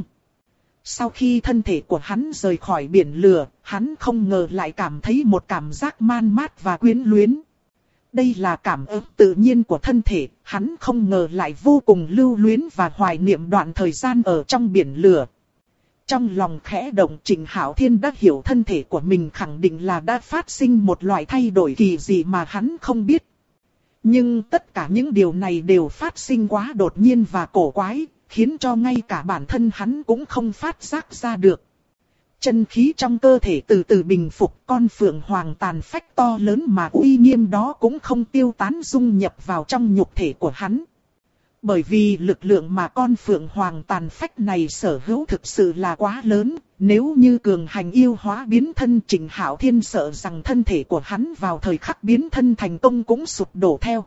Speaker 1: Sau khi thân thể của hắn rời khỏi biển lửa, hắn không ngờ lại cảm thấy một cảm giác man mát và quyến luyến. Đây là cảm ứng tự nhiên của thân thể, hắn không ngờ lại vô cùng lưu luyến và hoài niệm đoạn thời gian ở trong biển lửa. Trong lòng khẽ động, Trịnh Hạo Thiên đã hiểu thân thể của mình khẳng định là đã phát sinh một loại thay đổi kỳ dị mà hắn không biết. Nhưng tất cả những điều này đều phát sinh quá đột nhiên và cổ quái, khiến cho ngay cả bản thân hắn cũng không phát giác ra được. Chân khí trong cơ thể từ từ bình phục, con phượng hoàng tàn phách to lớn mà uy nghiêm đó cũng không tiêu tán dung nhập vào trong nhục thể của hắn. Bởi vì lực lượng mà con phượng hoàng tàn phách này sở hữu thực sự là quá lớn, nếu như cường hành yêu hóa biến thân, Trịnh Hạo Thiên sợ rằng thân thể của hắn vào thời khắc biến thân thành công cũng sụp đổ theo.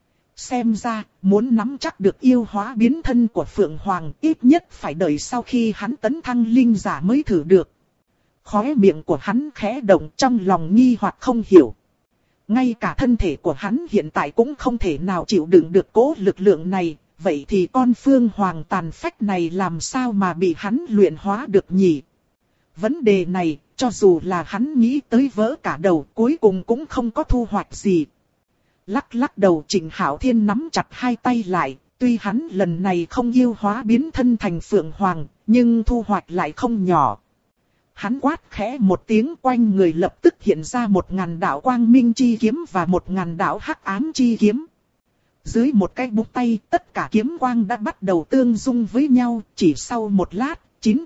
Speaker 1: Xem ra, muốn nắm chắc được yêu hóa biến thân của Phượng Hoàng, ít nhất phải đợi sau khi hắn tấn thăng linh giả mới thử được. Khóe miệng của hắn khẽ động, trong lòng nghi hoặc không hiểu. Ngay cả thân thể của hắn hiện tại cũng không thể nào chịu đựng được cố lực lượng này, vậy thì con Phượng Hoàng tàn phách này làm sao mà bị hắn luyện hóa được nhỉ? Vấn đề này, cho dù là hắn nghĩ tới vỡ cả đầu, cuối cùng cũng không có thu hoạch gì. Lắc lắc đầu, Trịnh Hạo Thiên nắm chặt hai tay lại, Tuy hắn lần này không yêu hóa biến thân thành Phượng Hoàng, nhưng thu hoạch lại không nhỏ. Hắn quát khẽ một tiếng, quanh người lập tức hiện ra 1000 đạo quang minh chi kiếm và 1000 đạo hắc ám chi kiếm. Dưới một cái búng tay, tất cả kiếm quang đã bắt đầu tương dung với nhau, chỉ sau một lát,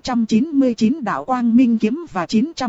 Speaker 1: 999 đạo quang minh kiếm và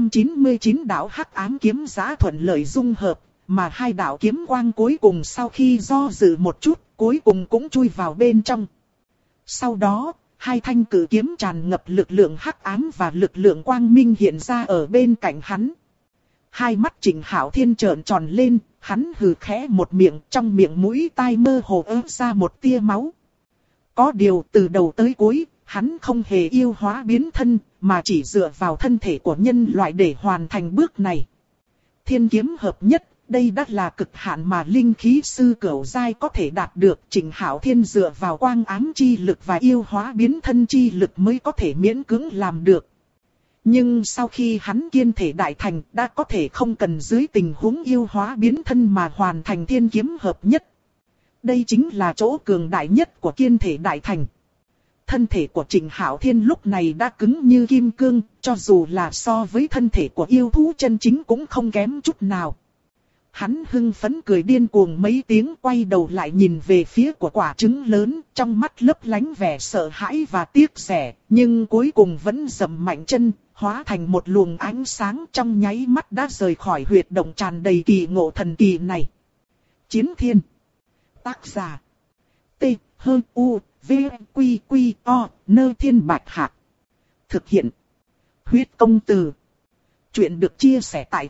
Speaker 1: 999 đạo hắc ám kiếm giá thuận lợi dung hợp, mà hai đạo kiếm quang cuối cùng sau khi do dự một chút, cuối cùng cũng chui vào bên trong. Sau đó, hai thanh cử kiếm tràn ngập lực lượng hắc ám và lực lượng quang minh hiện ra ở bên cạnh hắn. Hai mắt Trịnh Hạo Thiên trợn tròn lên, hắn hừ khẽ một miệng, trong miệng mũi tai mơ hồ ứa ra một tia máu. Có điều từ đầu tới cuối, hắn không hề yêu hóa biến thân, mà chỉ dựa vào thân thể của nhân loại để hoàn thành bước này. Thiên kiếm hợp nhất, đây đã là cực hạn mà linh khí sư cửu giai có thể đạt được. Trịnh Hạo Thiên dựa vào quang ám chi lực và yêu hóa biến thân chi lực mới có thể miễn cưỡng làm được. Nhưng sau khi hắn kiên thể đại thành, đã có thể không cần dưới tình huống yêu hóa biến thân mà hoàn thành thiên kiếm hợp nhất. Đây chính là chỗ cường đại nhất của kiên thể đại thành. Thân thể của Trịnh Hạo Thiên lúc này đã cứng như kim cương, cho dù là so với thân thể của yêu thú chân chính cũng không kém chút nào. Hắn hưng phấn cười điên cuồng mấy tiếng, quay đầu lại nhìn về phía của quả trứng lớn, trong mắt lấp lánh vẻ sợ hãi và tiếc rẻ, nhưng cuối cùng vẫn dậm mạnh chân, hóa thành một luồng ánh sáng, trong nháy mắt đã rời khỏi huyệt động tràn đầy kỳ ngộ thần kỳ này. Chiến Thiên. Tác giả. T. H. U. V. Q. Q. O. Nơ Thiên Bạch Hạc. Thực hiện. Huyết Công Từ. Chuyện được chia sẻ tại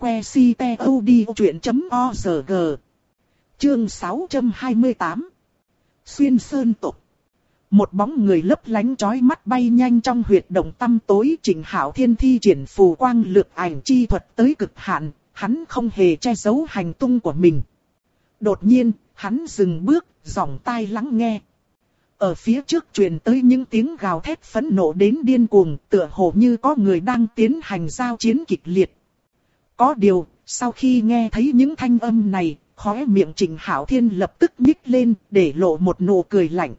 Speaker 1: website.odchuyện.org. Chương 628. Xuyên Sơn Tộc. Một bóng người lấp lánh chói mắt bay nhanh trong huyệt động tăm tối. Trịnh Hạo Thiên thi triển phù quang lược ảnh chi thuật tới cực hạn, hắn không hề che giấu hành tung của mình. Đột nhiên, hắn dừng bước, giỏng tai lắng nghe. Ở phía trước truyền tới những tiếng gào thét phẫn nộ đến điên cuồng, tựa hồ như có người đang tiến hành giao chiến kịch liệt. Có điều, sau khi nghe thấy những thanh âm này, khóe miệng Trịnh Hạo Thiên lập tức nhích lên, để lộ một nụ cười lạnh.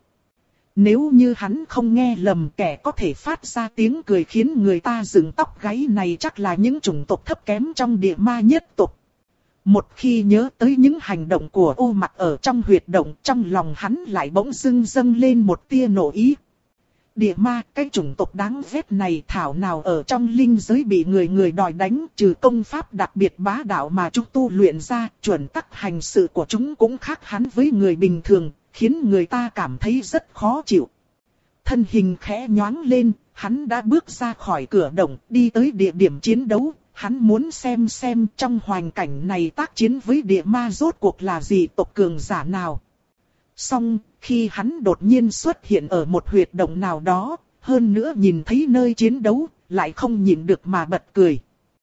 Speaker 1: Nếu như hắn không nghe lầm, kẻ có thể phát ra tiếng cười khiến người ta dựng tóc gáy này chắc là những chủng tộc thấp kém trong địa ma nhất tộc. Một khi nhớ tới những hành động của Ô Mặc ở trong huyệt động, trong lòng hắn lại bỗng dưng dâng lên một tia nộ ý. Địa ma, cái chủng tộc đáng ghét này thảo nào ở trong linh giới bị người đòi đánh, trừ công pháp đặc biệt bá đạo mà chúng tu luyện ra, chuẩn tắc hành sự của chúng cũng khác hẳn với người bình thường, khiến người ta cảm thấy rất khó chịu. Thân hình khẽ nhoáng lên, hắn đã bước ra khỏi cửa động, đi tới địa điểm chiến đấu. Hắn muốn xem trong hoàn cảnh này tác chiến với địa ma rốt cuộc là gì tộc cường giả nào. Song, khi hắn đột nhiên xuất hiện ở một huyệt động nào đó, hơn nữa nhìn thấy nơi chiến đấu, lại không nhịn được mà bật cười.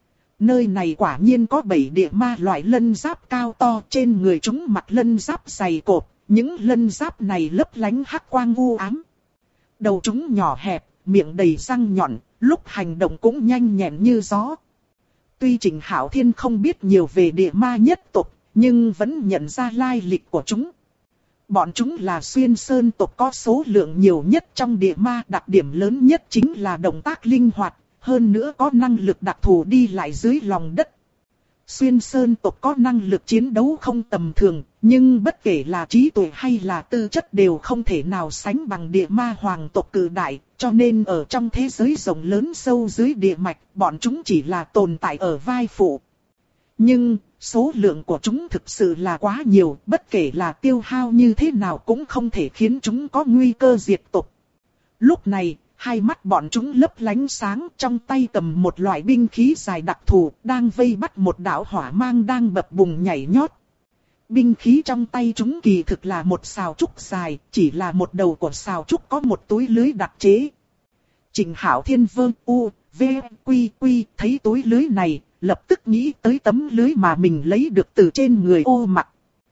Speaker 1: Nơi này quả nhiên có 7 địa ma loại lân giáp cao to, trên người chúng mặc lân giáp dày cộp, những lân giáp này lấp lánh hắc quang u ám. Đầu chúng nhỏ hẹp, miệng đầy răng nhọn, lúc hành động cũng nhanh nhẹn như gió. Tuy Trịnh Hạo Thiên không biết nhiều về địa ma nhất tộc, nhưng vẫn nhận ra lai lịch của chúng. Bọn chúng là Xuyên Sơn tộc có số lượng nhiều nhất trong địa ma, đặc điểm lớn nhất chính là động tác linh hoạt, hơn nữa có năng lực đặc thù đi lại dưới lòng đất. Xuyên Sơn tộc có năng lực chiến đấu không tầm thường, nhưng bất kể là trí tuệ hay là tư chất đều không thể nào sánh bằng địa ma hoàng tộc cự đại, cho nên ở trong thế giới rộng lớn sâu dưới địa mạch, bọn chúng chỉ là tồn tại ở vai phụ. Nhưng, số lượng của chúng thực sự là quá nhiều, bất kể là tiêu hao như thế nào cũng không thể khiến chúng có nguy cơ diệt tộc. Lúc này, hai mắt bọn chúng lấp lánh sáng, trong tay cầm một loại binh khí dài đặc thù, đang vây bắt một đạo hỏa mang đang bập bùng nhảy nhót. Binh khí trong tay chúng kỳ thực là một sào trúc dài, chỉ là một đầu của sào trúc có một túi lưới đặc chế. Trịnh Hạo Thiên vơ u, v, quy quy, thấy túi lưới này, lập tức nghĩ tới tấm lưới mà mình lấy được từ trên người Ô Mặc.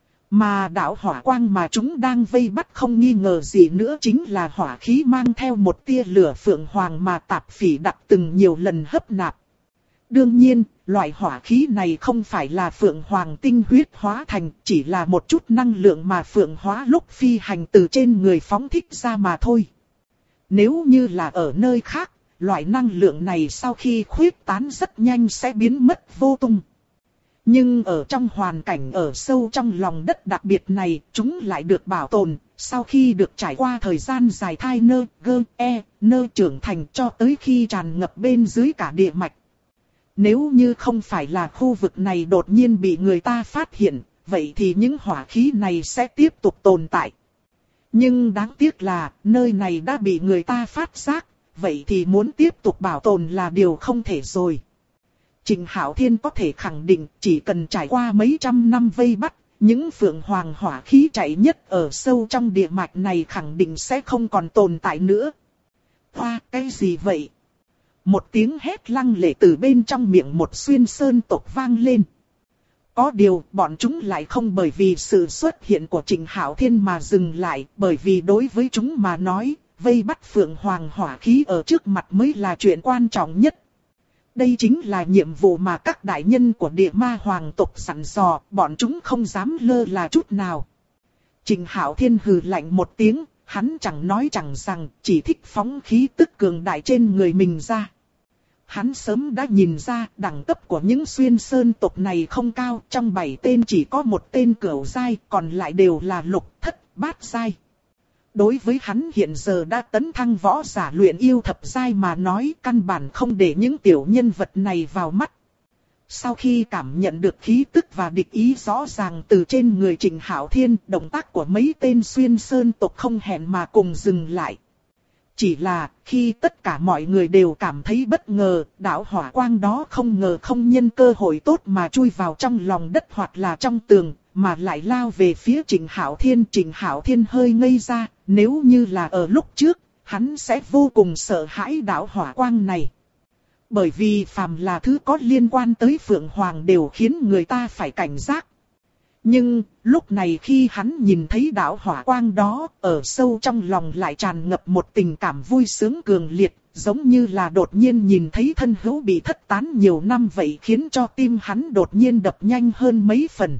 Speaker 1: Mà đạo hỏa quang mà chúng đang vây bắt không nghi ngờ gì nữa chính là hỏa khí mang theo một tia lửa phượng hoàng mà Tạp Phỉ đặc từng nhiều lần hấp nạp. Đương nhiên, loại hỏa khí này không phải là phượng hoàng tinh huyết hóa thành, chỉ là một chút năng lượng mà phượng hóa lúc phi hành từ trên người phóng thích ra mà thôi. Nếu như là ở nơi khác, loại năng lượng này sau khi khuyết tán rất nhanh sẽ biến mất vô tung. Nhưng ở trong hoàn cảnh ở sâu trong lòng đất đặc biệt này, chúng lại được bảo tồn, sau khi được trải qua thời gian dài thai nơ trưởng thành cho tới khi tràn ngập bên dưới cả địa mạch. Nếu như không phải là khu vực này đột nhiên bị người ta phát hiện, vậy thì những hỏa khí này sẽ tiếp tục tồn tại. Nhưng đáng tiếc là nơi này đã bị người ta phát giác, vậy thì muốn tiếp tục bảo tồn là điều không thể rồi. Trình Hạo Thiên có thể khẳng định chỉ cần trải qua mấy trăm năm vây bắt, những phượng hoàng hỏa khí chạy nhất ở sâu trong địa mạch này khẳng định sẽ không còn tồn tại nữa. Hoa, cái gì vậy? Một tiếng hét lăng lệ từ bên trong miệng một xuyên sơn tộc vang lên. Có điều bọn chúng lại không bởi vì sự xuất hiện của Trình Hạo Thiên mà dừng lại, bởi vì đối với chúng mà nói, vây bắt phượng hoàng hỏa khí ở trước mặt mới là chuyện quan trọng nhất. Đây chính là nhiệm vụ mà các đại nhân của địa ma hoàng tộc sẵn dò, bọn chúng không dám lơ là chút nào. Trình Hạo Thiên hừ lạnh một tiếng, hắn chẳng nói chẳng rằng, chỉ thích phóng khí tức cường đại trên người mình ra. Hắn sớm đã nhìn ra đẳng cấp của những xuyên sơn tộc này không cao, trong 7 tên chỉ có một tên cửu giai, còn lại đều là lục, thất, bát giai. Đối với hắn hiện giờ đã tấn thăng võ giả luyện yêu thập giai mà nói, căn bản không để những tiểu nhân vật này vào mắt. Sau khi cảm nhận được khí tức và địch ý rõ ràng từ trên người Trình Hạo Thiên, động tác của mấy tên xuyên sơn tộc không hẹn mà cùng dừng lại. Chỉ là khi tất cả mọi người đều cảm thấy bất ngờ, đạo hỏa quang đó không ngờ không nhân cơ hội tốt mà chui vào trong lòng đất hoặc là trong tường, mà lại lao về phía Trình Hạo Thiên. Trình Hạo Thiên hơi ngây ra, nếu như là ở lúc trước, hắn sẽ vô cùng sợ hãi đạo hỏa quang này. Bởi vì phàm là thứ có liên quan tới Phượng Hoàng đều khiến người ta phải cảnh giác. Nhưng, lúc này khi hắn nhìn thấy đạo hỏa quang đó, ở sâu trong lòng lại tràn ngập một tình cảm vui sướng cường liệt, giống như là đột nhiên nhìn thấy thân hữu bị thất tán nhiều năm vậy, khiến cho tim hắn đột nhiên đập nhanh hơn mấy phần.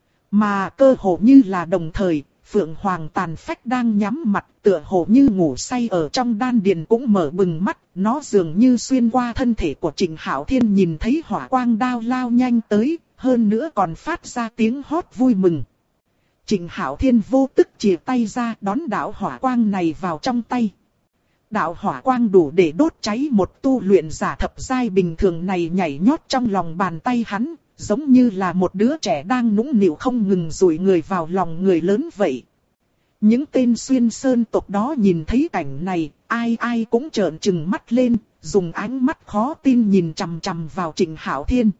Speaker 1: Mà cơ hồ như là đồng thời, Phượng Hoàng tàn phách đang nhắm mặt, tựa hồ như ngủ say ở trong đan điền cũng mở bừng mắt, nó dường như xuyên qua thân thể của Trình Hạo Thiên nhìn thấy hỏa quang đao lao nhanh tới, hơn nữa còn phát ra tiếng hót vui mừng. Trình Hạo Thiên vô tức chìa tay ra đón đạo hỏa quang này vào trong tay. Đạo hỏa quang đủ để đốt cháy một tu luyện giả thập giai bình thường này nhảy nhót trong lòng bàn tay hắn, giống như là một đứa trẻ đang nũng nịu không ngừng dụi người vào lòng người lớn vậy. Những tên xuyên sơn tộc đó nhìn thấy cảnh này, ai ai cũng trợn trừng mắt lên, dùng ánh mắt khó tin nhìn chằm chằm vào Trình Hạo Thiên.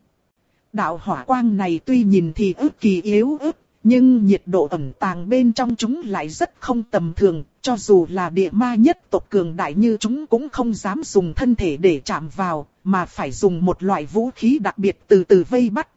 Speaker 1: Đạo hỏa quang này tuy nhìn thì ức kỳ yếu ớt, nhưng nhiệt độ ẩn tàng bên trong chúng lại rất không tầm thường, cho dù là địa ma nhất tộc cường đại như chúng cũng không dám dùng thân thể để chạm vào, mà phải dùng một loại vũ khí đặc biệt từ từ vây bắt.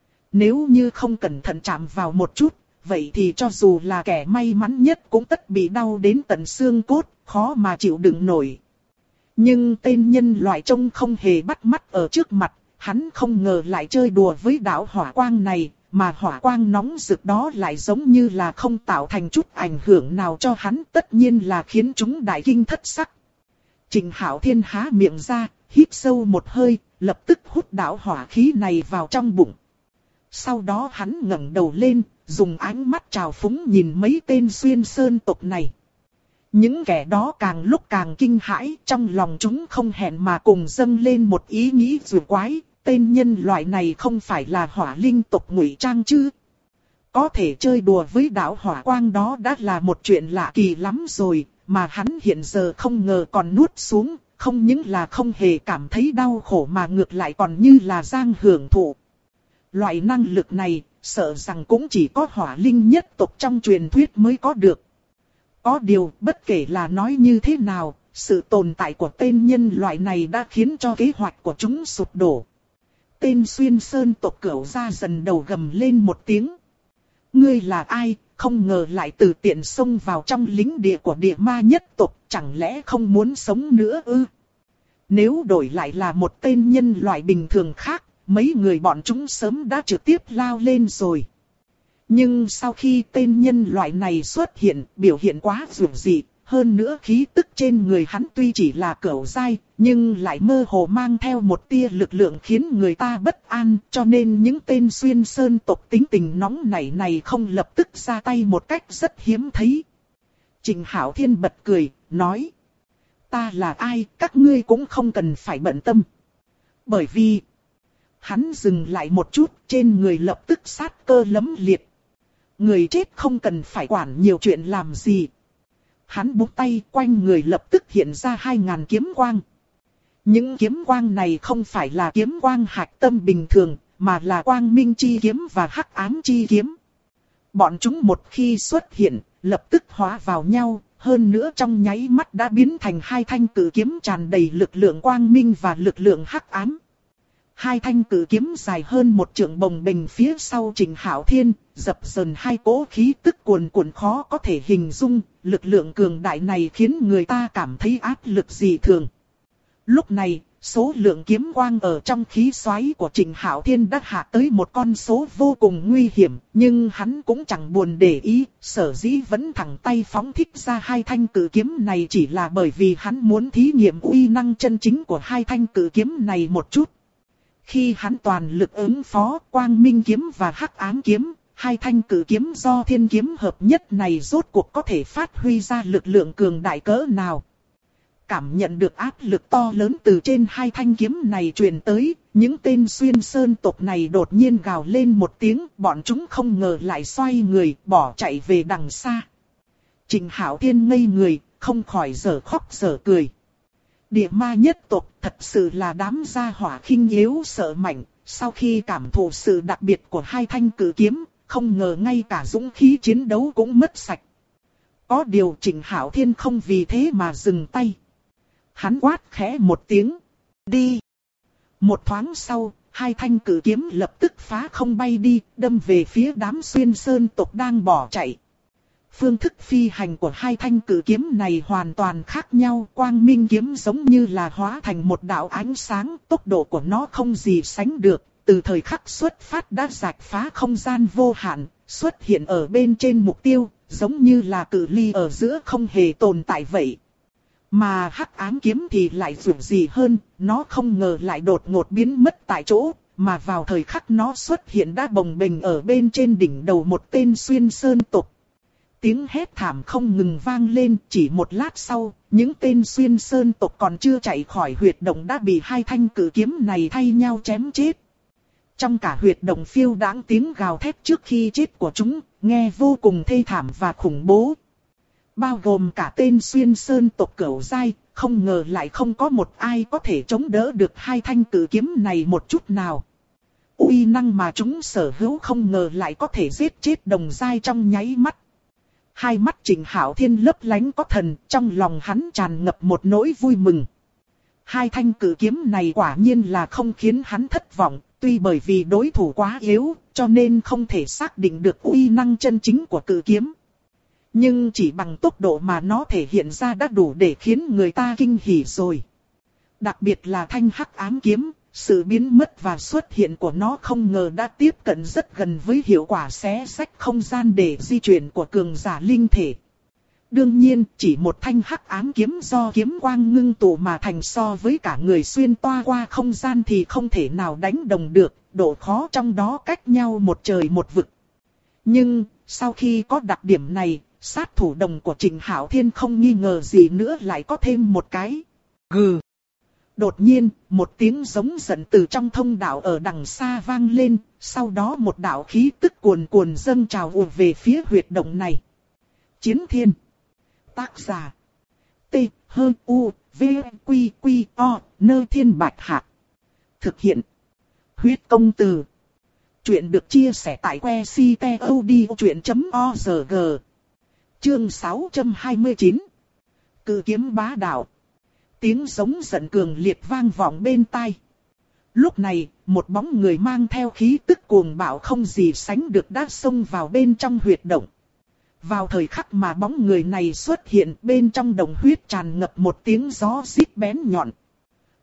Speaker 1: Nếu như không cẩn thận chạm vào một chút, vậy thì cho dù là kẻ may mắn nhất cũng tất bị đau đến tận xương cốt, khó mà chịu đựng nổi. Nhưng tên nhân loại trông không hề bắt mắt ở trước mặt, hắn không ngờ lại chơi đùa với đạo hỏa quang này, mà hỏa quang nóng rực đó lại giống như là không tạo thành chút ảnh hưởng nào cho hắn, tất nhiên là khiến chúng đại kinh thất sắc. Trình Hạo Thiên há miệng ra, hít sâu một hơi, lập tức hút đạo hỏa khí này vào trong bụng. Sau đó hắn ngẩng đầu lên, dùng ánh mắt trào phúng nhìn mấy tên xuyên sơn tộc này. Những kẻ đó càng lúc càng kinh hãi, trong lòng chúng không hẹn mà cùng dâng lên một ý nghĩ rùa quái, tên nhân loại này không phải là hỏa linh tộc ngụy trang chứ. Có thể chơi đùa với đạo hỏa quang đó đã là một chuyện lạ kỳ lắm rồi, mà hắn hiện giờ không ngờ còn nuốt xuống, không những là không hề cảm thấy đau khổ mà ngược lại còn như là đang hưởng thụ. Loại năng lực này, sợ rằng cũng chỉ có hỏa linh nhất tộc trong truyền thuyết mới có được. Có điều, bất kể là nói như thế nào, sự tồn tại của tên nhân loại này đã khiến cho kế hoạch của chúng sụp đổ. Tên xuyên sơn tộc cửu gia dần đầu gầm lên một tiếng. Ngươi là ai, không ngờ lại từ tiện xông vào trong lính địa của địa ma nhất tộc, chẳng lẽ không muốn sống nữa ư? Nếu đổi lại là một tên nhân loại bình thường khác, mấy người bọn chúng sớm đã trực tiếp lao lên rồi. Nhưng sau khi tên nhân loại này xuất hiện, biểu hiện quá dữ dị, hơn nữa khí tức trên người hắn tuy chỉ là cửu giai, nhưng lại mơ hồ mang theo một tia lực lượng khiến người ta bất an, cho nên những tên xuyên sơn tộc tính tình nóng nảy này không lập tức ra tay một cách rất hiếm thấy. Trình Hạo Thiên bật cười, nói: ta là ai, các ngươi cũng không cần phải bận tâm. Bởi vì, hắn dừng lại một chút, trên người lập tức sát cơ lẫm liệt. Người chết không cần phải quản nhiều chuyện làm gì. Hắn búng tay, quanh người lập tức hiện ra 2000 kiếm quang. Những kiếm quang này không phải là kiếm quang hạch tâm bình thường, mà là quang minh chi kiếm và hắc ám chi kiếm. Bọn chúng một khi xuất hiện, lập tức hóa vào nhau, hơn nữa trong nháy mắt đã biến thành hai thanh cử kiếm tràn đầy lực lượng quang minh và lực lượng hắc ám. Hai thanh cử kiếm dài hơn một trượng bồng bềnh phía sau Trình Hạo Thiên, dập dờn hai cỗ khí tức cuồn cuộn khó có thể hình dung, lực lượng cường đại này khiến người ta cảm thấy áp lực dị thường. Lúc này, số lượng kiếm quang ở trong khí xoáy của Trình Hạo Thiên đã hạ tới một con số vô cùng nguy hiểm, nhưng hắn cũng chẳng buồn để ý, sở dĩ vẫn thẳng tay phóng thích ra hai thanh cử kiếm này chỉ là bởi vì hắn muốn thí nghiệm uy năng chân chính của hai thanh cử kiếm này một chút. Khi hắn toàn lực ứng phó quang minh kiếm và hắc ám kiếm, hai thanh cử kiếm do thiên kiếm hợp nhất này rốt cuộc có thể phát huy ra lực lượng cường đại cỡ nào. Cảm nhận được áp lực to lớn từ trên hai thanh kiếm này truyền tới, những tên xuyên sơn tộc này đột nhiên gào lên một tiếng, bọn chúng không ngờ lại xoay người, bỏ chạy về đằng xa. Trình Hạo Thiên ngây người, không khỏi dở khóc dở cười. Địa ma nhất tộc thật sự là đám gia hỏa khinh yếu sợ mạnh, sau khi cảm thụ sự đặc biệt của hai thanh cử kiếm, không ngờ ngay cả dũng khí chiến đấu cũng mất sạch. Có điều Trình Hạo Thiên không vì thế mà dừng tay. Hắn quát khẽ một tiếng, đi. Một thoáng sau, hai thanh cử kiếm lập tức phá không bay đi, đâm về phía đám xuyên sơn tộc đang bỏ chạy. Phương thức phi hành của hai thanh cử kiếm này hoàn toàn khác nhau, quang minh kiếm giống như là hóa thành một đạo ánh sáng, tốc độ của nó không gì sánh được, từ thời khắc xuất phát đã rạch phá không gian vô hạn, xuất hiện ở bên trên mục tiêu, giống như là cự ly ở giữa không hề tồn tại vậy. Mà hắc ám kiếm thì lại dữ gì hơn, nó không ngờ lại đột ngột biến mất tại chỗ, mà vào thời khắc nó xuất hiện đã bồng bềnh ở bên trên đỉnh đầu một tên xuyên sơn tộc. Tiếng hét thảm không ngừng vang lên, chỉ một lát sau, những tên xuyên sơn tộc còn chưa chạy khỏi huyệt động đã bị hai thanh cử kiếm này thay nhau chém chết. Trong cả huyệt động phiêu đãng tiếng gào thét trước khi chết của chúng, nghe vô cùng thê thảm và khủng bố. Bao gồm cả tên xuyên sơn tộc cửu giai, không ngờ lại không có một ai có thể chống đỡ được hai thanh cử kiếm này một chút nào. Uy năng mà chúng sở hữu không ngờ lại có thể giết chết đồng giai trong nháy mắt. Hai mắt Trình Hạo Thiên lấp lánh có thần, trong lòng hắn tràn ngập một nỗi vui mừng. Hai thanh cử kiếm này quả nhiên là không khiến hắn thất vọng, tuy bởi vì đối thủ quá yếu, cho nên không thể xác định được uy năng chân chính của cử kiếm. Nhưng chỉ bằng tốc độ mà nó thể hiện ra đã đủ để khiến người ta kinh hỉ rồi. Đặc biệt là thanh hắc ám kiếm, sự biến mất và xuất hiện của nó không ngờ đã tiếp cận rất gần với hiệu quả xé rách không gian để di chuyển của cường giả linh thể. Đương nhiên, chỉ một thanh hắc ám kiếm do kiếm quang ngưng tụ mà thành so với cả người xuyên toa qua không gian thì không thể nào đánh đồng được, độ khó trong đó cách nhau một trời một vực. Nhưng, sau khi có đặc điểm này, sát thủ đồng của Trình Hạo Thiên không nghi ngờ gì nữa lại có thêm một cái. Gừ. Đột nhiên, một tiếng giống giận từ trong thông đạo ở đằng xa vang lên, sau đó một đạo khí tức cuồn cuộn dâng trào ùa về phía huyệt động này. Chiến Thiên. Tác giả. T-H-U-V-Q-Q-O, Nơ Thiên Bạch Hạc. Thực hiện. Huyết Công Từ. Chuyện được chia sẻ tại website.odchuyện.org. Chương 629. Cự kiếm bá đạo. Tiếng giống giận cường liệt vang vọng bên tai. Lúc này, một bóng người mang theo khí tức cuồng bạo không gì sánh được đã xông vào bên trong huyệt động. Vào thời khắc mà bóng người này xuất hiện, bên trong động huyết tràn ngập một tiếng gió rít bén nhọn.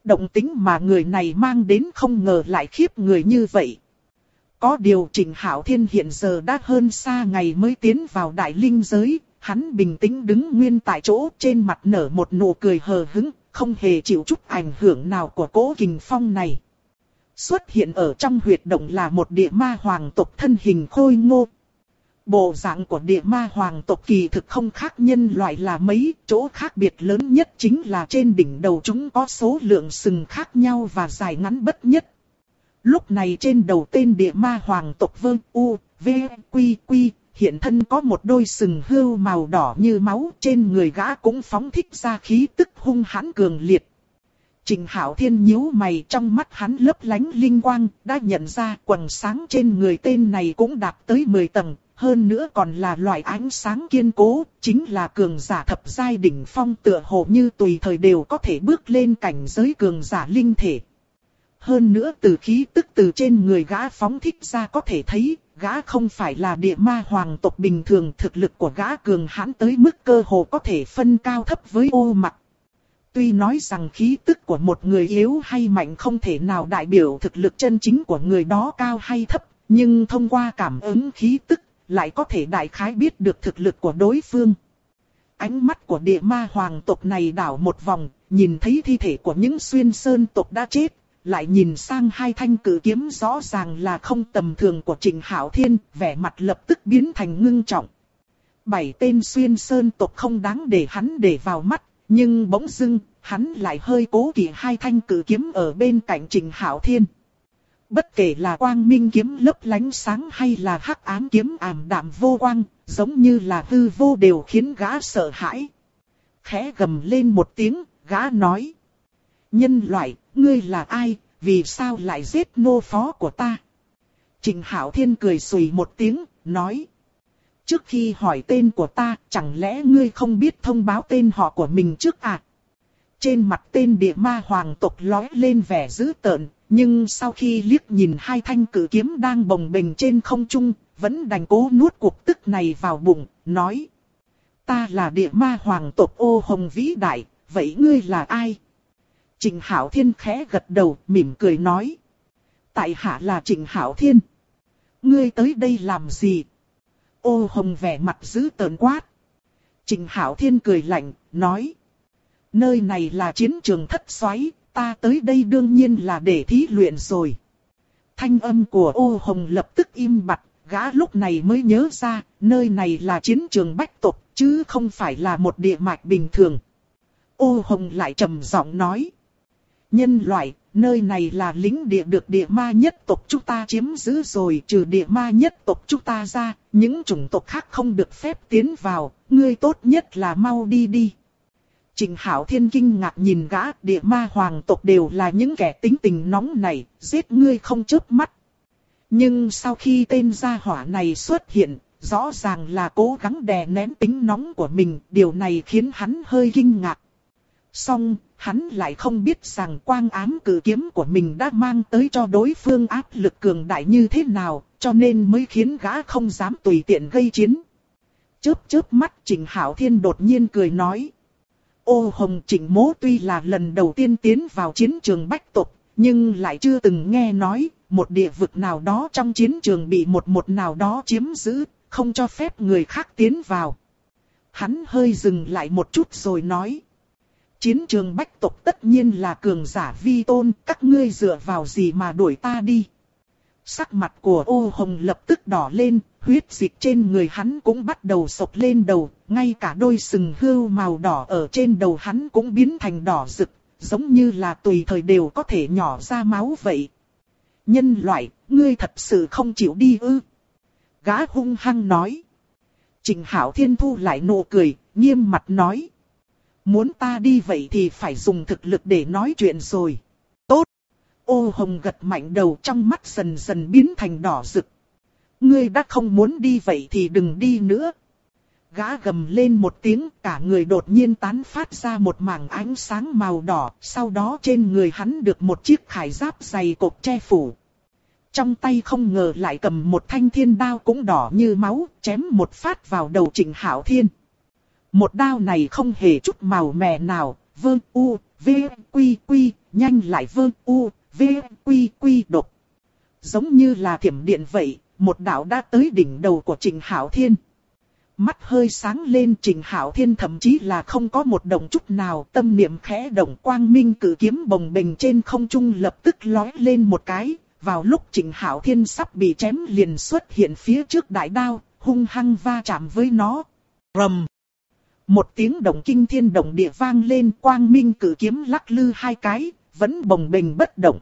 Speaker 1: Động tĩnh mà người này mang đến không ngờ lại khiếp người như vậy. Có điều Trịnh Hạo Thiên hiện giờ đã hơn xa ngày mới tiến vào đại linh giới, hắn bình tĩnh đứng nguyên tại chỗ, trên mặt nở một nụ cười hờ hững, không hề chịu chút ảnh hưởng nào của cỗ kình phong này. Xuất hiện ở trong huyệt động là một địa ma hoàng tộc thân hình khôi ngô. Bộ dạng của địa ma hoàng tộc kỳ thực không khác nhân loại là mấy, chỗ khác biệt lớn nhất chính là trên đỉnh đầu chúng có số lượng sừng khác nhau và dài ngắn bất nhất. Lúc này trên đầu tên địa ma hoàng tộc Vương U, V, Quy, Quy, hiện thân có một đôi sừng hươu màu đỏ như máu, trên người gã cũng phóng thích ra khí tức hung hãn cường liệt. Trịnh Hạo Thiên nhíu mày, trong mắt hắn lấp lánh linh quang, đã nhận ra quầng sáng trên người tên này cũng đạt tới 10 tầng, hơn nữa còn là loại ánh sáng kiên cố, chính là cường giả thập giai đỉnh phong, tựa hồ như tùy thời đều có thể bước lên cảnh giới cường giả linh thể. Hơn nữa từ khí tức từ trên người gã phóng thích ra có thể thấy, gã không phải là địa ma hoàng tộc bình thường, thực lực của gã cường hãn tới mức cơ hồ có thể phân cao thấp với ô mặc. Tuy nói rằng khí tức của một người yếu hay mạnh không thể nào đại biểu thực lực chân chính của người đó cao hay thấp, nhưng thông qua cảm ứng khí tức, lại có thể đại khái biết được thực lực của đối phương. Ánh mắt của địa ma hoàng tộc này đảo một vòng, nhìn thấy thi thể của những xuyên sơn tộc đã chết, lại nhìn sang hai thanh cử kiếm rõ ràng là không tầm thường của Trịnh Hạo Thiên, vẻ mặt lập tức biến thành ngưng trọng. 7 tên xuyên sơn tộc không đáng để hắn để vào mắt, nhưng bỗng dưng, hắn lại hơi cố kỵ hai thanh cử kiếm ở bên cạnh Trịnh Hạo Thiên. Bất kể là quang minh kiếm lấp lánh sáng hay là hắc ám kiếm ảm đạm vô quang, giống như là hư vô đều khiến gã sợ hãi. Khẽ gầm lên một tiếng, gã nói: nhân loại, ngươi là ai, vì sao lại giết nô phó của ta? Trịnh Hạo Thiên cười xùy một tiếng, nói: trước khi hỏi tên của ta, chẳng lẽ ngươi không biết thông báo tên họ của mình trước à? Trên mặt tên địa ma hoàng tộc lóe lên vẻ dữ tợn, nhưng sau khi liếc nhìn hai thanh cử kiếm đang bồng bềnh trên không trung, vẫn đành cố nuốt cuộc tức này vào bụng, nói: ta là địa ma hoàng tộc Ô Hồng vĩ đại, vậy ngươi là ai? Trịnh Hạo Thiên khẽ gật đầu, mỉm cười nói: tại hạ là Trịnh Hạo Thiên. Ngươi tới đây làm gì? Ô Hồng vẻ mặt dữ tợn quát. Trịnh Hạo Thiên cười lạnh, nói: nơi này là chiến trường thất xoáy, ta tới đây đương nhiên là để thí luyện rồi. Thanh âm của Ô Hồng lập tức im bặt, gã lúc này mới nhớ ra, nơi này là chiến trường bách tộc, chứ không phải là một địa mạch bình thường. Ô Hồng lại trầm giọng nói: nhân loại, nơi này là lĩnh địa được địa ma nhất tộc chúng ta chiếm giữ rồi, trừ địa ma nhất tộc chúng ta ra, những chủng tộc khác không được phép tiến vào, ngươi tốt nhất là mau đi đi. Trịnh Hạo Thiên kinh ngạc nhìn gã, địa ma hoàng tộc đều là những kẻ tính tình nóng này, giết ngươi không chớp mắt. Nhưng sau khi tên gia hỏa này xuất hiện, rõ ràng là cố gắng đè nén tính nóng của mình, điều này khiến hắn hơi kinh ngạc. Song, hắn lại không biết rằng quang ám cử kiếm của mình đã mang tới cho đối phương áp lực cường đại như thế nào, cho nên mới khiến gã không dám tùy tiện gây chiến. Chớp mắt Trịnh Hạo Thiên đột nhiên cười nói: Ô Hồng, Trịnh mỗ tuy là lần đầu tiên tiến vào chiến trường bách tộc, nhưng lại chưa từng nghe nói, một địa vực nào đó trong chiến trường bị một nào đó chiếm giữ, không cho phép người khác tiến vào. Hắn hơi dừng lại một chút rồi nói: chiến trường bách tộc tất nhiên là cường giả vi tôn, các ngươi dựa vào gì mà đuổi ta đi? Sắc mặt của Ô Hồng lập tức đỏ lên, huyết dịch trên người hắn cũng bắt đầu sộc lên đầu, ngay cả đôi sừng hươu màu đỏ ở trên đầu hắn cũng biến thành đỏ rực, giống như là tùy thời đều có thể nhỏ ra máu vậy. Nhân loại, ngươi thật sự không chịu đi ư? Gã hung hăng nói. Trịnh Hạo Thiên thu lại nụ cười, nghiêm mặt nói: muốn ta đi vậy thì phải dùng thực lực để nói chuyện rồi. Tốt. Ô Hồng gật mạnh đầu, trong mắt dần dần biến thành đỏ rực. Ngươi đã không muốn đi vậy thì đừng đi nữa. Gã gầm lên một tiếng, cả người đột nhiên tán phát ra một mảng ánh sáng màu đỏ, sau đó trên người hắn được một chiếc khải giáp dày cộp che phủ. Trong tay không ngờ lại cầm một thanh thiên đao cũng đỏ như máu, chém một phát vào đầu Trịnh Hạo Thiên. Một đao này không hề chút màu mè nào, Vương U, V, Quy Quy, nhanh lại Vơ, U, V, Quy Quy đột. Giống như là thiểm điện vậy, một đạo đã tới đỉnh đầu của Trịnh Hạo Thiên. Mắt hơi sáng lên, Trịnh Hạo Thiên thậm chí là không có một động chút nào, tâm niệm khẽ động, quang minh cử kiếm bồng bềnh trên không trung lập tức lói lên một cái. Vào lúc Trịnh Hạo Thiên sắp bị chém liền xuất hiện phía trước đại đao, hung hăng va chạm với nó. Rầm. Một tiếng động kinh thiên động địa vang lên, quang minh cử kiếm lắc lư hai cái, vẫn bồng bềnh bất động.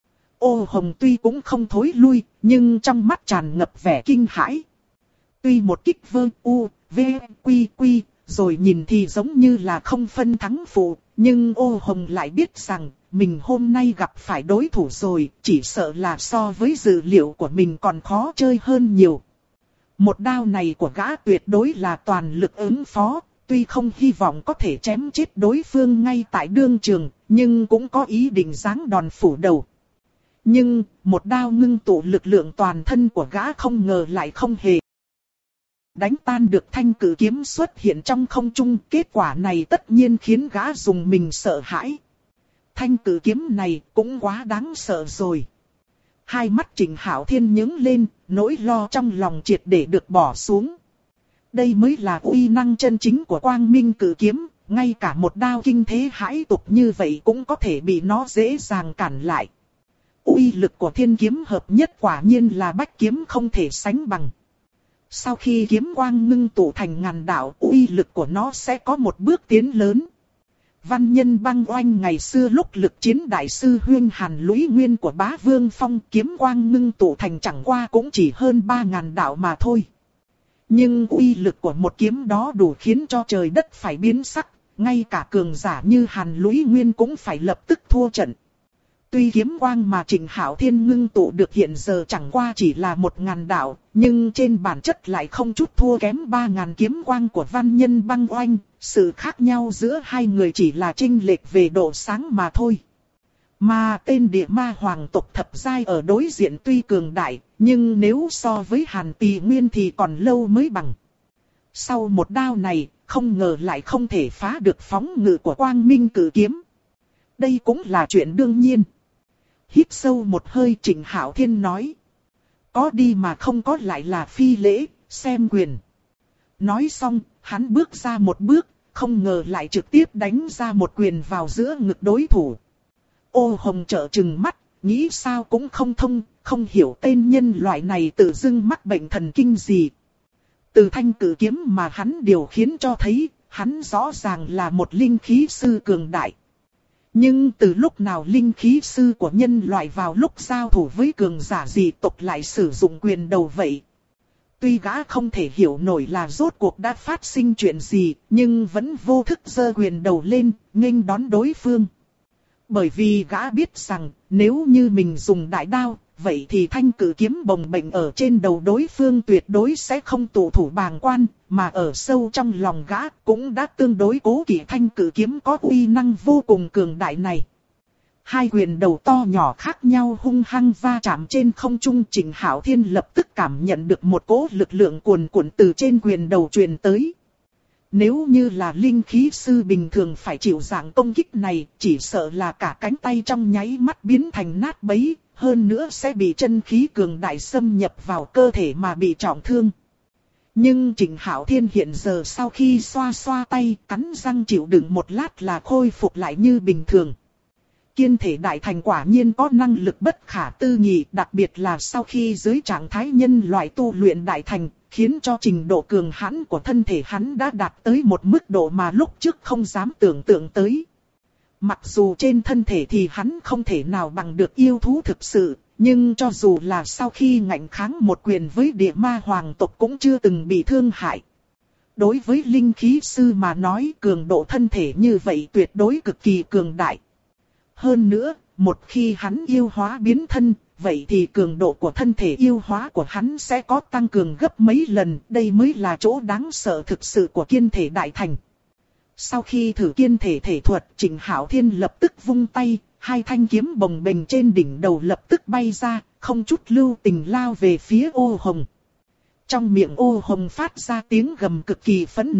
Speaker 1: Ô Hồng tuy cũng không thối lui, nhưng trong mắt tràn ngập vẻ kinh hãi. Tuy một kích Vơ, U, V, Quy Quy, rồi nhìn thì giống như là không phân thắng phụ, nhưng Ô Hồng lại biết rằng, mình hôm nay gặp phải đối thủ rồi, chỉ sợ là so với dự liệu của mình còn khó chơi hơn nhiều. Một đao này của gã tuyệt đối là toàn lực ứng phó, tuy không hy vọng có thể chém chết đối phương ngay tại đương trường, nhưng cũng có ý định giáng đòn phủ đầu. Nhưng, một đao ngưng tụ lực lượng toàn thân của gã không ngờ lại không hề đánh tan được thanh cử kiếm xuất hiện trong không trung. Kết quả này tất nhiên khiến gã dùng mình sợ hãi. Thanh cử kiếm này cũng quá đáng sợ rồi. Hai mắt Trịnh Hạo Thiên nhướng lên, nỗi lo trong lòng triệt để được bỏ xuống. Đây mới là uy năng chân chính của quang minh cử kiếm, ngay cả một đao kinh thế hãi tục như vậy cũng có thể bị nó dễ dàng cản lại. Uy lực của thiên kiếm hợp nhất quả nhiên là bách kiếm không thể sánh bằng. Sau khi kiếm quang ngưng tụ thành ngàn đạo, uy lực của nó sẽ có một bước tiến lớn. Văn Nhân Băng Oanh ngày xưa lúc lực chiến đại sư Huyên Hàn Lũy Nguyên của Bá Vương Phong, kiếm quang ngưng tụ thành chẳng qua cũng chỉ hơn 3.000 đạo mà thôi. Nhưng uy lực của một kiếm đó đủ khiến cho trời đất phải biến sắc, ngay cả cường giả như Hàn Lũy Nguyên cũng phải lập tức thua trận. Tuy kiếm quang mà Trịnh Hạo Thiên ngưng tụ được hiện giờ chẳng qua chỉ là 1.000 đạo, nhưng trên bản chất lại không chút thua kém 3.000 kiếm quang của Văn Nhân Băng Oanh. Sự khác nhau giữa hai người chỉ là chênh lệch về độ sáng mà thôi. Mà tên địa ma hoàng tộc thập giai ở đối diện tuy cường đại, nhưng nếu so với Hàn Tỳ Nguyên thì còn lâu mới bằng. Sau một đao này, không ngờ lại không thể phá được phóng ngự của quang minh cử kiếm. Đây cũng là chuyện đương nhiên. Hít sâu một hơi, Trịnh Hạo Thiên nói. Có đi mà không có lại là phi lễ, xem quyền. Nói xong, hắn bước ra một bước, không ngờ lại trực tiếp đánh ra một quyền vào giữa ngực đối thủ. Ô Hồng trợn trừng mắt, nghĩ sao cũng không thông, không hiểu tên nhân loại này tự dưng mắc bệnh thần kinh gì. Từ thanh cử kiếm mà hắn điều khiển cho thấy, hắn rõ ràng là một linh khí sư cường đại. Nhưng từ lúc nào linh khí sư của nhân loại vào lúc giao thủ với cường giả dị tộc lại sử dụng quyền đầu vậy? Tuy gã không thể hiểu nổi là rốt cuộc đã phát sinh chuyện gì, nhưng vẫn vô thức giơ quyền đầu lên, nghênh đón đối phương. Bởi vì gã biết rằng, nếu như mình dùng đại đao, vậy thì thanh cử kiếm bồng bềnh ở trên đầu đối phương tuyệt đối sẽ không tụ thủ bàng quan, mà ở sâu trong lòng gã cũng đã tương đối cố kỵ thanh cử kiếm có uy năng vô cùng cường đại này. Hai quyền đầu to nhỏ khác nhau hung hăng va chạm trên không trung. Trịnh Hạo Thiên lập tức cảm nhận được một cỗ lực lượng cuồn cuộn từ trên quyền đầu truyền tới. Nếu như là linh khí sư bình thường phải chịu dạng công kích này, chỉ sợ là cả cánh tay trong nháy mắt biến thành nát bấy, hơn nữa sẽ bị chân khí cường đại xâm nhập vào cơ thể mà bị trọng thương. Nhưng Trịnh Hạo Thiên hiện giờ sau khi xoa xoa tay, cắn răng chịu đựng một lát là khôi phục lại như bình thường. Kiên thể đại thành quả nhiên có năng lực bất khả tư nghị, đặc biệt là sau khi dưới trạng thái nhân loại tu luyện đại thành, khiến cho trình độ cường hãn của thân thể hắn đã đạt tới một mức độ mà lúc trước không dám tưởng tượng tới. Mặc dù trên thân thể thì hắn không thể nào bằng được yêu thú thực sự, nhưng cho dù là sau khi ngạnh kháng một quyền với địa ma hoàng tộc cũng chưa từng bị thương hại. Đối với linh khí sư mà nói, cường độ thân thể như vậy tuyệt đối cực kỳ cường đại. Hơn nữa, một khi hắn yêu hóa biến thân, vậy thì cường độ của thân thể yêu hóa của hắn sẽ có tăng cường gấp mấy lần. Đây mới là chỗ đáng sợ thực sự của kiên thể đại thành. Sau khi thử kiên thể thể thuật, Trịnh Hạo Thiên lập tức vung tay, hai thanh kiếm bồng bềnh trên đỉnh đầu lập tức bay ra, không chút lưu tình lao về phía Ô Hồng. Trong miệng Ô Hồng phát ra tiếng gầm cực kỳ phẫn nộ,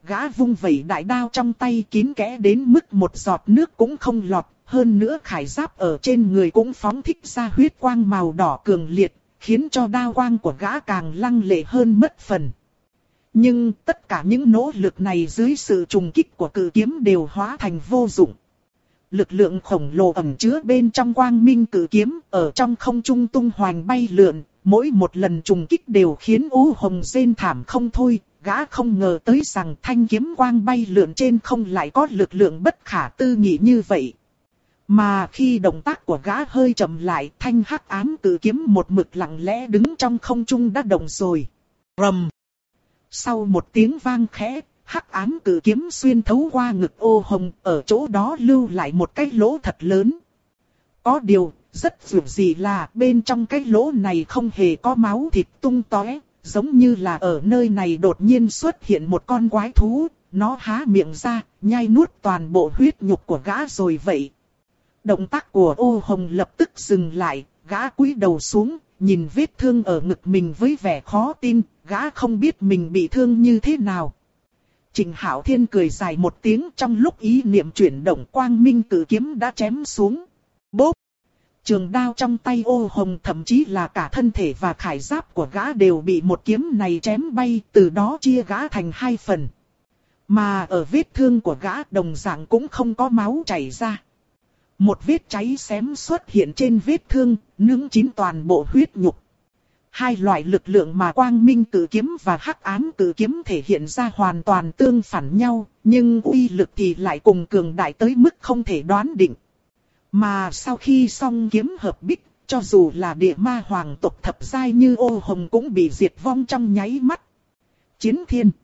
Speaker 1: gã vung vẩy đại đao trong tay kín kẽ đến mức một giọt nước cũng không lọt. Hơn nữa khải giáp ở trên người cũng phóng thích ra huyết quang màu đỏ cường liệt, khiến cho đao quang của gã càng lăng lệ hơn mất phần. Nhưng tất cả những nỗ lực này dưới sự trùng kích của cự kiếm đều hóa thành vô dụng. Lực lượng khổng lồ ẩn chứa bên trong quang minh cự kiếm ở trong không trung tung hoành bay lượn, mỗi một lần trùng kích đều khiến U Hồng rên thảm không thôi. Gã không ngờ tới rằng thanh kiếm quang bay lượn trên không lại có lực lượng bất khả tư nghị như vậy. Mà khi động tác của gã hơi chậm lại, thanh hắc ám cự kiếm một mực lặng lẽ đứng trong không trung đã động rồi. Rầm. Sau một tiếng vang khẽ, hắc ám cự kiếm xuyên thấu qua ngực Ô Hồng, ở chỗ đó lưu lại một cái lỗ thật lớn. Có điều, rất dữ dị là bên trong cái lỗ này không hề có máu thịt tung tóe, giống như là ở nơi này đột nhiên xuất hiện một con quái thú, nó há miệng ra, nhai nuốt toàn bộ huyết nhục của gã rồi vậy. Động tác của Ô Hồng lập tức dừng lại, gã cúi đầu xuống, nhìn vết thương ở ngực mình với vẻ khó tin, gã không biết mình bị thương như thế nào. Trịnh Hạo Thiên cười dài một tiếng, trong lúc ý niệm chuyển động, quang minh cự kiếm đã chém xuống. Bốp! Trường đao trong tay Ô Hồng, thậm chí là cả thân thể và khải giáp của gã đều bị một kiếm này chém bay, từ đó chia gã thành hai phần. Mà ở vết thương của gã đồng dạng cũng không có máu chảy ra. Một vết cháy xém xuất hiện trên vết thương, nướng chín toàn bộ huyết nhục. Hai loại lực lượng mà quang minh cự kiếm và hắc ám cự kiếm thể hiện ra hoàn toàn tương phản nhau, nhưng uy lực thì lại cùng cường đại tới mức không thể đoán định. Mà sau khi song kiếm hợp bích, cho dù là địa ma hoàng tộc thập giai như Ô Hồng cũng bị diệt vong trong nháy mắt. Chiến thiên.